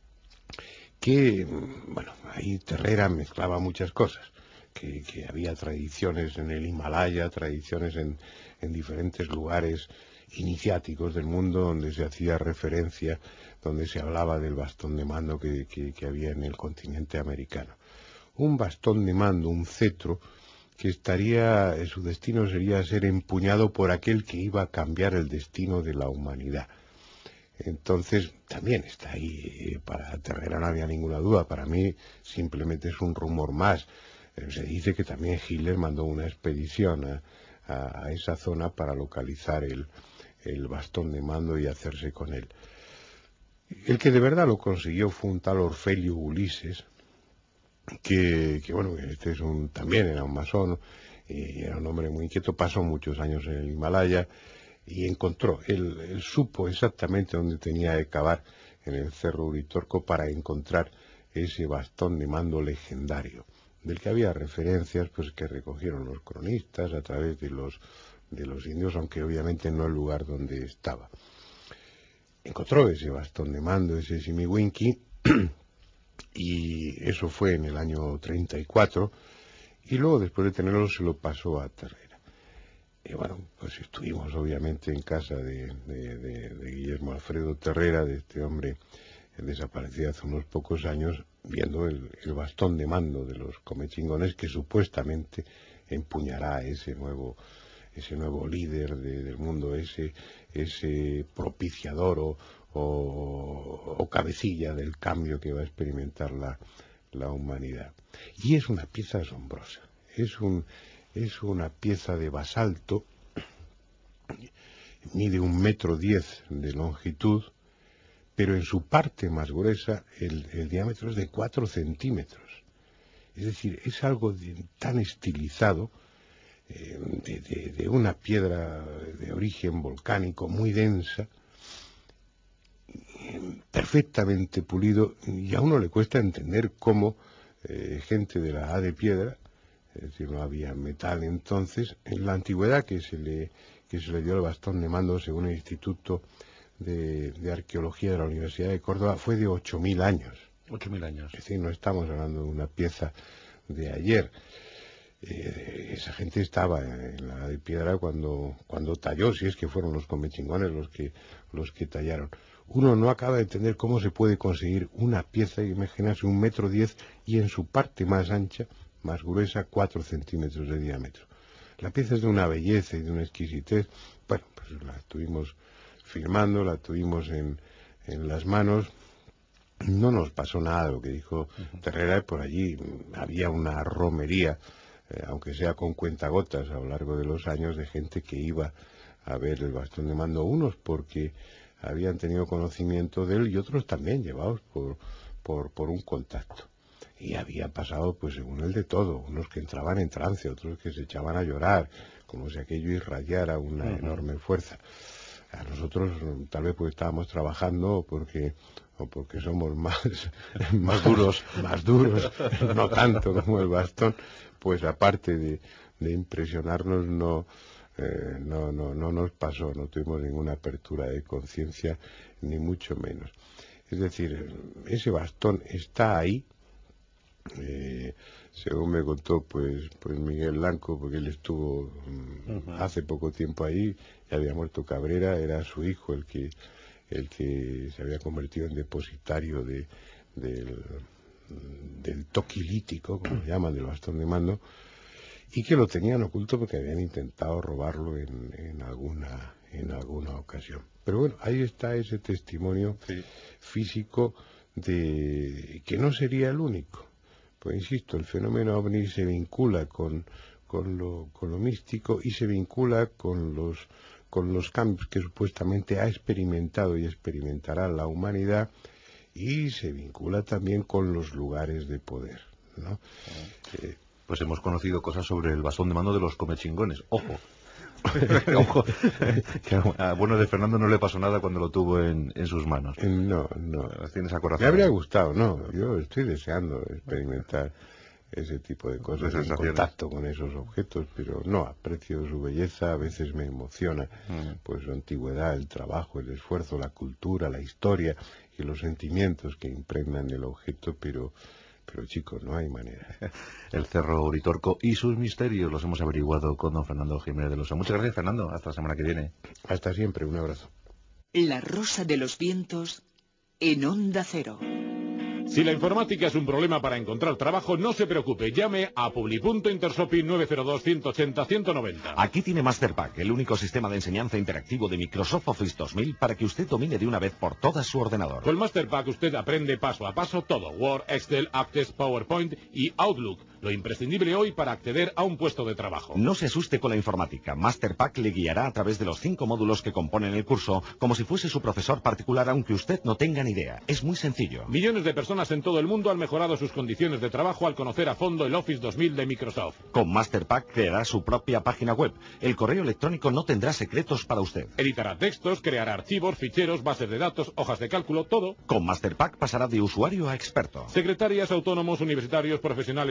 que, bueno, ahí Terrera mezclaba muchas cosas, que había tradiciones en el Himalaya, tradiciones en diferentes lugares iniciáticos del mundo donde se hacía referencia, donde se hablaba del bastón de mando que había en el continente americano. Un bastón de mando, un cetro, que su destino sería ser empuñado por aquel que iba a cambiar el destino de la humanidad. Entonces, también está ahí, para Terrera no había ninguna duda, para mí simplemente es un rumor más. Se dice que también Hitler mandó una expedición a esa zona para localizar el bastón de mando y hacerse con él. El que de verdad lo consiguió fue un tal Orfelio Ulises, que bueno, este también era un masón, y era un hombre muy inquieto, pasó muchos años en el Himalaya, y encontró, él supo exactamente dónde tenía que cavar en el Cerro Uritorco para encontrar ese bastón de mando legendario, del que había referencias pues que recogieron los cronistas a través de los indios, aunque obviamente no el lugar donde estaba. Encontró ese bastón de mando, ese Shimiwinki, y eso fue en el año 34, y luego después de tenerlo se lo pasó a Terrera. Y bueno, pues estuvimos obviamente en casa de Guillermo Alfredo Terrera, de este hombre desaparecida hace unos pocos años, viendo el bastón de mando de los comechingones que supuestamente empuñará ese nuevo líder del mundo, ese propiciador o cabecilla del cambio que va a experimentar la humanidad. Y es una pieza asombrosa, es una pieza de basalto, mide 1,10 m de longitud, pero en su parte más gruesa el diámetro es de 4 centímetros. Es decir, es algo tan estilizado, de una piedra de origen volcánico muy densa, perfectamente pulido, y a uno le cuesta entender cómo gente de la edad de piedra, es decir, no había metal entonces, en la antigüedad que se le dio el bastón de mando, según el Instituto de Arqueología de la Universidad de Córdoba, fue de 8.000 años. 8.000 años. Es decir, no estamos hablando de una pieza de ayer. Esa gente estaba en la edad de piedra cuando talló, si es que fueron los comechingones los que tallaron. Uno no acaba de entender cómo se puede conseguir una pieza, imagínate, 1,10 m y en su parte más ancha, más gruesa, 4 centímetros de diámetro. La pieza es de una belleza y de una exquisitez. Bueno, pues la estuvimos filmando, la tuvimos en las manos. No nos pasó nada, lo que dijo Terrera, por allí había una romería, aunque sea con cuentagotas a lo largo de los años, de gente que iba a ver el bastón de mando, unos porque habían tenido conocimiento de él y otros también llevados por un contacto. Y había pasado, pues según él, de todo, unos que entraban en trance, otros que se echaban a llorar, como si aquello irradiara una enorme fuerza. A nosotros, tal vez porque estábamos trabajando o porque somos más duros, no tanto como el bastón, pues aparte de impresionarnos, no nos pasó, no tuvimos ninguna apertura de conciencia, ni mucho menos. Es decir, ese bastón está ahí, según me contó pues Miguel Blanco, porque él estuvo hace poco tiempo ahí, ya había muerto Cabrera, era su hijo el que se había convertido en depositario del toquilítico, como llaman, del bastón de mando, y que lo tenían oculto porque habían intentado robarlo en alguna ocasión. Pero bueno, ahí está ese testimonio físico de que no sería el único. Pues insisto, el fenómeno ovni se vincula con lo místico y se vincula con los cambios que supuestamente ha experimentado y experimentará la humanidad, y se vincula también con los lugares de poder, ¿no? Pues hemos conocido cosas sobre el bastón de mando de los comechingones. ¡Ojo! Ojo, que a bueno de Fernando no le pasó nada cuando lo tuvo en sus manos. No. Tienes a corazón. Me habría gustado, no. Yo estoy deseando experimentar ese tipo de cosas, en contacto con esos objetos, pero no, aprecio su belleza, a veces me emociona, pues su antigüedad, el trabajo, el esfuerzo, la cultura, la historia y los sentimientos que impregnan el objeto, pero chicos, no hay manera. El Cerro Uritorco y sus misterios los hemos averiguado con don Fernando Jiménez de Losa. Muchas gracias, Fernando. Hasta la semana que viene. Hasta siempre, un abrazo. La Rosa de los Vientos en Onda Cero. Si la informática es un problema para encontrar trabajo, no se preocupe, llame a Publipunto Intershopping 902-180-190. Aquí tiene Masterpack, el único sistema de enseñanza interactivo de Microsoft Office 2000 para que usted domine de una vez por todas su ordenador. Con Masterpack usted aprende paso a paso todo: Word, Excel, Access, PowerPoint y Outlook, lo imprescindible hoy para acceder a un puesto de trabajo. No se asuste con la informática. Masterpack le guiará a través de los 5 módulos que componen el curso, como si fuese su profesor particular, aunque usted no tenga ni idea. Es muy sencillo. Millones de personas en todo el mundo han mejorado sus condiciones de trabajo al conocer a fondo el Office 2000 de Microsoft. Con Masterpack creará su propia página web. El correo electrónico no tendrá secretos para usted. Editará textos, creará archivos, ficheros, bases de datos, hojas de cálculo, todo. Con Masterpack pasará de usuario a experto. Secretarias, autónomos, universitarios, profesionales liberales,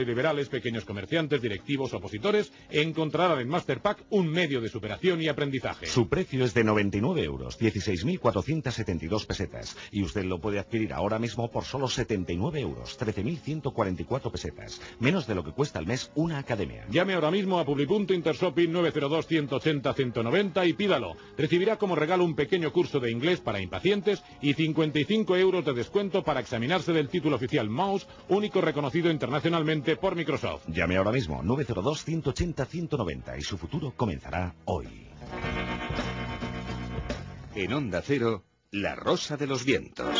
profesionales, pequeños comerciantes, directivos, opositores, encontrarán en Masterpack un medio de superación y aprendizaje. Su precio es de 99 euros, 16.472 pesetas. Y usted lo puede adquirir ahora mismo por solo 79 euros, 13.144 pesetas. Menos de lo que cuesta al mes una academia. Llame ahora mismo a Publipunto Intershopping 902-180-190 y pídalo. Recibirá como regalo un pequeño curso de inglés para impacientes y 55 euros de descuento para examinarse del título oficial Mouse, único reconocido internacionalmente por Microsoft. Llame ahora mismo 902-180-190 y su futuro comenzará hoy. En Onda Cero, La Rosa de los Vientos.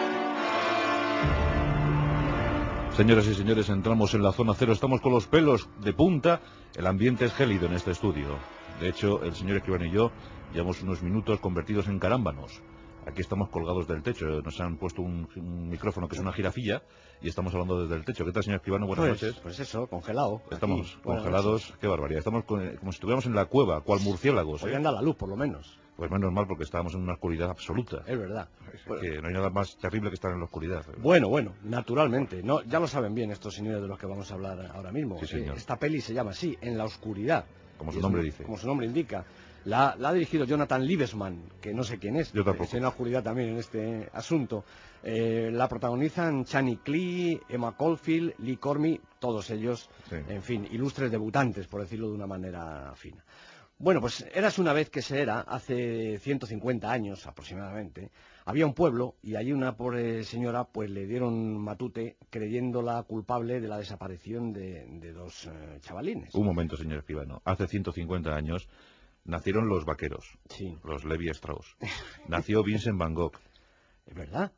Señoras y señores, entramos en la zona cero, estamos con los pelos de punta, el ambiente es gélido en este estudio. De hecho, el señor Escribano y yo llevamos unos minutos convertidos en carámbanos. Aquí estamos colgados del techo, nos han puesto un micrófono que es una jirafilla y estamos hablando desde el techo. ¿Qué tal, señor Escribano? Buenas noches. Pues eso, congelado. Estamos aquí, congelados, qué barbaridad. Estamos como si estuviéramos en la cueva, cual murciélagos. Hoy anda la luz, por lo menos. Pues menos mal, porque estábamos en una oscuridad absoluta. Es verdad. Que no hay nada más terrible que estar en la oscuridad. Bueno, naturalmente. No, ya lo saben bien estos señores de los que vamos a hablar ahora mismo. Sí, señor. Esta peli se llama así, En la oscuridad. Como su nombre dice. Como su nombre indica. La ha dirigido Jonathan Liebesman, que no sé quién es. Yo tampoco. Estoy en la oscuridad también en este asunto. La protagonizan Chani Klee, Emma Caulfield, Lee Cormie, todos ellos, sí. En fin, ilustres debutantes, por decirlo de una manera fina. Bueno, pues érase una vez que se era, hace 150 años aproximadamente, había un pueblo y allí una pobre señora pues le dieron matute creyéndola culpable de la desaparición de dos chavalines. Un momento, señor Escribano. Hace 150 años nacieron los vaqueros, sí. Los Levi Strauss. Nació Vincent Van Gogh. ¿Es verdad?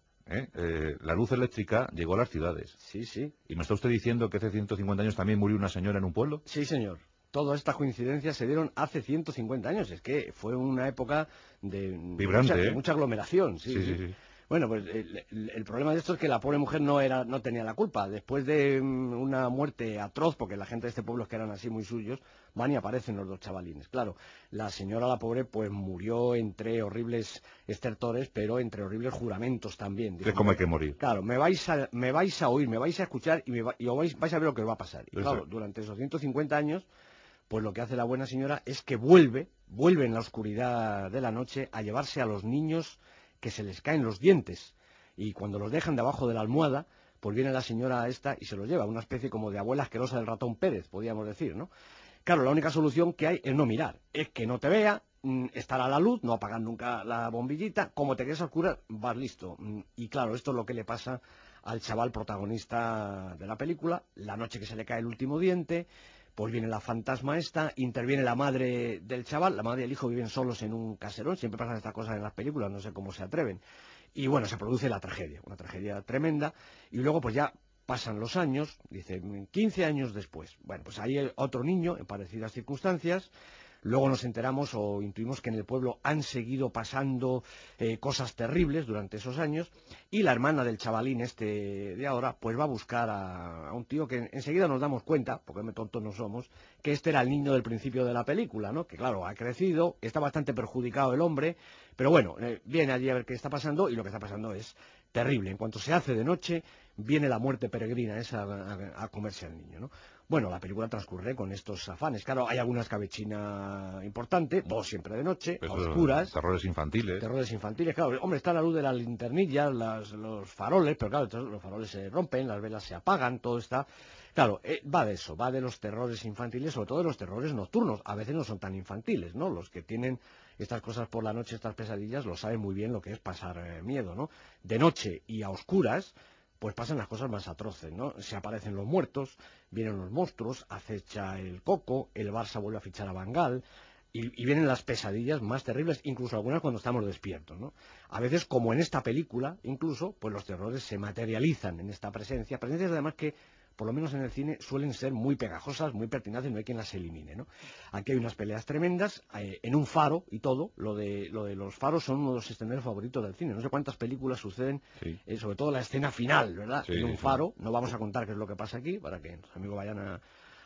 La luz eléctrica llegó a las ciudades. Sí, sí. ¿Y me está usted diciendo que hace 150 años también murió una señora en un pueblo? Sí, señor. Todas estas coincidencias se dieron hace 150 años. Es que fue una época de vibrante, mucha aglomeración. Sí. Sí. Bueno, pues el problema de esto es que la pobre mujer no tenía la culpa. Después de una muerte atroz, porque la gente de este pueblo es que eran así muy suyos, van y aparecen los dos chavalines. Claro, la señora, la pobre, pues murió entre horribles estertores, pero entre horribles juramentos también. Es como hay que morir. Claro, me vais a oír, me vais a escuchar y vais a ver lo que os va a pasar. Y claro, durante esos 150 años, pues lo que hace la buena señora es que vuelve en la oscuridad de la noche a llevarse a los niños que se les caen los dientes, y cuando los dejan debajo de la almohada, pues viene la señora esta y se los lleva, una especie como de abuela asquerosa del ratón Pérez, podríamos decir, ¿no? Claro, la única solución que hay es no mirar, es que no te vea, estar a la luz, no apagar nunca la bombillita, como te quedes a oscuras, vas listo. Y claro, esto es lo que le pasa al chaval protagonista de la película, la noche que se le cae el último diente. Pues viene la fantasma esta, interviene la madre del chaval, la madre y el hijo viven solos en un caserón, siempre pasan estas cosas en las películas, no sé cómo se atreven. Y bueno, se produce la tragedia, una tragedia tremenda, y luego pues ya pasan los años, dice 15 años después. Bueno, pues ahí hay otro niño en parecidas circunstancias. Luego nos enteramos o intuimos que en el pueblo han seguido pasando cosas terribles durante esos años, y la hermana del chavalín este de ahora pues va a buscar a un tío que enseguida nos damos cuenta, porque tontos no somos, que este era el niño del principio de la película, ¿no? Que claro, ha crecido, está bastante perjudicado el hombre, pero bueno, viene allí a ver qué está pasando, y lo que está pasando es terrible. En cuanto se hace de noche, viene la muerte peregrina esa a comerse al niño, ¿no? Bueno, la película transcurre con estos afanes. Claro, hay alguna escabechina importante, todo siempre de noche, a oscuras. Terrores infantiles. Terrores infantiles, claro. Hombre, está la luz de las linternillas, los faroles, pero claro, entonces los faroles se rompen, las velas se apagan, todo está... Claro, va de eso, va de los terrores infantiles, sobre todo de los terrores nocturnos. A veces no son tan infantiles, ¿no? Los que tienen estas cosas por la noche, estas pesadillas, lo saben muy bien lo que es pasar miedo, ¿no? De noche y a oscuras, pues pasan las cosas más atroces, ¿no? Se aparecen los muertos, vienen los monstruos, acecha el Coco, el Barça vuelve a fichar a Van Gaal, y vienen las pesadillas más terribles, incluso algunas cuando estamos despiertos, ¿no? A veces, como en esta película, incluso, pues los terrores se materializan en esta presencias además que, por lo menos en el cine, suelen ser muy pegajosas, muy pertinaces, no hay quien las elimine, ¿no? Aquí hay unas peleas tremendas, en un faro y todo. Lo de los faros son uno de los escenarios favoritos del cine. No sé cuántas películas suceden, sobre todo la escena final, ¿verdad? En un faro. No vamos a contar qué es lo que pasa aquí, para que los amigos vayan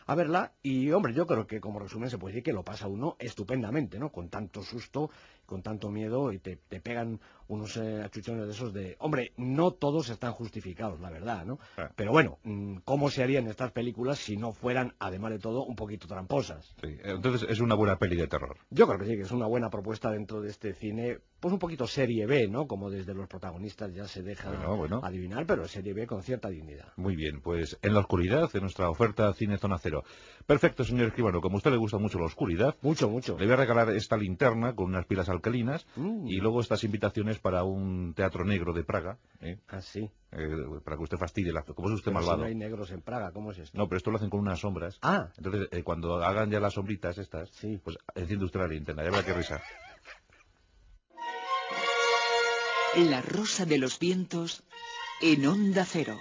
a verla y, hombre, yo creo que como resumen se puede decir que lo pasa uno estupendamente, ¿no? Con tanto susto, con tanto miedo y te pegan unos achuchones de esos de... Hombre, no todos están justificados, la verdad, ¿no? Pero bueno, ¿cómo se harían estas películas si no fueran, además de todo, un poquito tramposas? Sí, entonces es una buena peli de terror. Yo creo que sí, que es una buena propuesta dentro de este cine, pues un poquito serie B, ¿no? Como desde los protagonistas ya se deja adivinar, pero serie B con cierta dignidad. Muy bien, pues En la oscuridad, en nuestra oferta Cine Zona Cero. Perfecto, señor Escribano, como a usted le gusta mucho la oscuridad... Mucho, mucho. Le voy a regalar esta linterna con unas pilas alcalinas y luego estas invitaciones para un teatro negro de Praga. Ah, sí. Para que usted fastidie, como es usted Pero malvado. si no hay negros en Praga, ¿cómo es esto? No, pero esto lo hacen con unas sombras. Ah. Entonces, cuando hagan ya las sombritas estas, pues enciende usted la linterna, ya verá qué risa. La Rosa de los Vientos en Onda Cero.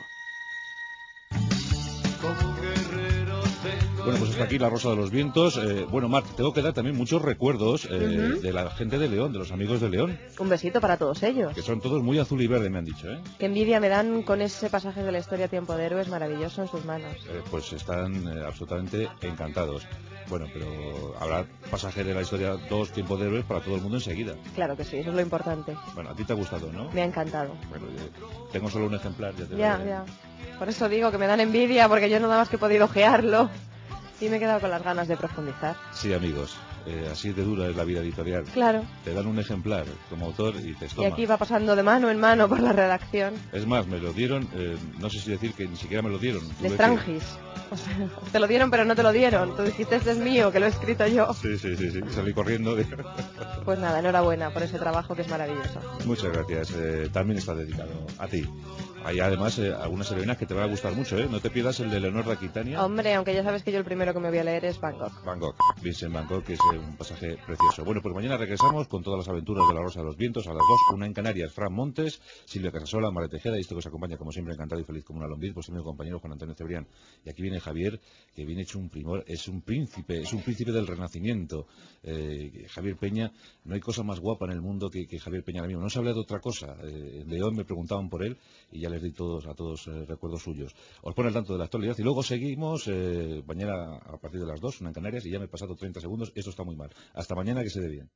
Bueno, pues hasta aquí La Rosa de los Vientos. Bueno, Marc, tengo que dar también muchos recuerdos de la gente de León, de los amigos de León. Un besito para todos ellos. Que son todos muy azul y verde, me han dicho, ¿eh? Qué envidia me dan con ese pasaje de la historia Tiempo de Héroes maravilloso en sus manos. Pues están absolutamente encantados. Bueno, pero habrá pasaje de la historia 2, Tiempo de Héroes, para todo el mundo enseguida. Claro que sí, eso es lo importante. Bueno, a ti te ha gustado, ¿no? Me ha encantado. Bueno, tengo solo un ejemplar. Ya. Por eso digo que me dan envidia, porque yo nada más que he podido ojearlo. Y me he quedado con las ganas de profundizar. Sí, amigos, así de dura es la vida editorial. Claro. Te dan un ejemplar como autor y te toma. Y aquí va pasando de mano en mano por la redacción. Es más, me lo dieron, no sé si decir que ni siquiera me lo dieron. De Strangis. O sea, te lo dieron pero no te lo dieron. Tú dijiste, este es mío, que lo he escrito yo. Sí. Salí corriendo. Pues nada, enhorabuena por ese trabajo que es maravilloso. Muchas gracias. También está dedicado a ti. Hay además algunas heroínas que te van a gustar mucho, ¿eh? No te pierdas el de Leonor de Aquitania. Hombre, aunque ya sabes que yo el primero que me voy a leer es Bangkok. Vincent Van Gogh, que es un pasaje precioso. Bueno, pues mañana regresamos con todas las aventuras de La Rosa de los Vientos a las 2, una en Canarias. Fran Montes, Silvia Casasola, María Tejeda, y esto que os acompaña, como siempre, encantado y feliz como una lombriz, pues mi compañero Juan Antonio Cebrián. Y aquí viene Javier, que viene hecho un primor, es un príncipe del Renacimiento. Javier Peña, no hay cosa más guapa en el mundo que Javier Peña ahora mismo. No se habla de otra cosa. En León me preguntaban por él y ya les di a todos recuerdos suyos. Os pone al tanto de la actualidad y luego seguimos mañana a partir de las 2, una en Canarias, y ya me he pasado 30 segundos. Esto está muy mal. Hasta mañana, que se dé bien.